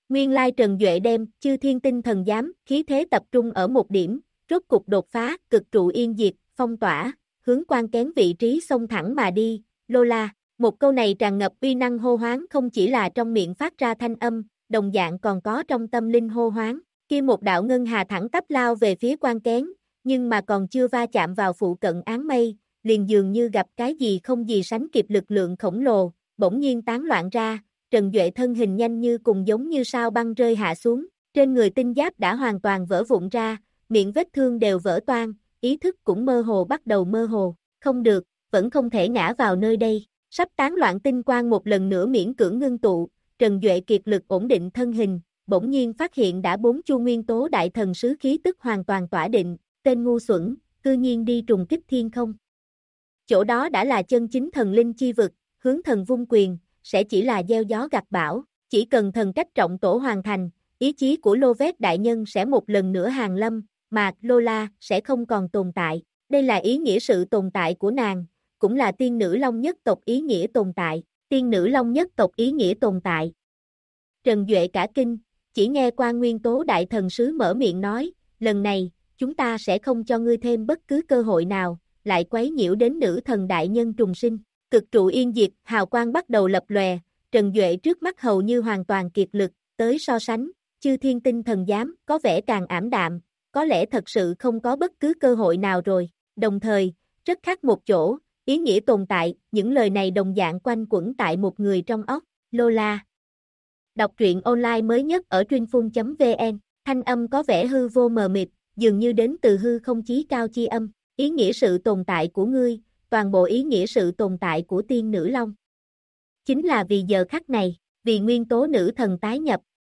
Nguyên lai Trần Duệ đem Chư Thiên Tinh Thần Giám khí thế tập trung ở một điểm, rốt cục đột phá, cực trụ yên diệt, phong tỏa, hướng quan kén vị trí xông thẳng mà đi, Lola. Một câu này tràn ngập uy năng hô hoán không chỉ là trong miệng phát ra thanh âm, đồng dạng còn có trong tâm linh hô hoán. Kia một đạo ngân hà thẳng tắp lao về phía quan kén, nhưng mà còn chưa va chạm vào phụ cận áng mây, liền dường như gặp cái gì không gì sánh kịp lực lượng khổng lồ, bỗng nhiên tán loạn ra, Trần Duệ thân hình nhanh như cùng giống như sao băng rơi hạ xuống, trên người tinh giáp đã hoàn toàn vỡ vụn ra, miệng vết thương đều vỡ toang, ý thức cũng mơ hồ bắt đầu mơ hồ, không được, vẫn không thể ngã vào nơi đây, sắp tán loạn tinh quang một lần nữa miễn cưỡng ngưng tụ, Trần Duệ kiệt lực ổn định thân hình, bỗng nhiên phát hiện đã 4 chu nguyên tố đại thần sứ khí tức hoàn toàn tỏa định, tên ngu xuẩn, cư nhiên đi trùng kích thiên không. Chỗ đó đã là chân chính thần linh chi vực, hướng thần vung quyền, sẽ chỉ là gieo gió gặt bão, chỉ cần thần cách trọng tổ hoàn thành, ý chí của Lô Vét đại nhân sẽ một lần nữa hàng lâm, mà Lola sẽ không còn tồn tại. Đây là ý nghĩa sự tồn tại của nàng, cũng là tiên nữ Long nhất tộc ý nghĩa tồn tại, tiên nữ Long nhất tộc ý nghĩa tồn tại. Trần Duệ cả kinh, chỉ nghe Quan Nguyên Tố đại thần sứ mở miệng nói, lần này, chúng ta sẽ không cho ngươi thêm bất cứ cơ hội nào, lại quấy nhiễu đến nữ thần đại nhân trùng sinh. Cực trụ yên diệt, hào quang bắt đầu lập lòe, Trần Duệ trước mắt hầu như hoàn toàn kiệt lực, tới so sánh, Chư Thiên Tinh Thần Giám có vẻ càng ảm đạm, có lẽ thật sự không có bất cứ cơ hội nào rồi, đồng thời, rất khác một chỗ, ý nghĩa tồn tại, những lời này đồng dạng quanh quẩn tại một người trong óc, Lola. Đọc truyện online mới nhất ở truyệnphun.vn, thanh âm có vẻ hư vô mờ mịt, dường như đến từ hư không chí cao chi âm, ý nghĩa sự tồn tại của ngươi, toàn bộ ý nghĩa sự tồn tại của tiên nữ Long. Chính là vì giờ khắc này, vì nguyên tố nữ thần tái nhập.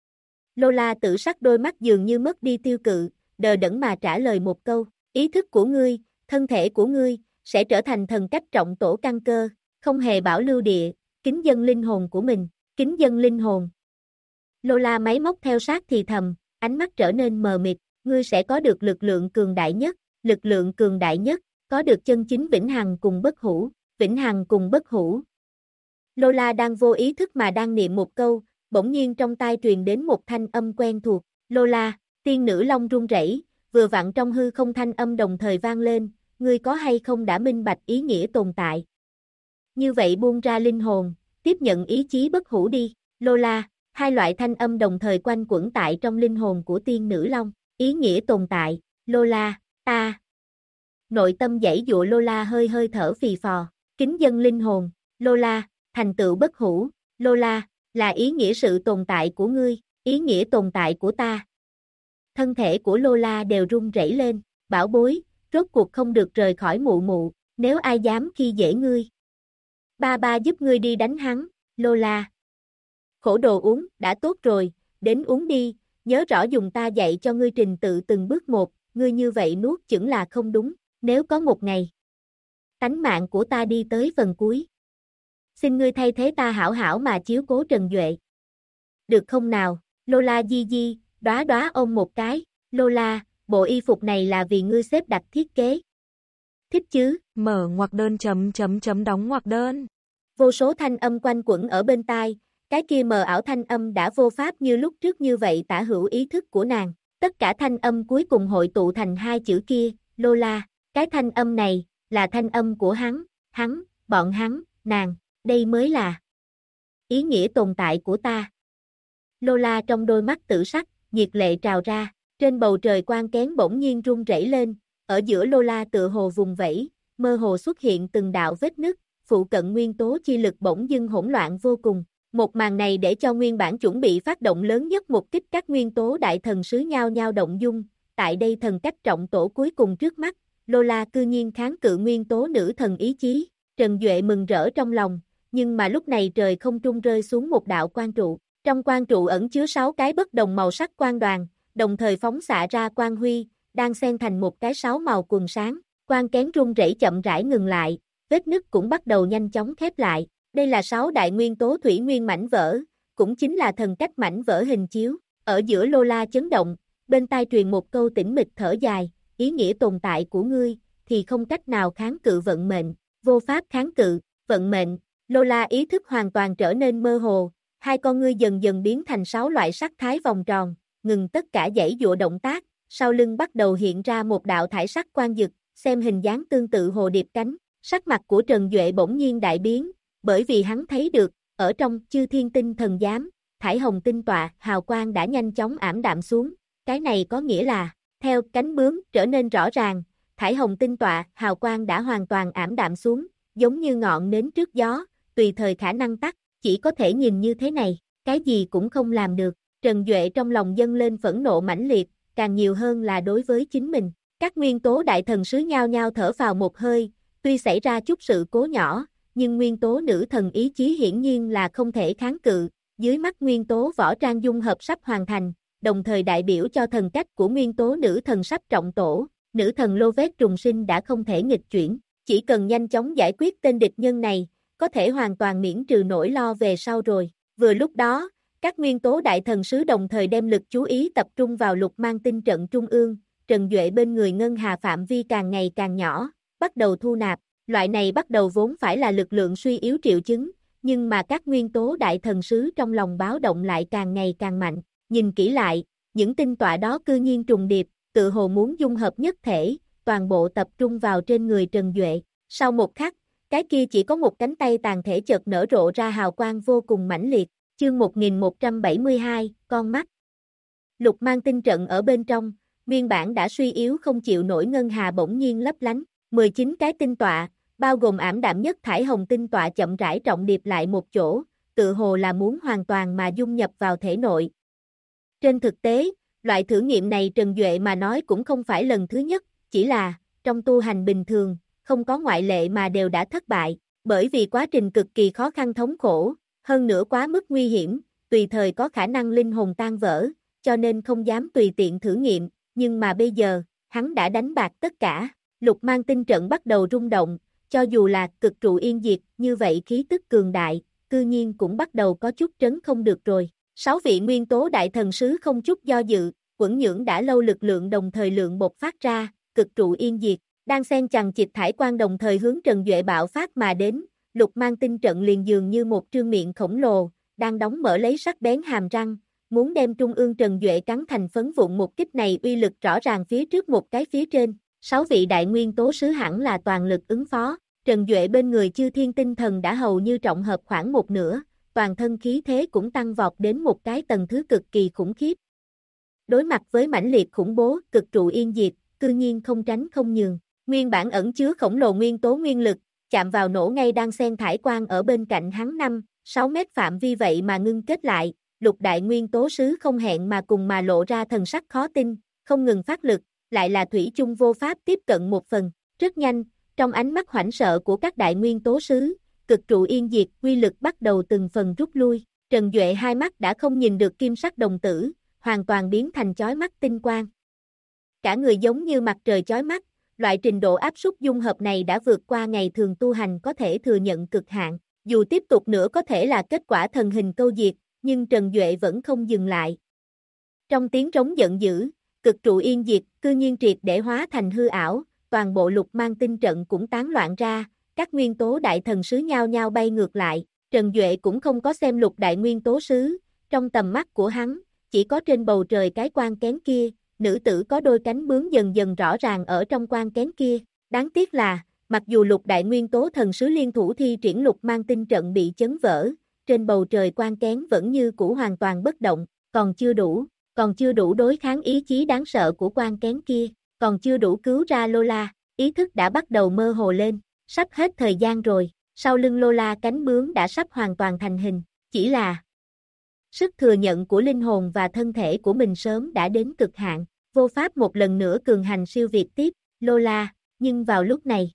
Lola tự sắc đôi mắt dường như mất đi tiêu cự, đờ đẫn mà trả lời một câu, ý thức của ngươi, thân thể của ngươi, sẽ trở thành thần cách trọng tổ căn cơ, không hề bảo lưu địa, kính dâng linh hồn của mình, kính dâng linh hồn. Lola máy móc theo sát thì thầm, ánh mắt trở nên mờ mịt, ngươi sẽ có được lực lượng cường đại nhất, có được chân chính vĩnh hằng cùng bất hủ, vĩnh hằng cùng bất hủ. Lola đang vô ý thức mà đang niệm một câu, bỗng nhiên trong tai truyền đến một thanh âm quen thuộc, Lola, tiên nữ Long run rẩy, vừa vặn trong hư không thanh âm đồng thời vang lên, ngươi có hay không đã minh bạch ý nghĩa tồn tại. Như vậy buông ra linh hồn, tiếp nhận ý chí bất hủ đi, Lola, hai loại thanh âm đồng thời quanh quẩn tại trong linh hồn của tiên nữ Long, ý nghĩa tồn tại, Lola, ta. Nội tâm giãy giụa Lola hơi hơi thở phì phò, kính dâng linh hồn, Lola, thành tựu bất hủ, Lola, là ý nghĩa sự tồn tại của ngươi, ý nghĩa tồn tại của ta. Thân thể của Lola đều run rẩy lên, bảo bối, rốt cuộc không được rời khỏi mụ mụ, nếu ai dám khi dễ ngươi. Ba giúp ngươi đi đánh hắn, Lola. Khổ đồ uống, đã tốt rồi, đến uống đi, nhớ rõ dùng ta dạy cho ngươi trình tự từng bước một, ngươi như vậy nuốt chửng là không đúng, nếu có một ngày. Tánh mạng của ta đi tới phần cuối. Xin ngươi thay thế ta hảo hảo mà chiếu cố Trần Duệ. Được không nào, Lola di di, đóa đóa ôm một cái, Lola, bộ y phục này là vì ngươi xếp đặt thiết kế. Thích chứ? Mở ngoặc đơn đóng ngoặc đơn. Vô số thanh âm quanh quẩn ở bên tai, cái kia mờ ảo thanh âm đã vô pháp như lúc trước như vậy tả hữu ý thức của nàng. Tất cả thanh âm cuối cùng hội tụ thành hai chữ kia, Lola. Cái thanh âm này, là thanh âm của hắn, bọn hắn, nàng, đây mới là ý nghĩa tồn tại của ta. Lola trong đôi mắt tử sắc, nhiệt lệ trào ra, trên bầu trời quang kén bỗng nhiên rung rẩy lên, ở giữa Lola tựa hồ vùng vẫy, mơ hồ xuất hiện từng đạo vết nứt, phụ cận nguyên tố chi lực bỗng dưng hỗn loạn vô cùng. Một màn này để cho nguyên bản chuẩn bị phát động lớn nhất một kích các nguyên tố đại thần sứ nhao nhao động dung, tại đây thần cách trọng tổ cuối cùng trước mắt, Lola cư nhiên kháng cự nguyên tố nữ thần ý chí, Trần Duệ mừng rỡ trong lòng, nhưng mà lúc này trời không trung rơi xuống một đạo quang trụ, trong quang trụ ẩn chứa 6 cái bất đồng màu sắc quang đoàn, đồng thời phóng xạ ra quang huy, đang xen thành một cái 6 màu quần sáng, quang kén rung rẩy chậm rãi ngừng lại, vết nứt cũng bắt đầu nhanh chóng khép lại. Đây là 6 đại nguyên tố thủy nguyên mảnh vỡ, cũng chính là thần cách mảnh vỡ hình chiếu. Ở giữa Lola chấn động, bên tai truyền một câu tĩnh mịch thở dài, ý nghĩa tồn tại của ngươi, thì không cách nào kháng cự vận mệnh, vô pháp kháng cự, vận mệnh. Lola ý thức hoàn toàn trở nên mơ hồ, hai con ngươi dần dần biến thành 6 loại sắc thái vòng tròn, ngừng tất cả giãy giụa động tác, sau lưng bắt đầu hiện ra một đạo thải sắc quang dực, xem hình dáng tương tự hồ điệp cánh. Sắc mặt của Trần Duệ bỗng nhiên đại biến, bởi vì hắn thấy được, ở trong Chư Thiên Tinh Thần Giám, thải hồng tinh tọa, hào quang đã nhanh chóng ảm đạm xuống. Cái này có nghĩa là, theo cánh bướm trở nên rõ ràng, thải hồng tinh tọa, hào quang đã hoàn toàn ảm đạm xuống, giống như ngọn nến trước gió, tùy thời khả năng tắt, chỉ có thể nhìn như thế này, cái gì cũng không làm được. Trần Duệ trong lòng dâng lên phẫn nộ mãnh liệt, càng nhiều hơn là đối với chính mình. Các nguyên tố đại thần sứ nhao nhao thở vào một hơi, tuy xảy ra chút sự cố nhỏ, nhưng nguyên tố nữ thần ý chí hiển nhiên là không thể kháng cự, dưới mắt nguyên tố võ trang dung hợp sắp hoàn thành, đồng thời đại biểu cho thần cách của nguyên tố nữ thần sắp trọng tổ, nữ thần lô vết trùng sinh đã không thể nghịch chuyển, chỉ cần nhanh chóng giải quyết tên địch nhân này, có thể hoàn toàn miễn trừ nỗi lo về sau rồi. Vừa lúc đó, các nguyên tố đại thần sứ đồng thời đem lực chú ý tập trung vào lục mang tinh trận trung ương, Trần Duệ bên người ngân hà phạm vi càng ngày càng nhỏ, bắt đầu thu nạp, loại này bắt đầu vốn phải là lực lượng suy yếu triệu chứng, nhưng mà các nguyên tố đại thần sứ trong lòng báo động lại càng ngày càng mạnh, nhìn kỹ lại, những tinh tọa đó cư nhiên trùng điệp, tự hồ muốn dung hợp nhất thể, toàn bộ tập trung vào trên người Trần Duệ, sau một khắc, cái kia chỉ có một cánh tay tàn thể chợt nở rộ ra hào quang vô cùng mãnh liệt, chương 1172, con mắt. Lục mang tinh trận ở bên trong, nguyên bản đã suy yếu không chịu nổi ngân hà bỗng nhiên lấp lánh, 19 cái tinh tọa, bao gồm ảm đạm nhất thải hồng tinh tọa chậm rãi trọng điệp lại một chỗ, tự hồ là muốn hoàn toàn mà dung nhập vào thể nội. Trên thực tế, loại thử nghiệm này Trần Duệ mà nói cũng không phải lần thứ nhất, chỉ là, trong tu hành bình thường, không có ngoại lệ mà đều đã thất bại, bởi vì quá trình cực kỳ khó khăn thống khổ, hơn nữa quá mức nguy hiểm, tùy thời có khả năng linh hồn tan vỡ, cho nên không dám tùy tiện thử nghiệm, nhưng mà bây giờ, hắn đã đánh bạc tất cả, lục mang tinh trận bắt đầu rung động, cho dù là cực trụ yên diệt, như vậy khí tức cường đại, cư nhiên cũng bắt đầu có chút trấn không được rồi. 6 vị nguyên tố đại thần sứ không chút do dự, quẩn nhưỡng đã lâu lực lượng đồng thời lượng bộc phát ra, cực trụ yên diệt, đang xen chằng chịt thải quang đồng thời hướng Trần Duệ bạo phát mà đến, lục mang tinh trận liền dường như một trương miệng khổng lồ, đang đóng mở lấy sắc bén hàm răng, muốn đem trung ương Trần Duệ cắn thành phấn vụn. Một kích này uy lực rõ ràng phía trước một cái phía trên, 6 vị đại nguyên tố sứ hẳn là toàn lực ứng phó, Trần Duệ bên người Chư Thiên Tinh Thần đã hầu như trọng hợp khoảng một nửa, toàn thân khí thế cũng tăng vọt đến một cái tầng thứ cực kỳ khủng khiếp. Đối mặt với mãnh liệt khủng bố, cực trụ yên diệt, cư nhiên không tránh không nhường, nguyên bản ẩn chứa khổng lồ nguyên tố nguyên lực, chạm vào nổ ngay đang xen thải quang ở bên cạnh hắn 5-6 mét phạm vi vậy mà ngưng kết lại, lục đại nguyên tố sứ không hẹn mà cùng mà lộ ra thần sắc khó tin, không ngừng phát lực, lại là thủy chung vô pháp tiếp cận một phần, rất nhanh, trong ánh mắt hoảng sợ của các đại nguyên tố sứ, cực trụ yên diệt, quy lực bắt đầu từng phần rút lui, Trần Duệ hai mắt đã không nhìn được kim sắc đồng tử, hoàn toàn biến thành chói mắt tinh quang. Cả người giống như mặt trời chói mắt, loại trình độ áp suất dung hợp này đã vượt qua ngày thường tu hành có thể thừa nhận cực hạn, dù tiếp tục nữa có thể là kết quả thần hình câu diệt, nhưng Trần Duệ vẫn không dừng lại. Trong tiếng trống giận dữ, cực trụ yên diệt, cư nhiên triệt để hóa thành hư ảo, toàn bộ lục mang tinh trận cũng tán loạn ra, các nguyên tố đại thần sứ nhao nhao bay ngược lại, Trần Duệ cũng không có xem lục đại nguyên tố sứ, trong tầm mắt của hắn, chỉ có trên bầu trời cái quan kén kia, nữ tử có đôi cánh bướm dần dần rõ ràng ở trong quan kén kia, đáng tiếc là, mặc dù lục đại nguyên tố thần sứ liên thủ thi triển lục mang tinh trận bị chấn vỡ, trên bầu trời quan kén vẫn như cũ hoàn toàn bất động, còn chưa đủ đối kháng ý chí đáng sợ của quan kén kia, còn chưa đủ cứu ra Lola, ý thức đã bắt đầu mơ hồ lên, sắp hết thời gian rồi, sau lưng Lola cánh bướm đã sắp hoàn toàn thành hình, chỉ là sức thừa nhận của linh hồn và thân thể của mình sớm đã đến cực hạn, vô pháp một lần nữa cường hành siêu việt tiếp, Lola, nhưng vào lúc này,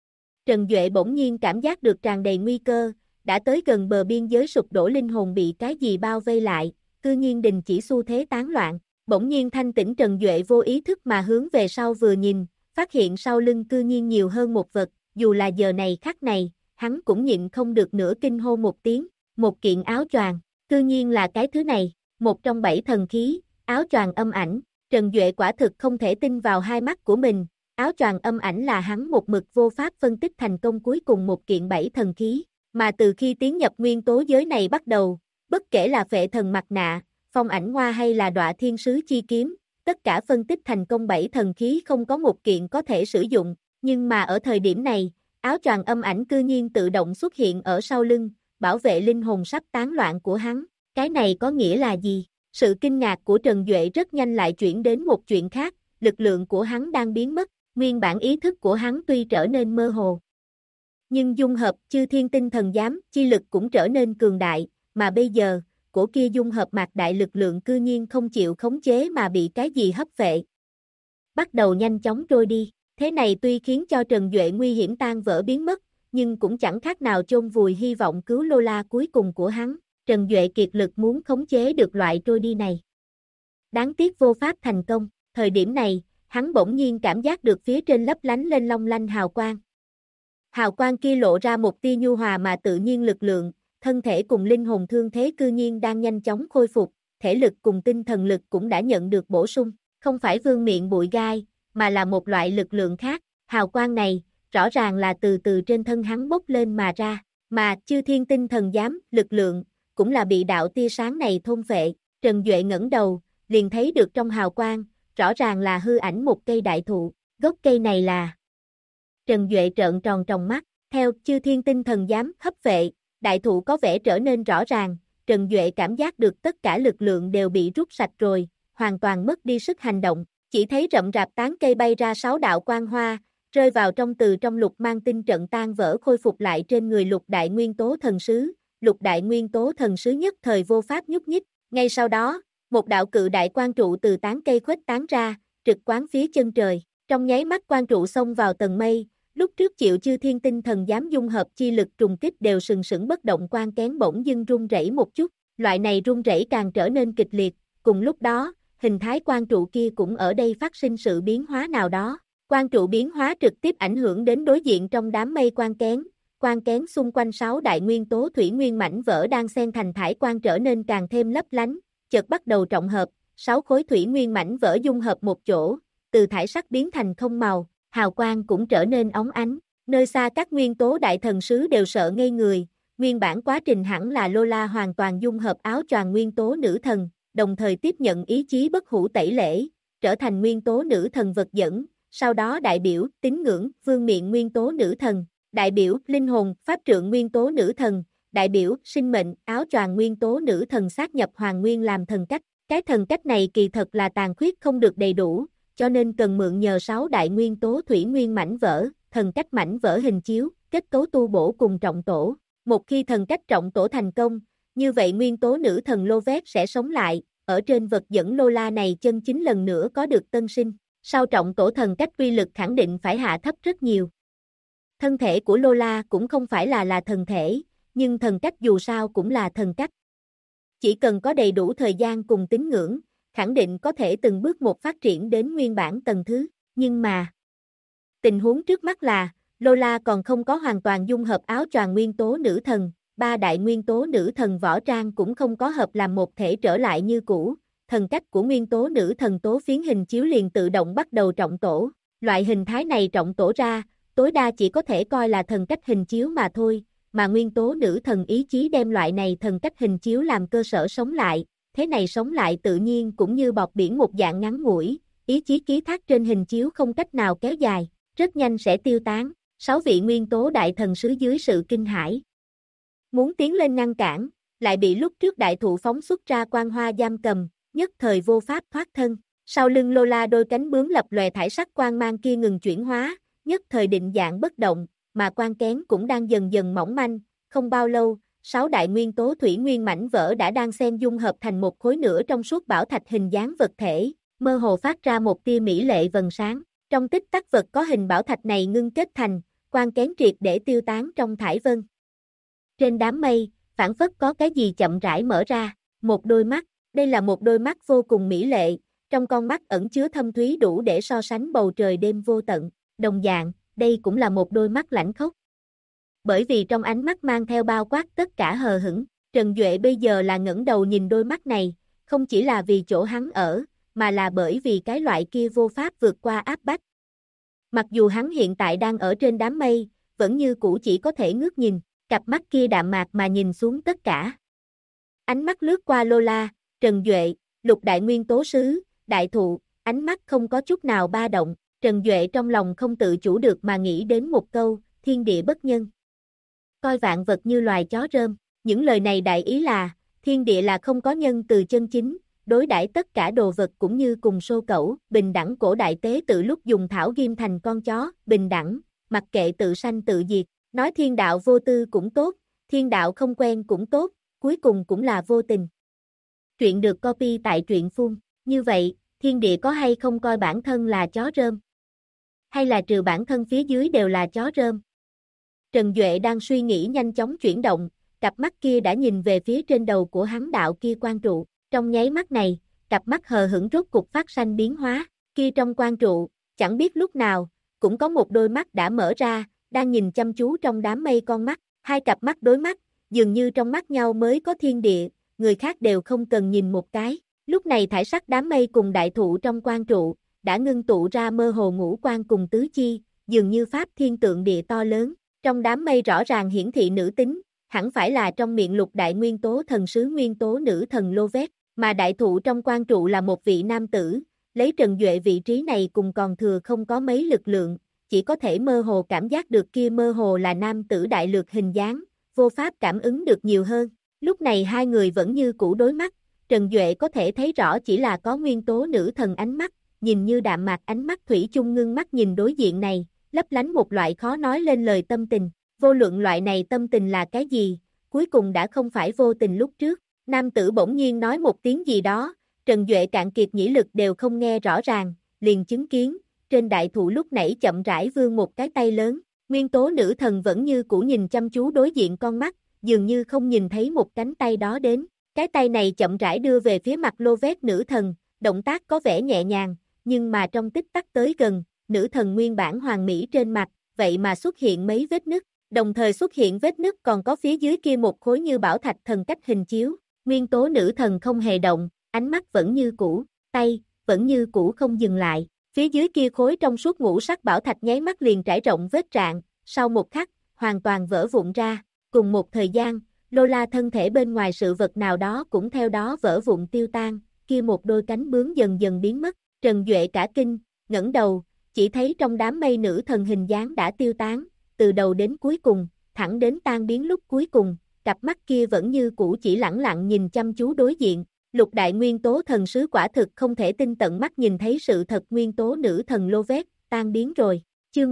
Trần Duệ bỗng nhiên cảm giác được tràn đầy nguy cơ, đã tới gần bờ biên giới sụp đổ, linh hồn bị cái gì bao vây lại, cư nhiên đình chỉ xu thế tán loạn, bỗng nhiên thanh tỉnh Trần Duệ vô ý thức mà hướng về sau vừa nhìn, phát hiện sau lưng cư nhiên nhiều hơn một vật, dù là giờ này khắc này, hắn cũng nhịn không được nữa kinh hô một tiếng, một kiện áo choàng, cư nhiên là cái thứ này, một trong 7 thần khí, áo choàng âm ảnh, Trần Duệ quả thực không thể tin vào hai mắt của mình, áo choàng âm ảnh là hắn một mực vô pháp phân tích thành công cuối cùng một kiện 7 thần khí, mà từ khi tiến nhập nguyên tố giới này bắt đầu, Bất kể là phệ thần mặt nạ, phong ảnh hoa hay là đọa thiên sứ chi kiếm, tất cả phân tích thành công 7 thần khí không có một kiện có thể sử dụng, nhưng mà ở thời điểm này, áo choàng âm ảnh cư nhiên tự động xuất hiện ở sau lưng, bảo vệ linh hồn sắp tán loạn của hắn. Cái này có nghĩa là gì? Sự kinh ngạc của Trần Duệ rất nhanh lại chuyển đến một chuyện khác, lực lượng của hắn đang biến mất, nguyên bản ý thức của hắn tuy trở nên mơ hồ. Nhưng dung hợp chư thiên tinh thần giám, chi lực cũng trở nên cường đại, mà bây giờ, của kia dung hợp mạc đại lực lượng cư nhiên không chịu khống chế mà bị cái gì hấp phệ. Bắt đầu nhanh chóng trôi đi, thế này tuy khiến cho Trần Duệ nguy hiểm tan vỡ biến mất, nhưng cũng chẳng khác nào chôn vùi hy vọng cứu Lola cuối cùng của hắn. Trần Duệ kiệt lực muốn khống chế được loại trôi đi này. Đáng tiếc vô pháp thành công, thời điểm này, hắn bỗng nhiên cảm giác được phía trên lấp lánh lên long lanh hào quang. Hào quang kia lộ ra một tia nhu hòa mà tự nhiên lực lượng, thân thể cùng linh hồn thương thế cư nhiên đang nhanh chóng khôi phục, thể lực cùng tinh thần lực cũng đã nhận được bổ sung, không phải vương miện bụi gai, mà là một loại lực lượng khác, hào quang này, rõ ràng là từ từ trên thân hắn bốc lên mà ra, mà chư thiên tinh thần giám, lực lượng, cũng là bị đạo tia sáng này thôn phệ. Trần Duệ ngẩng đầu, liền thấy được trong hào quang, rõ ràng là hư ảnh một cây đại thụ, gốc cây này là... Trần Duệ trợn tròn tròng mắt, theo chư thiên tinh thần giám hấp phệ, đại thụ có vẻ trở nên rõ ràng, Trần Duệ cảm giác được tất cả lực lượng đều bị rút sạch rồi, hoàn toàn mất đi sức hành động, chỉ thấy rậm rạp tán cây bay ra 6 đạo quang hoa, rơi vào trong lục mang tinh trận tan vỡ khôi phục lại trên người lục đại nguyên tố thần sứ. Lục đại nguyên tố thần sứ nhất thời vô pháp nhúc nhích, ngay sau đó, một đạo cự đại quang trụ từ tán cây khuếch tán ra, trực quán phía chân trời, trong nháy mắt quang trụ xông vào tầng mây, lúc trước chịu chư thiên tinh thần dám dung hợp chi lực trùng kích đều sừng sững bất động quan kén bỗng dưng rung rẩy một chút, loại này rung rẩy càng trở nên kịch liệt, cùng lúc đó, hình thái quang trụ kia cũng ở đây phát sinh sự biến hóa nào đó, quang trụ biến hóa trực tiếp ảnh hưởng đến đối diện trong đám mây quan kén xung quanh 6 đại nguyên tố thủy nguyên mảnh vỡ đang xen thành thải quang trở nên càng thêm lấp lánh, chợt bắt đầu trọng hợp, 6 khối thủy nguyên mảnh vỡ dung hợp một chỗ, từ thải sắc biến thành không màu, hào quang cũng trở nên óng ánh, nơi xa các nguyên tố đại thần sứ đều sợ ngây người, nguyên bản quá trình hẳn là Lola hoàn toàn dung hợp áo choàng nguyên tố nữ thần, đồng thời tiếp nhận ý chí bất hủ tẩy lễ, trở thành nguyên tố nữ thần vật dẫn, sau đó đại biểu, tín ngưỡng, vương miện nguyên tố nữ thần, đại biểu, linh hồn, pháp trượng nguyên tố nữ thần, đại biểu, sinh mệnh, áo choàng nguyên tố nữ thần sát nhập hoàng nguyên làm thần cách. Cái thần cách này kỳ thật là tàn khuyết không được đầy đủ, cho nên cần mượn nhờ 6 đại nguyên tố thủy nguyên mảnh vỡ, thần cách mảnh vỡ hình chiếu, kết cấu tu bổ cùng trọng tổ. Một khi thần cách trọng tổ thành công, như vậy nguyên tố nữ thần Lovet sẽ sống lại, ở trên vật dẫn Lola này chân chính lần nữa có được tân sinh. Sau trọng tổ thần cách quy lực khẳng định phải hạ thấp rất nhiều. Thân thể của Lola cũng không phải là thần thể, nhưng thần cách dù sao cũng là thần cách. Chỉ cần có đầy đủ thời gian cùng tín ngưỡng, khẳng định có thể từng bước một phát triển đến nguyên bản tầng thứ, nhưng mà tình huống trước mắt là, Lola còn không có hoàn toàn dung hợp áo choàng nguyên tố nữ thần, 3 đại nguyên tố nữ thần võ trang cũng không có hợp làm một thể trở lại như cũ, thần cách của nguyên tố nữ thần tố phiến hình chiếu liền tự động bắt đầu trọng tổ, loại hình thái này trọng tổ ra, tối đa chỉ có thể coi là thần cách hình chiếu mà thôi, mà nguyên tố nữ thần ý chí đem loại này thần cách hình chiếu làm cơ sở sống lại, thế này sống lại tự nhiên cũng như bọt biển một dạng ngắn ngủi, ý chí ký thác trên hình chiếu không cách nào kéo dài, rất nhanh sẽ tiêu tán, 6 vị nguyên tố đại thần sứ dưới sự kinh hãi. Muốn tiến lên ngăn cản, lại bị lúc trước đại thụ phóng xuất ra quang hoa giam cầm, nhất thời vô pháp thoát thân, sau lưng Lola đôi cánh bướm lập lòe thải sắc quang mang kia ngừng chuyển hóa, nhất thời định dạng bất động, mà quan kén cũng đang dần dần mỏng manh, không bao lâu, 6 đại nguyên tố thủy nguyên mảnh vỡ đã đang xen dung hợp thành một khối nửa trong suốt bảo thạch hình dáng vật thể, mơ hồ phát ra một tia mỹ lệ vầng sáng, trong tích tắc vật có hình bảo thạch này ngưng kết thành, quan kén triệt để tiêu tán trong thải vân. Trên đám mây, phảng phất có cái gì chậm rãi mở ra, một đôi mắt, đây là một đôi mắt vô cùng mỹ lệ, trong con mắt ẩn chứa thâm thúy đủ để so sánh bầu trời đêm vô tận, đồng dạng, đây cũng là một đôi mắt lãnh khốc. Bởi vì trong ánh mắt mang theo bao quát tất cả hờ hững, Trần Duệ bây giờ là ngẩng đầu nhìn đôi mắt này, không chỉ là vì chỗ hắn ở, mà là bởi vì cái loại kia vô pháp vượt qua áp bách. Mặc dù hắn hiện tại đang ở trên đám mây, vẫn như cũ chỉ có thể ngước nhìn, cặp mắt kia đạm mạc mà nhìn xuống tất cả. Ánh mắt lướt qua Lola, Trần Duệ, Lục Đại Nguyên Tố Sứ, Đại Thụ, ánh mắt không có chút nào ba động. Trần Duệ trong lòng không tự chủ được mà nghĩ đến một câu, thiên địa bất nhân. Coi vạn vật như loài chó rơm. Những lời này đại ý là, thiên địa là không có nhân từ chân chính, đối đãi tất cả đồ vật cũng như cùng sô cẩu, bình đẳng. Cổ đại tế tự lúc dùng thảo ghim thành con chó, bình đẳng, mặc kệ tự sanh tự diệt. Nói thiên đạo vô tư cũng tốt, thiên đạo không quen cũng tốt, cuối cùng cũng là vô tình. Truyện được copy tại truyện phun. Như vậy, thiên địa có hay không coi bản thân là chó rơm? Hay là trừ bản thân phía dưới đều là chó rơm? Trần Duệ đang suy nghĩ nhanh chóng chuyển động, cặp mắt kia đã nhìn về phía trên đầu của hắn đạo kia quan trụ. Trong nháy mắt này, cặp mắt hờ hững rốt cục phát sanh biến hóa, kia trong quan trụ, chẳng biết lúc nào, cũng có một đôi mắt đã mở ra, đang nhìn chăm chú trong đám mây con mắt. Hai cặp mắt đối mắt, dường như trong mắt nhau mới có thiên địa, người khác đều không cần nhìn một cái. Lúc này thải sắc đám mây cùng đại thụ trong quan trụ, đã ngưng tụ ra mơ hồ ngũ quan cùng tứ chi, dường như pháp thiên tượng địa to lớn. Trong đám mây rõ ràng hiển thị nữ tính, hẳn phải là trong miệng Lục Đại Nguyên Tố Thần Sứ Nguyên Tố Nữ Thần Lô Vét, mà đại thụ trong quan trụ là một vị nam tử, lấy Trần Duệ vị trí này cùng còn thừa không có mấy lực lượng, chỉ có thể mơ hồ cảm giác được kia mơ hồ là nam tử đại lược hình dáng, vô pháp cảm ứng được nhiều hơn. Lúc này hai người vẫn như cũ đối mắt, Trần Duệ có thể thấy rõ chỉ là có nguyên tố nữ thần ánh mắt, nhìn như đạm mạc ánh mắt thủy chung ngưng mắt nhìn đối diện này, lấp lánh một loại khó nói lên lời tâm tình. Vô luận loại này tâm tình là cái gì, cuối cùng đã không phải vô tình lúc trước. Nam tử bỗng nhiên nói một tiếng gì đó, Trần Duệ cạn kiệt nhĩ lực đều không nghe rõ ràng, liền chứng kiến, trên đại thụ lúc nãy chậm rãi vươn một cái tay lớn, nguyên tố nữ thần vẫn như cũ nhìn chăm chú đối diện con mắt, dường như không nhìn thấy một cánh tay đó đến. Cái tay này chậm rãi đưa về phía mặt Lô Vét nữ thần, động tác có vẻ nhẹ nhàng, nhưng mà trong tích tắc tới gần, nữ thần nguyên bản hoàn mỹ trên mặt, vậy mà xuất hiện mấy vết nứt, đồng thời xuất hiện vết nứt còn có phía dưới kia một khối như bảo thạch thần cách hình chiếu. Nguyên tố nữ thần không hề động, ánh mắt vẫn như cũ, tay vẫn như cũ không dừng lại. Phía dưới kia khối trong suốt ngũ sắc bảo thạch nháy mắt liền trải rộng vết rạn, sau một khắc, hoàn toàn vỡ vụn ra. Cùng một thời gian, Lola thân thể bên ngoài sự vật nào đó cũng theo đó vỡ vụn tiêu tan, kia một đôi cánh bướm dần dần biến mất. Trần Duệ cả kinh, ngẩng đầu, chỉ thấy trong đám mây nữ thần hình dáng đã tiêu tán, từ đầu đến cuối cùng, thẳng đến tan biến lúc cuối cùng, cặp mắt kia vẫn như cũ chỉ lẳng lặng nhìn chăm chú đối diện. Lục Đại Nguyên Tố Thần Sứ quả thực không thể tin tận mắt nhìn thấy sự thật nguyên tố nữ thần Lô Vét, tan biến rồi. Chương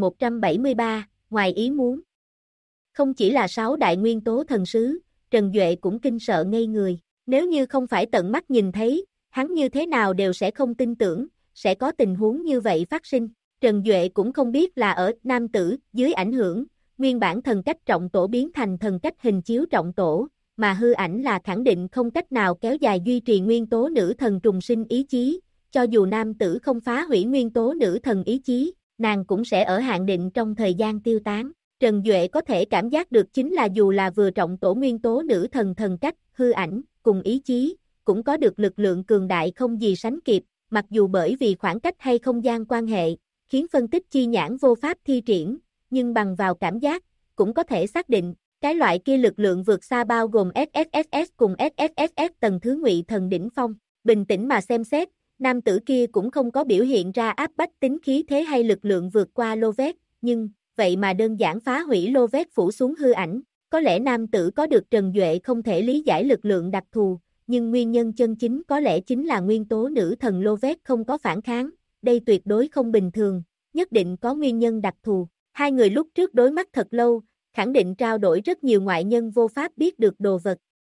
1173, ngoài ý muốn. Không chỉ là 6 đại nguyên tố thần sứ, Trần Duệ cũng kinh sợ ngây người. Nếu như không phải tận mắt nhìn thấy, hắn như thế nào đều sẽ không tin tưởng, sẽ có tình huống như vậy phát sinh. Trần Duệ cũng không biết là ở nam tử, dưới ảnh hưởng, nguyên bản thần cách trọng tổ biến thành thần cách hình chiếu trọng tổ, mà hư ảnh là khẳng định không cách nào kéo dài duy trì nguyên tố nữ thần trùng sinh ý chí, cho dù nam tử không phá hủy nguyên tố nữ thần ý chí, nàng cũng sẽ ở hạn định trong thời gian tiêu tán. Trần Duệ có thể cảm giác được chính là dù là vừa trọng tổ nguyên tố nữ thần thần cách, hư ảnh, cùng ý chí, cũng có được lực lượng cường đại không gì sánh kịp, mặc dù bởi vì khoảng cách hay không gian quan hệ, khiến phân tích chi nhãn vô pháp thi triển, nhưng bằng vào cảm giác, cũng có thể xác định, cái loại kia lực lượng vượt xa bao gồm SSSS cùng SSSS tầng thứ ngụy thần đỉnh phong. Bình tĩnh mà xem xét, nam tử kia cũng không có biểu hiện ra áp bách tính khí thế hay lực lượng vượt qua Lô Vét, nhưng, vậy mà đơn giản phá hủy Lô Vét phủ xuống hư ảnh. Có lẽ nam tử có được Trần Duệ không thể lý giải lực lượng đặc thù, nhưng nguyên nhân chân chính có lẽ chính là nguyên tố nữ thần Lô Vét không có phản kháng, đây tuyệt đối không bình thường, nhất định có nguyên nhân đặc thù. Hai người lúc trước đối mắt thật lâu, khẳng định trao đổi rất nhiều ngoại nhân vô pháp biết được đồ vật.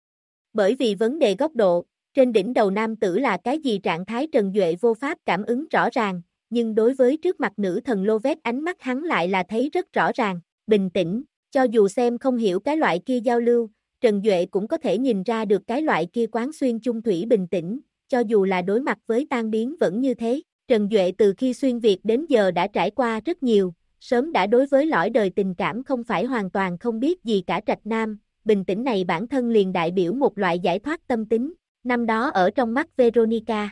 Bởi vì vấn đề góc độ, trên đỉnh đầu nam tử là cái gì trạng thái Trần Duệ vô pháp cảm ứng rõ ràng, nhưng đối với trước mặt nữ thần Lô Vét ánh mắt hắn lại là thấy rất rõ ràng, bình tĩnh, cho dù xem không hiểu cái loại kia giao lưu, Trần Duệ cũng có thể nhìn ra được cái loại kia quán xuyên chung thủy bình tĩnh, cho dù là đối mặt với tan biến vẫn như thế. Trần Duệ từ khi xuyên Việt đến giờ đã trải qua rất nhiều, sớm đã đối với lõi đời tình cảm không phải hoàn toàn không biết gì cả. Trạch Nam, bình tĩnh này bản thân liền đại biểu một loại giải thoát tâm tính, năm đó ở trong mắt Veronica.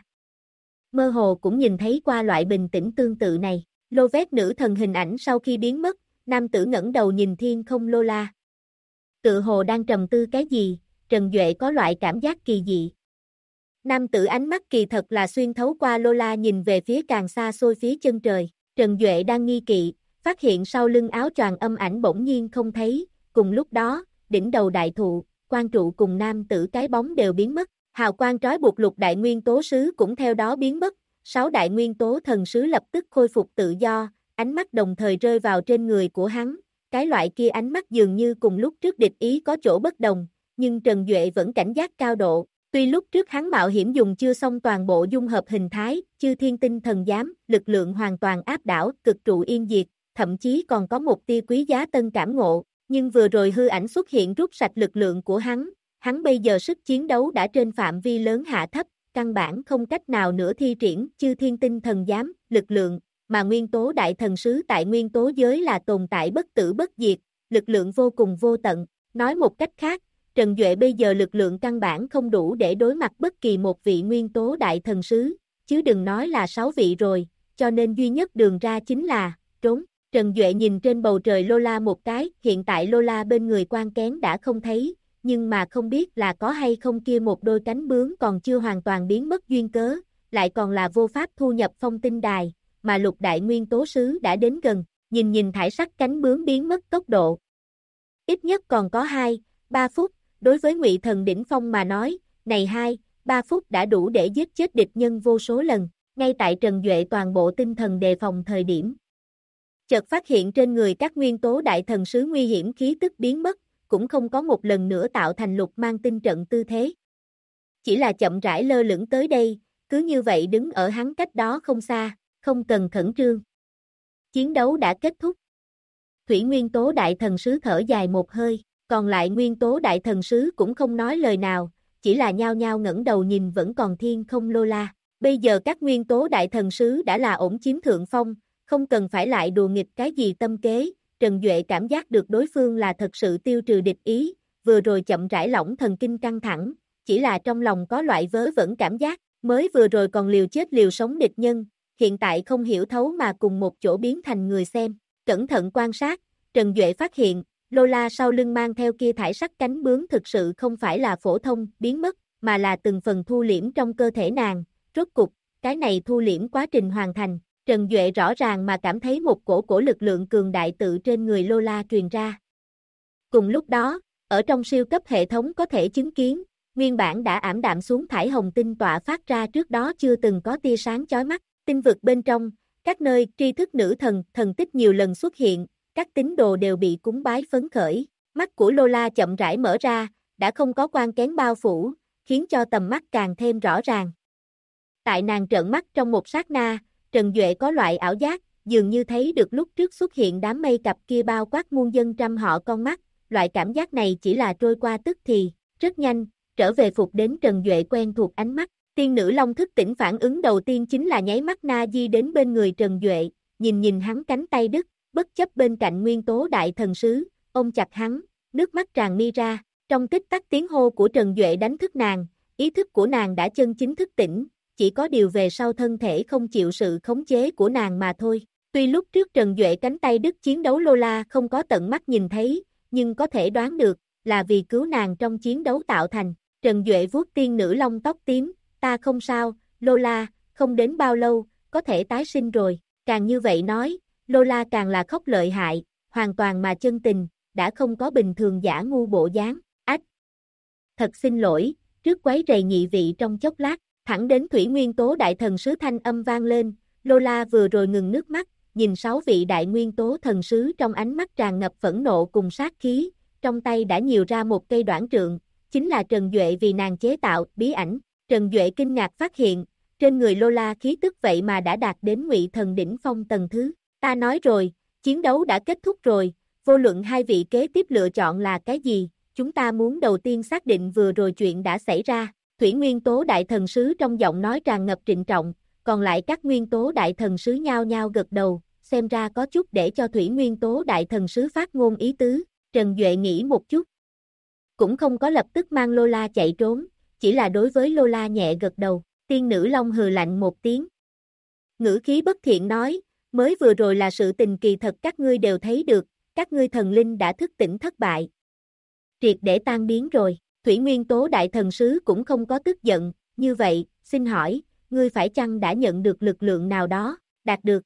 Mơ hồ cũng nhìn thấy qua loại bình tĩnh tương tự này. Lô Vét nữ thần hình ảnh sau khi biến mất, nam tử ngẩng đầu nhìn thiên không Lola. Tự hồ đang trầm tư cái gì, Trần Duệ có loại cảm giác kỳ dị. Nam tử ánh mắt kỳ thật là xuyên thấu qua Lola nhìn về phía càng xa xôi phía chân trời. Trần Duệ đang nghi kỵ, phát hiện sau lưng áo choàng âm ảnh bỗng nhiên không thấy, cùng lúc đó, đỉnh đầu đại thụ, quan trụ cùng nam tử cái bóng đều biến mất, hào quang trói buộc lục đại nguyên tố sứ cũng theo đó biến mất, 6 đại nguyên tố thần sứ lập tức khôi phục tự do, ánh mắt đồng thời rơi vào trên người của hắn, cái loại kia ánh mắt dường như cùng lúc trước địch ý có chỗ bất đồng, nhưng Trần Duệ vẫn cảnh giác cao độ. Tuy lúc trước hắn mạo hiểm dùng chưa xong toàn bộ dung hợp hình thái, chư thiên tinh thần giám, lực lượng hoàn toàn áp đảo, cực trụ yên diệt, thậm chí còn có một tia quý giá tân cảm ngộ, nhưng vừa rồi hư ảnh xuất hiện rút sạch lực lượng của hắn bây giờ sức chiến đấu đã trên phạm vi lớn hạ thấp, căn bản không cách nào nữa thi triển chư thiên tinh thần giám, lực lượng, mà nguyên tố đại thần sứ tại nguyên tố giới là tồn tại bất tử bất diệt, lực lượng vô cùng vô tận, nói một cách khác, Trần Duệ bây giờ lực lượng căn bản không đủ để đối mặt bất kỳ một vị nguyên tố đại thần sứ, chứ đừng nói là 6 vị rồi, cho nên duy nhất đường ra chính là trốn. Trần Duệ nhìn trên bầu trời Lola một cái, hiện tại Lola bên người quan kén đã không thấy, nhưng mà không biết là có hay không kia một đôi cánh bướm còn chưa hoàn toàn biến mất duyên cớ, lại còn là vô pháp thu nhập phong tinh đài, mà lục đại nguyên tố sứ đã đến gần, nhìn thải sắc cánh bướm biến mất tốc độ. Ít nhất còn có 2-3 phút, đối với Ngụy Thần đỉnh phong mà nói, này 2-3 phút đã đủ để giết chết địch nhân vô số lần, ngay tại Trần Duệ toàn bộ tinh thần đề phòng thời điểm. Chợt phát hiện trên người các nguyên tố đại thần sứ nguy hiểm khí tức biến mất, cũng không có một lần nữa tạo thành lục mang tinh trận tư thế. Chỉ là chậm rãi lơ lửng tới đây, cứ như vậy đứng ở hắn cách đó không xa, không cần khẩn trương. Chiến đấu đã kết thúc. Thủy nguyên tố đại thần sứ thở dài một hơi, còn lại nguyên tố đại thần sứ cũng không nói lời nào, chỉ là nhao nhao ngẩng đầu nhìn vẫn còn thiên không Lola. Bây giờ các nguyên tố đại thần sứ đã là ổn chiếm thượng phong, không cần phải lại đùa nghịch cái gì tâm kế, Trần Duệ cảm giác được đối phương là thật sự tiêu trừ địch ý, vừa rồi chậm rãi lỏng thần kinh căng thẳng, chỉ là trong lòng có loại vớ vẩn cảm giác, mới vừa rồi còn liều chết liều sống địch nhân, hiện tại không hiểu thấu mà cùng một chỗ biến thành người xem, cẩn thận quan sát, Trần Duệ phát hiện, Lola sau lưng mang theo kia thải sắc cánh bướm thực sự không phải là phổ thông, biến mất, mà là từng phần thu liễm trong cơ thể nàng, rốt cục, cái này thu liễm quá trình hoàn thành, Trần Duệ rõ ràng mà cảm thấy một cổ lực lượng cường đại tự trên người Lola truyền ra. Cùng lúc đó, ở trong siêu cấp hệ thống có thể chứng kiến, nguyên bản đã ảm đạm xuống thải hồng tinh tọa phát ra trước đó chưa từng có tia sáng chói mắt, tinh vực bên trong, các nơi tri thức nữ thần tích nhiều lần xuất hiện, các tín đồ đều bị cúng bái phấn khởi, mắt của Lola chậm rãi mở ra, đã không có quan kén bao phủ, khiến cho tầm mắt càng thêm rõ ràng. Tại nàng trợn mắt trong một sát na, Trần Duệ có loại ảo giác, dường như thấy được lúc trước xuất hiện đám mây cặp kia bao quát muôn dân trăm họ con mắt, loại cảm giác này chỉ là trôi qua tức thì, rất nhanh, trở về phục đến Trần Duệ quen thuộc ánh mắt, tiên nữ long thức tỉnh phản ứng đầu tiên chính là nháy mắt na di đến bên người Trần Duệ, nhìn hắn cánh tay đứt, bất chấp bên cạnh nguyên tố đại thần sứ, ôm chặt hắn, nước mắt tràn mi ra, trong tích tắc tiếng hô của Trần Duệ đánh thức nàng, ý thức của nàng đã chân chính thức tỉnh, chỉ có điều về sau thân thể không chịu sự khống chế của nàng mà thôi. Tuy lúc trước Trần Duệ cánh tay đứt chiến đấu Lola không có tận mắt nhìn thấy, nhưng có thể đoán được, là vì cứu nàng trong chiến đấu tạo thành. Trần Duệ vuốt tiên nữ long tóc tím, ta không sao, Lola, không đến bao lâu, có thể tái sinh rồi. Càng như vậy nói, Lola càng là khóc lợi hại, hoàn toàn mà chân tình, đã không có bình thường giả ngu bộ dáng. Ách! Thật xin lỗi, trước quấy rầy nhị vị trong chốc lát, thẳng đến thủy nguyên tố đại thần sứ thanh âm vang lên, Lola vừa rồi ngừng nước mắt, nhìn 6 vị đại nguyên tố thần sứ trong ánh mắt tràn ngập phẫn nộ cùng sát khí, trong tay đã nhiều ra một cây đoản trượng, chính là Trần Duệ vì nàng chế tạo, bí ảnh. Trần Duệ kinh ngạc phát hiện, trên người Lola khí tức vậy mà đã đạt đến Ngụy Thần đỉnh phong tầng thứ. Ta nói rồi, chiến đấu đã kết thúc rồi, vô luận hai vị kế tiếp lựa chọn là cái gì, chúng ta muốn đầu tiên xác định vừa rồi chuyện đã xảy ra. Thủy nguyên tố đại thần sứ trong giọng nói tràn ngập trịnh trọng, còn lại các nguyên tố đại thần sứ nhao nhao gật đầu, xem ra có chút để cho thủy nguyên tố đại thần sứ phát ngôn ý tứ. Trần Duệ nghĩ một chút, cũng không có lập tức mang Lola chạy trốn, chỉ là đối với Lola nhẹ gật đầu. Tiên nữ long hừ lạnh một tiếng, ngữ khí bất thiện nói, mới vừa rồi là sự tình kỳ thật các ngươi đều thấy được, các ngươi thần linh đã thức tỉnh thất bại, triệt để tan biến rồi. Thủy Nguyên Tố Đại Thần Sứ cũng không có tức giận, như vậy, xin hỏi, ngươi phải chăng đã nhận được lực lượng nào đó, đạt được.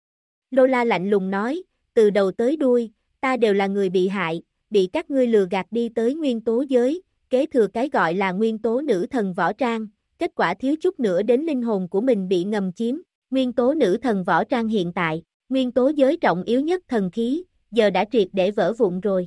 Lola lạnh lùng nói, từ đầu tới đuôi, ta đều là người bị hại, bị các ngươi lừa gạt đi tới nguyên tố giới, kế thừa cái gọi là nguyên tố nữ thần võ trang, kết quả thiếu chút nữa đến linh hồn của mình bị ngầm chiếm, nguyên tố nữ thần võ trang hiện tại, nguyên tố giới trọng yếu nhất thần khí, giờ đã triệt để vỡ vụn rồi.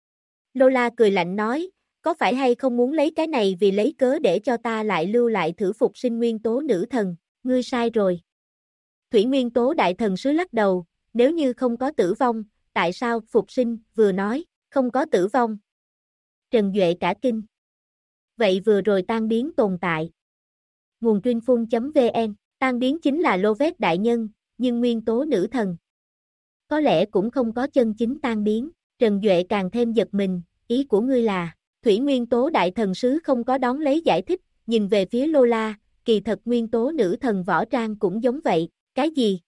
Lola cười lạnh nói, có phải hay không muốn lấy cái này vì lấy cớ để cho ta lại lưu lại thử phục sinh nguyên tố nữ thần, ngươi sai rồi. Thủy Nguyên Tố Đại Thần Sứ lắc đầu, nếu như không có tử vong, tại sao phục sinh, vừa nói, không có tử vong. Trần Duệ cả kinh. Vậy vừa rồi tan biến tồn tại. Nguồn Truyinphun.vn, tan biến chính là Loveth đại nhân, nhưng nguyên tố nữ thần. Có lẽ cũng không có chân chính tan biến, Trần Duệ càng thêm giật mình, ý của ngươi là, Thủy Nguyên Tố Đại Thần Sứ không có đón lấy giải thích, nhìn về phía Lola, kỳ thật nguyên tố nữ thần võ trang cũng giống vậy, cái gì?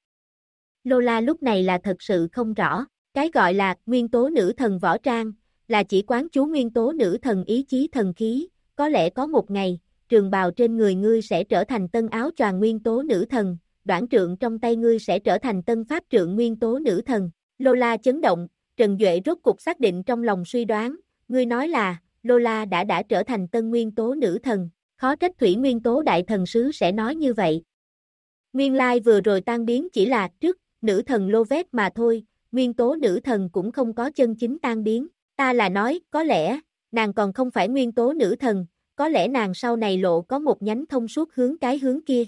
Lola lúc này là thật sự không rõ, cái gọi là nguyên tố nữ thần võ trang, là chỉ quán chú nguyên tố nữ thần ý chí thần khí, có lẽ có một ngày, trường bào trên người ngươi sẽ trở thành tân áo choàng nguyên tố nữ thần, đoản trượng trong tay ngươi sẽ trở thành tân pháp trượng nguyên tố nữ thần. Lola chấn động, Trần Duệ rốt cục xác định trong lòng suy đoán, ngươi nói là, Lola đã trở thành tân nguyên tố nữ thần, khó trách Thủy Nguyên Tố Đại Thần Sứ sẽ nói như vậy. Nguyên lai vừa rồi tan biến chỉ là trước, nữ thần Loveth mà thôi, nguyên tố nữ thần cũng không có chân chính tan biến, ta là nói, có lẽ, nàng còn không phải nguyên tố nữ thần, có lẽ nàng sau này lộ có một nhánh thông suốt hướng cái hướng kia.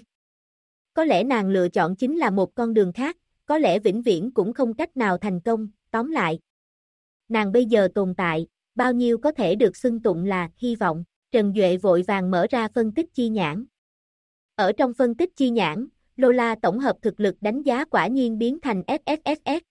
Có lẽ nàng lựa chọn chính là một con đường khác, có lẽ vĩnh viễn cũng không cách nào thành công, tóm lại. Nàng bây giờ tồn tại, bao nhiêu có thể được xưng tụng là hy vọng, Trần Duệ vội vàng mở ra phân tích chi nhãn. Ở trong phân tích chi nhãn, Lola tổng hợp thực lực đánh giá quả nhiên biến thành SSSS.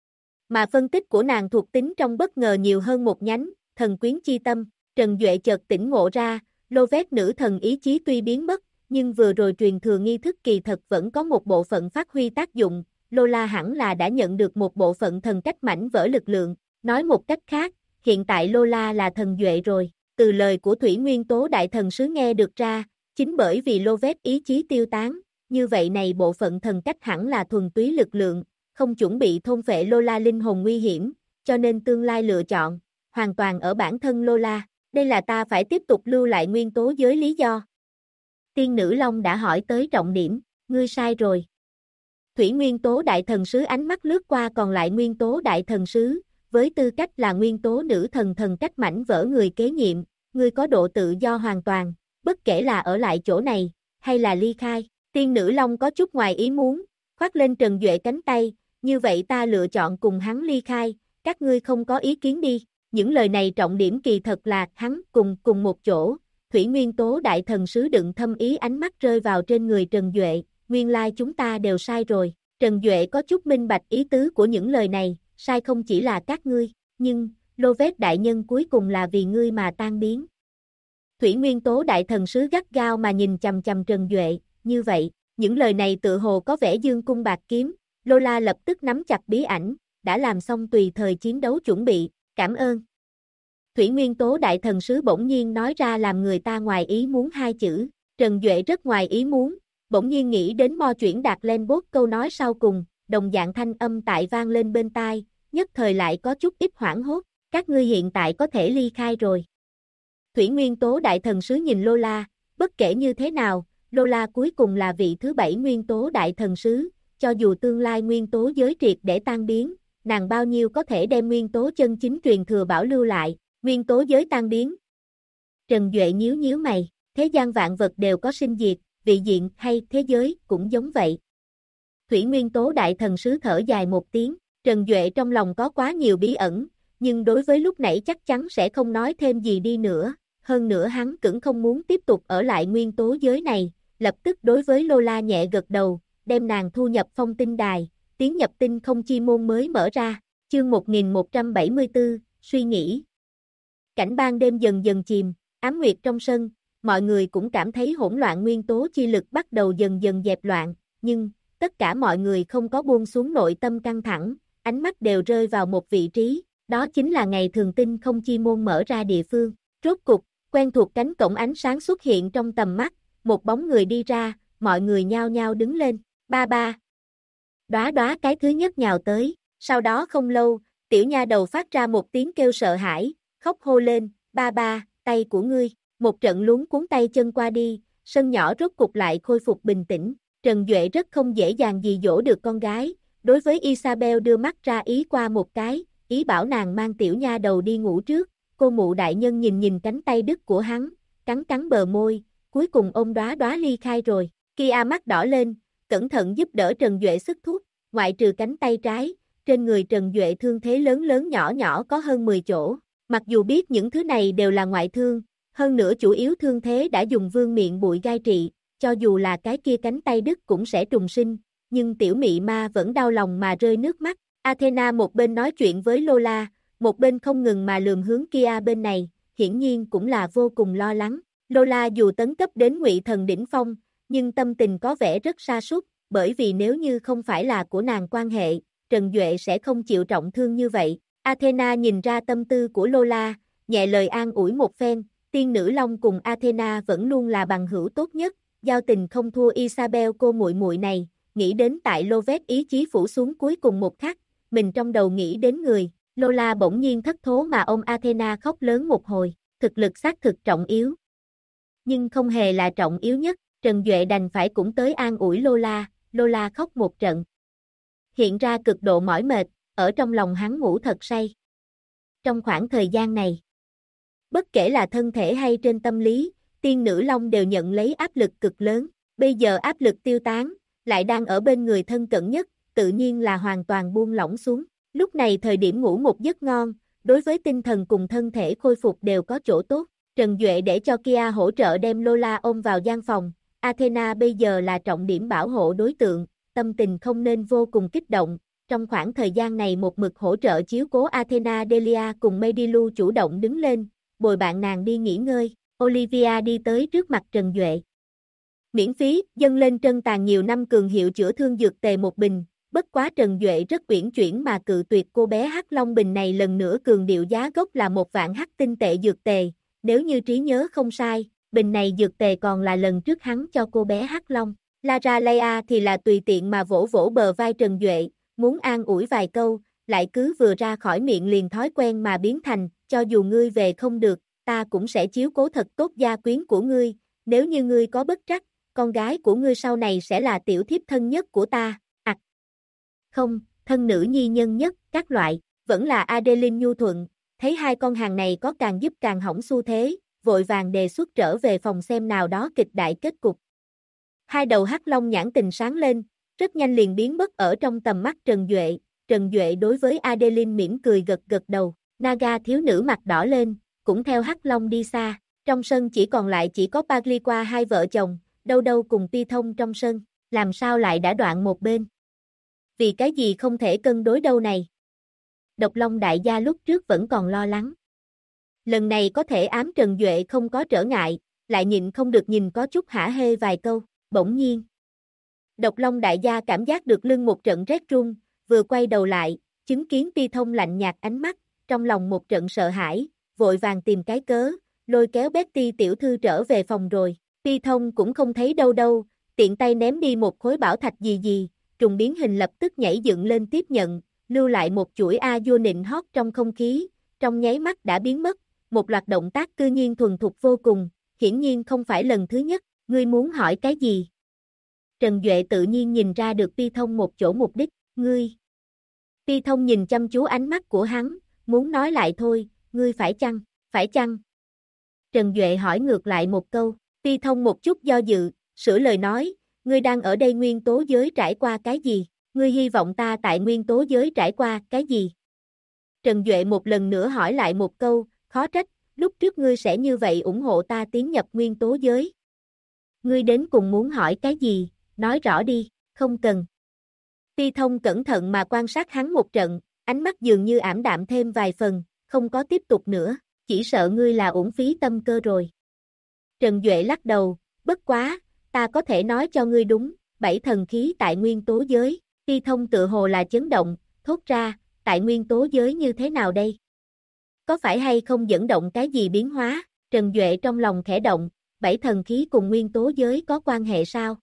Mà phân tích của nàng thuộc tính trong bất ngờ nhiều hơn một nhánh, thần quyến chi tâm, Trần Duệ chợt tỉnh ngộ ra, Loveth nữ thần ý chí tuy biến mất, nhưng vừa rồi truyền thừa nghi thức kỳ thật vẫn có một bộ phận phát huy tác dụng, Lola hẳn là đã nhận được một bộ phận thần cách mảnh vỡ lực lượng, nói một cách khác, hiện tại Lola là thần Duệ rồi, từ lời của Thủy Nguyên Tố Đại Thần Sứ nghe được ra, chính bởi vì Loveth ý chí tiêu tán, như vậy này bộ phận thần cách hẳn là thuần túy lực lượng, không chuẩn bị thôn phệ Lola linh hồn nguy hiểm, cho nên tương lai lựa chọn, hoàn toàn ở bản thân Lola, đây là ta phải tiếp tục lưu lại nguyên tố giới lý do. Tiên Nữ Long đã hỏi tới trọng điểm, ngươi sai rồi. Thủy Nguyên Tố Đại Thần Sứ ánh mắt lướt qua còn lại Nguyên Tố Đại Thần Sứ, với tư cách là nguyên tố nữ thần thần cách mảnh vỡ người kế nhiệm, ngươi có độ tự do hoàn toàn, bất kể là ở lại chỗ này, hay là ly khai. Tiên Nữ Long có chút ngoài ý muốn, khoác lên Trần Duệ cánh tay, như vậy ta lựa chọn cùng hắn ly khai, các ngươi không có ý kiến đi. Những lời này trọng điểm kỳ thật là hắn cùng một chỗ. Thủy Nguyên Tố Đại Thần Sứ đựng thâm ý ánh mắt rơi vào trên người Trần Duệ, nguyên lai chúng ta đều sai rồi. Trần Duệ có chút minh bạch ý tứ của những lời này, sai không chỉ là các ngươi, nhưng, Loveth đại nhân cuối cùng là vì ngươi mà tan biến. Thủy Nguyên Tố Đại Thần Sứ gắt gao mà nhìn chằm chằm Trần Duệ, như vậy, những lời này tự hồ có vẻ dương cung bạc kiếm, Lola lập tức nắm chặt bí ảnh, đã làm xong tùy thời chiến đấu chuẩn bị, cảm ơn. Thủy Nguyên Tố Đại Thần Sứ bỗng nhiên nói ra làm người ta ngoài ý muốn hai chữ, Trần Duệ rất ngoài ý muốn, bỗng nhiên nghĩ đến Mo chuyển đạt lên bốt câu nói sau cùng, đồng dạng thanh âm tại vang lên bên tai, nhất thời lại có chút ít hoảng hốt, các ngươi hiện tại có thể ly khai rồi. Thủy Nguyên Tố Đại Thần Sứ nhìn Lola, bất kể như thế nào, Lola cuối cùng là vị thứ 7 Nguyên Tố Đại Thần Sứ, cho dù tương lai nguyên tố giới triệt để tan biến, nàng bao nhiêu có thể đem nguyên tố chân chính truyền thừa bảo lưu lại, nguyên tố giới tan biến. Trần Duệ nhíu nhíu mày, thế gian vạn vật đều có sinh diệt, vị diện hay thế giới cũng giống vậy. Thủy Nguyên Tố Đại Thần Sứ thở dài một tiếng, Trần Duệ trong lòng có quá nhiều bí ẩn, nhưng đối với lúc nãy chắc chắn sẽ không nói thêm gì đi nữa, hơn nữa hắn cũng không muốn tiếp tục ở lại nguyên tố giới này, lập tức đối với Lola nhẹ gật đầu, đem nàng thu nhập phong tinh đài, tiến nhập tinh không chi môn mới mở ra, chương 1174, suy nghĩ. Cảnh ban đêm dần dần chìm, ám nguyệt trong sân, mọi người cũng cảm thấy hỗn loạn nguyên tố chi lực bắt đầu dần dần dẹp loạn, nhưng, tất cả mọi người không có buông xuống nội tâm căng thẳng, ánh mắt đều rơi vào một vị trí, đó chính là ngày thường tinh không chi môn mở ra địa phương. Rốt cục, Quen thuộc cánh cổng ánh sáng xuất hiện trong tầm mắt, một bóng người đi ra, mọi người nhao nhao đứng lên. Ba ba. Đóa Đóa cái thứ nhất nhào tới, sau đó không lâu, tiểu nha đầu phát ra một tiếng kêu sợ hãi, khóc hô lên, ba ba, tay của ngươi. Một trận luống cuốn tay chân qua đi, sân nhỏ rốt cục lại khôi phục bình tĩnh. Trần Duệ rất không dễ dàng gì dỗ được con gái, đối với Isabel đưa mắt ra ý qua một cái, ý bảo nàng mang tiểu nha đầu đi ngủ trước. Cô mụ đại nhân nhìn nhìn cánh tay đứt của hắn, cắn cắn bờ môi, cuối cùng ôm Đóa Đóa ly khai rồi. Kia mắt đỏ lên, cẩn thận giúp đỡ Trần Duệ sức thuốc, ngoại trừ cánh tay trái, trên người Trần Duệ thương thế lớn lớn nhỏ nhỏ có hơn 10 chỗ. Mặc dù biết những thứ này đều là ngoại thương, hơn nữa chủ yếu thương thế đã dùng vương miện bụi gai trị, cho dù là cái kia cánh tay đứt cũng sẽ trùng sinh, nhưng tiểu mị ma vẫn đau lòng mà rơi nước mắt. Athena một bên nói chuyện với Lola, một bên không ngừng mà lườm hướng Kia bên này, hiển nhiên cũng là vô cùng lo lắng. Lola dù tấn cấp đến Ngụy Thần đỉnh phong, nhưng tâm tình có vẻ rất sa sút, bởi vì nếu như không phải là của nàng quan hệ, Trần Duệ sẽ không chịu trọng thương như vậy. Athena nhìn ra tâm tư của Lola, nhẹ lời an ủi một phen, tiên nữ Long cùng Athena vẫn luôn là bằng hữu tốt nhất, giao tình không thua Isabel cô muội muội này, nghĩ đến tại Lovet ý chí phủ xuống cuối cùng một khắc, mình trong đầu nghĩ đến người, Lola bỗng nhiên thất thố mà ôm Athena khóc lớn một hồi, thực lực xác thực trọng yếu. Nhưng không hề là trọng yếu nhất, Trần Duệ đành phải cũng tới an ủi Lola, Lola khóc một trận. Hiện ra cực độ mỏi mệt, ở trong lòng hắn ngủ thật say. Trong khoảng thời gian này, bất kể là thân thể hay trên tâm lý, tiên nữ Long đều nhận lấy áp lực cực lớn, bây giờ áp lực tiêu tán, lại đang ở bên người thân cận nhất, tự nhiên là hoàn toàn buông lỏng xuống. Lúc này thời điểm ngủ một giấc ngon, đối với tinh thần cùng thân thể khôi phục đều có chỗ tốt. Trần Duệ để cho Kia hỗ trợ đem Lola ôm vào gian phòng, Athena bây giờ là trọng điểm bảo hộ đối tượng, tâm tình không nên vô cùng kích động. Trong khoảng thời gian này một mực hỗ trợ chiếu cố Athena Delia cùng Medilu chủ động đứng lên, bồi bạn nàng đi nghỉ ngơi. Olivia đi tới trước mặt Trần Duệ. Miễn phí, dâng lên Trân Tàn nhiều năm cường hiệu chữa thương dược tề một bình, bất quá Trần Duệ rất uyển chuyển mà cự tuyệt cô bé Hắc Long bình này lần nữa cường điệu giá gốc là 1.000 hắc tinh tệ dược tề, nếu như trí nhớ không sai, bình này dược tề còn là lần trước hắn cho cô bé Hắc Long. Lara Leia thì là tùy tiện mà vỗ vỗ bờ vai Trần Duệ, muốn an ủi vài câu, lại cứ vừa ra khỏi miệng liền thói quen mà biến thành, cho dù ngươi về không được, ta cũng sẽ chiếu cố thật tốt gia quyến của ngươi, nếu như ngươi có bất trắc, con gái của ngươi sau này sẽ là tiểu thiếp thân nhất của ta. Không, thân nữ nhi nhân nhất, các loại, vẫn là Adeline nhu thuận, thấy hai con hàng này có càng giúp càng hỏng xu thế, vội vàng đề xuất trở về phòng xem nào đó kịch đại kết cục. Hai đầu hắc long nhãn tình sáng lên, rất nhanh liền biến mất ở trong tầm mắt Trần Duệ. Trần Duệ đối với Adeline mỉm cười gật gật đầu, Naga thiếu nữ mặt đỏ lên, cũng theo hắc long đi xa. Trong sân chỉ còn lại chỉ có Pagliqua hai vợ chồng, đâu đâu cùng Pi Thông trong sân, làm sao lại đã đoạn một bên. Vì cái gì không thể cân đối đâu này? Độc Long đại gia lúc trước vẫn còn lo lắng. Lần này có thể ám Trần Duệ không có trở ngại, lại nhịn không được nhìn có chút hả hê vài câu, bỗng nhiên. Độc Long đại gia cảm giác được lưng một trận rét run, vừa quay đầu lại, chứng kiến Pi Thông lạnh nhạt ánh mắt, trong lòng một trận sợ hãi, vội vàng tìm cái cớ, lôi kéo Betty tiểu thư trở về phòng rồi. Pi Thông cũng không thấy đâu đâu, tiện tay ném đi một khối bảo thạch gì gì, trùng biến hình lập tức nhảy dựng lên tiếp nhận, lưu lại một chuỗi a vua nịnh hót trong không khí, trong nháy mắt đã biến mất, một loạt động tác cư nhiên thuần thục vô cùng, hiển nhiên không phải lần thứ nhất, ngươi muốn hỏi cái gì? Trần Duệ tự nhiên nhìn ra được Pi Thông một chỗ mục đích, ngươi. Pi Thông nhìn chăm chú ánh mắt của hắn, muốn nói lại thôi, ngươi phải chăng? Trần Duệ hỏi ngược lại một câu, Pi Thông một chút do dự, sửa lời nói, ngươi đang ở đây nguyên tố giới trải qua cái gì? Ngươi hy vọng ta tại nguyên tố giới trải qua cái gì? Trần Duệ một lần nữa hỏi lại một câu, khó trách, lúc trước ngươi sẽ như vậy ủng hộ ta tiến nhập nguyên tố giới. Ngươi đến cùng muốn hỏi cái gì, nói rõ đi, không cần. Pi Thông cẩn thận mà quan sát hắn một trận, ánh mắt dường như ảm đạm thêm vài phần, không có tiếp tục nữa, chỉ sợ ngươi là uổng phí tâm cơ rồi. Trần Duệ lắc đầu, bất quá, ta có thể nói cho ngươi đúng, 7 thần khí tại nguyên tố giới. Pi Thông tự hồ là chấn động, thốt ra, tại nguyên tố giới như thế nào đây? Có phải hay không dẫn động cái gì biến hóa? Trần Duệ trong lòng khẽ động, 7 thần khí cùng nguyên tố giới có quan hệ sao?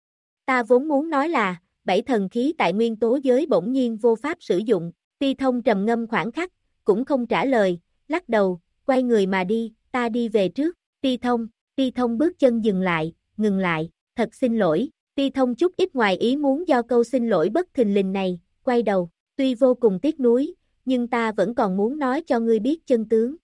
Ta vốn muốn nói là, 7 thần khí tại nguyên tố giới bỗng nhiên vô pháp sử dụng, Ti Thông trầm ngâm khoảng khắc, cũng không trả lời, lắc đầu, quay người mà đi, ta đi về trước, Ti Thông bước chân dừng lại, ngừng lại, thật xin lỗi, Ti Thông chút ít ngoài ý muốn do câu xin lỗi bất thình lình này, quay đầu, tuy vô cùng tiếc nuối, nhưng ta vẫn còn muốn nói cho ngươi biết chân tướng.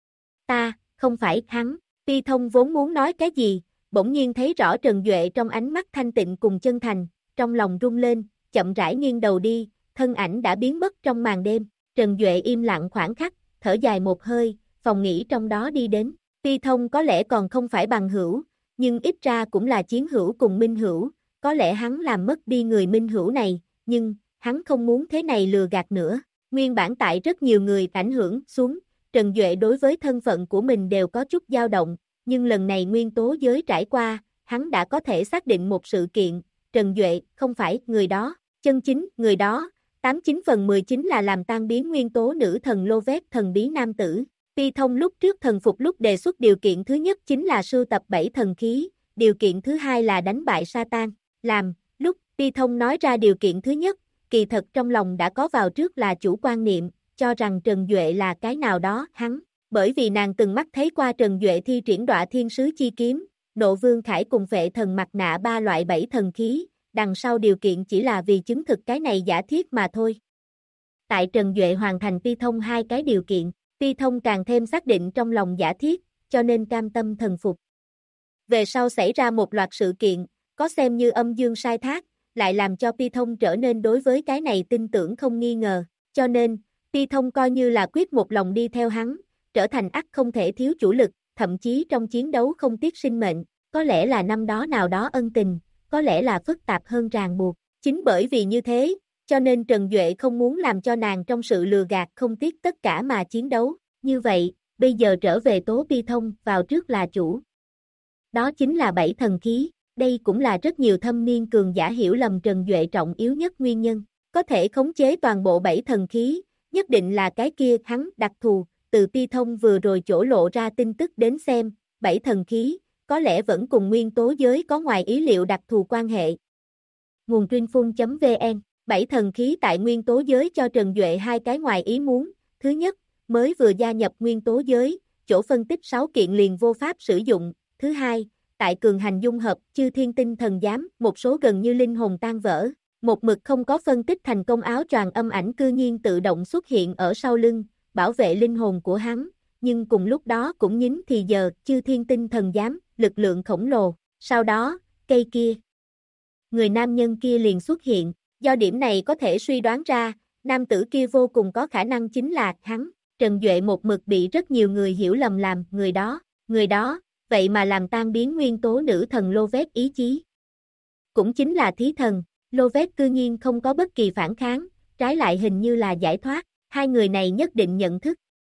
Ta, không phải hắn, Ti Thông vốn muốn nói cái gì, bỗng nhiên thấy rõ Trần Duệ trong ánh mắt thanh tịnh cùng chân thành, trong lòng rung lên, chậm rãi nghiêng đầu đi, thân ảnh đã biến mất trong màn đêm, Trần Duệ im lặng khoảng khắc, thở dài một hơi, phòng nghỉ trong đó đi đến, Ti Thông có lẽ còn không phải bằng hữu, nhưng ít ra cũng là chiến hữu cùng minh hữu, có lẽ hắn làm mất đi người minh hữu này, nhưng, hắn không muốn thế này lừa gạt nữa, nguyên bản tại rất nhiều người ảnh hưởng xuống, Trần Duệ đối với thân phận của mình đều có chút dao động, nhưng lần này nguyên tố giới trải qua, hắn đã có thể xác định một sự kiện, Trần Duệ không phải người đó, chân chính người đó, 89/10 chính là làm tan biến nguyên tố nữ thần Lô Vét thần bí nam tử. Ti Thông lúc trước thần phục lúc đề xuất điều kiện thứ nhất chính là sưu tập 7 thần khí, điều kiện thứ hai là đánh bại Satan, lúc Ti Thông nói ra điều kiện thứ nhất, kỳ thật trong lòng đã có vào trước là chủ quan niệm, cho rằng Trần Duệ là cái nào đó hắn, bởi vì nàng từng mắt thấy qua Trần Duệ thi triển Đọa Thiên Sứ Chi Kiếm, Nộ Vương Khải cùng Phệ Thần Mặt Nạ 3 loại 7 thần khí, đằng sau điều kiện chỉ là vì chứng thực cái này giả thiết mà thôi. Tại Trần Duệ hoàn thành Ti Thông hai cái điều kiện, Ti Thông càng thêm xác định trong lòng giả thiết, cho nên cam tâm thần phục. Về sau xảy ra một loạt sự kiện, có xem như âm dương sai thác, lại làm cho Ti Thông trở nên đối với cái này tin tưởng không nghi ngờ, cho nên, Ti Thông coi như là quyết một lòng đi theo hắn, trở thành ắt không thể thiếu chủ lực, thậm chí trong chiến đấu không tiếc sinh mệnh, có lẽ là năm đó nào đó ân tình, có lẽ là phức tạp hơn ràng buộc, chính bởi vì như thế, cho nên Trần Duệ không muốn làm cho nàng trong sự lừa gạt không tiếc tất cả mà chiến đấu, như vậy, bây giờ trở về tố Ti Thông vào trước là chủ. Đó chính là 7 thần khí, đây cũng là rất nhiều thâm niên cường giả hiểu lầm Trần Duệ trọng yếu nhất nguyên nhân, có thể khống chế toàn bộ 7 thần khí, nhất định là cái kia hắn đặc thù, từ Ti Thông vừa rồi chỗ lộ ra tin tức đến xem, 7 thần khí, có lẽ vẫn cùng nguyên tố giới có ngoài ý liệu đặc thù quan hệ. Nguồn Trinh.vn 7 thần khí tại nguyên tố giới cho Trần Duệ hai cái ngoài ý muốn, thứ nhất, mới vừa gia nhập nguyên tố giới, chỗ phân tích 6 kiện liền vô pháp sử dụng, thứ hai, tại cường hành dung hợp chư thiên tinh thần giám, một số gần như linh hồn tan vỡ, một mực không có phân tích thành công áo choàng âm ảnh cư nhiên tự động xuất hiện ở sau lưng, bảo vệ linh hồn của hắn, nhưng cùng lúc đó cũng nhín thì giờ chư thiên tinh thần giám, lực lượng khổng lồ, sau đó, cây kia. Người nam nhân kia liền xuất hiện, do điểm này có thể suy đoán ra, nam tử kia vô cùng có khả năng chính là hắn, Trần Duệ một mực bị rất nhiều người hiểu lầm làm người đó, vậy mà làm tan biến nguyên tố nữ thần Lô Vét ý chí. Cũng chính là thí thần, Lô Vét cư nhiên không có bất kỳ phản kháng, trái lại hình như là giải thoát, hai người này nhất định nhận thức.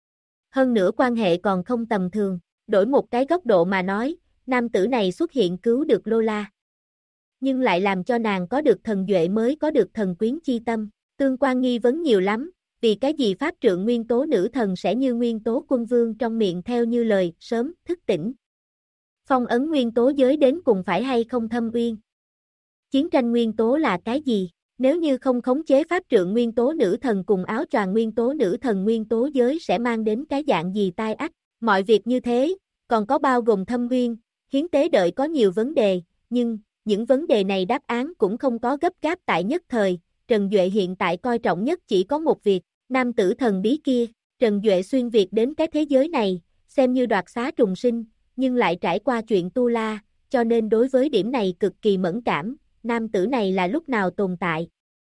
Hơn nữa quan hệ còn không tầm thường, đổi một cái góc độ mà nói, nam tử này xuất hiện cứu được Lola. Nhưng lại làm cho nàng có được thần Duệ mới có được thần quyến chi tâm, tương quan nghi vấn nhiều lắm, vì cái gì pháp trượng nguyên tố nữ thần sẽ như nguyên tố quân vương trong miệng theo như lời, sớm, thức tỉnh. Phong ấn nguyên tố giới đến cùng phải hay không thâm uyên. Chiến tranh nguyên tố là cái gì? Nếu như không khống chế pháp trượng nguyên tố nữ thần cùng áo choàng nguyên tố nữ thần nguyên tố giới sẽ mang đến cái dạng gì tai ách? Mọi việc như thế, còn có bao gồm thâm uyên, hiến tế đợi có nhiều vấn đề, nhưng, những vấn đề này đáp án cũng không có gấp gáp tại nhất thời, Trần Duệ hiện tại coi trọng nhất chỉ có một việc, nam tử thần bí kia, Trần Duệ xuyên việt đến cái thế giới này, xem như đoạt xá trùng sinh, nhưng lại trải qua chuyện Tu La, cho nên đối với điểm này cực kỳ mẫn cảm, nam tử này là lúc nào tồn tại?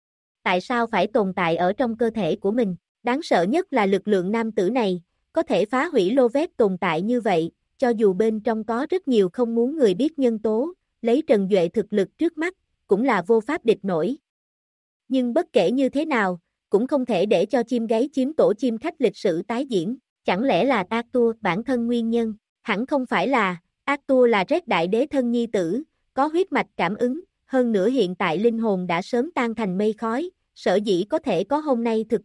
Tại sao phải tồn tại ở trong cơ thể của mình? Đáng sợ nhất là lực lượng nam tử này, có thể phá hủy Lô Vét tồn tại như vậy, cho dù bên trong có rất nhiều không muốn người biết nhân tố, lấy Trần Duệ thực lực trước mắt, cũng là vô pháp địch nổi. Nhưng bất kể như thế nào, cũng không thể để cho chim gáy chiếm tổ chim khách lịch sử tái diễn, chẳng lẽ là Arthur bản thân nguyên nhân, hẳn không phải là, Arthur là Red Đại Đế thân nhi tử, có huyết mạch cảm ứng, hơn nữa hiện tại linh hồn đã sớm tan thành mây khói, sở dĩ có thể có hôm nay thực lực,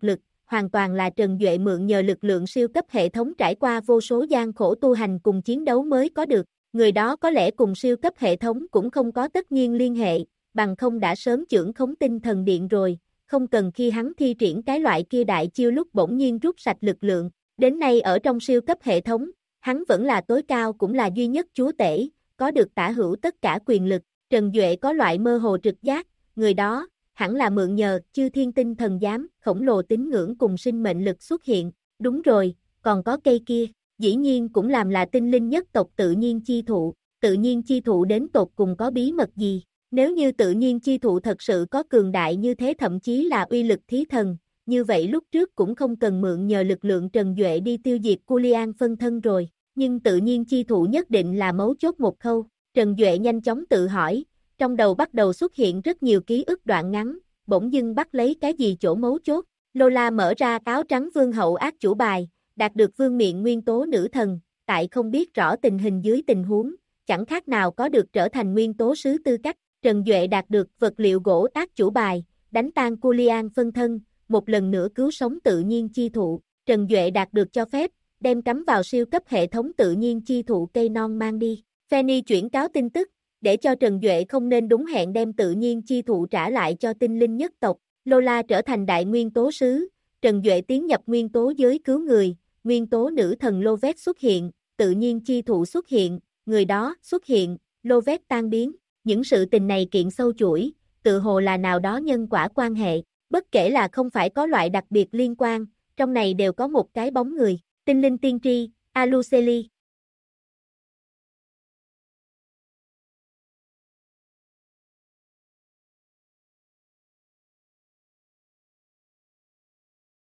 hoàn toàn là Trần Duệ mượn nhờ lực lượng siêu cấp hệ thống trải qua vô số gian khổ tu hành cùng chiến đấu mới có được. Người đó có lẽ cùng siêu cấp hệ thống cũng không có tất nhiên liên hệ, bằng không đã sớm chưởng khống tinh thần điện rồi, không cần khi hắn thi triển cái loại kia đại chiêu lúc bỗng nhiên rút sạch lực lượng. Đến nay ở trong siêu cấp hệ thống, hắn vẫn là tối cao cũng là duy nhất chúa tể, có được tả hữu tất cả quyền lực. Trần Duệ có loại mơ hồ trực giác, người đó, hẳn là mượn nhờ chư thiên tinh thần giám, khổng lồ tín ngưỡng cùng sinh mệnh lực xuất hiện. Đúng rồi, còn có cây kia, dĩ nhiên cũng làm là tinh linh nhất tộc tự nhiên chi thụ. Tự nhiên chi thụ đến tột cùng có bí mật gì? Nếu như tự nhiên chi thụ thật sự có cường đại như thế, thậm chí là uy lực thí thần, như vậy lúc trước cũng không cần mượn nhờ lực lượng Trần Duệ đi tiêu diệt Culian phân thân rồi. Nhưng tự nhiên chi thụ nhất định là mấu chốt một khâu. Trần Duệ nhanh chóng tự hỏi, trong đầu bắt đầu xuất hiện rất nhiều ký ức đoạn ngắn, bỗng dưng bắt lấy cái gì chỗ mấu chốt. Lola mở ra áo trắng vương hậu ác chủ bài, đạt được vương miện nguyên tố nữ thần, tại không biết rõ tình hình dưới tình huống, chẳng khác nào có được trở thành nguyên tố sứ tư cách. Trần Duệ đạt được vật liệu gỗ ác chủ bài, đánh tan Culian phân thân, một lần nữa cứu sống tự nhiên chi thụ. Trần Duệ đạt được cho phép, đem cắm vào siêu cấp hệ thống tự nhiên chi thụ cây non mang đi. Fanny chuyển cáo tin tức, để cho Trần Duệ không nên đúng hẹn đem tự nhiên chi thụ trả lại cho tinh linh nhất tộc. Lola trở thành đại nguyên tố sứ, Trần Duệ tiến nhập nguyên tố giới cứu người, nguyên tố nữ thần Lovet xuất hiện, tự nhiên chi thụ xuất hiện, người đó xuất hiện, Lovet tan biến. Những sự tình này kiện sâu chuỗi, tự hồ là nào đó nhân quả quan hệ, bất kể là không phải có loại đặc biệt liên quan, trong này đều có một cái bóng người. Tinh linh tiên tri, Aluceli.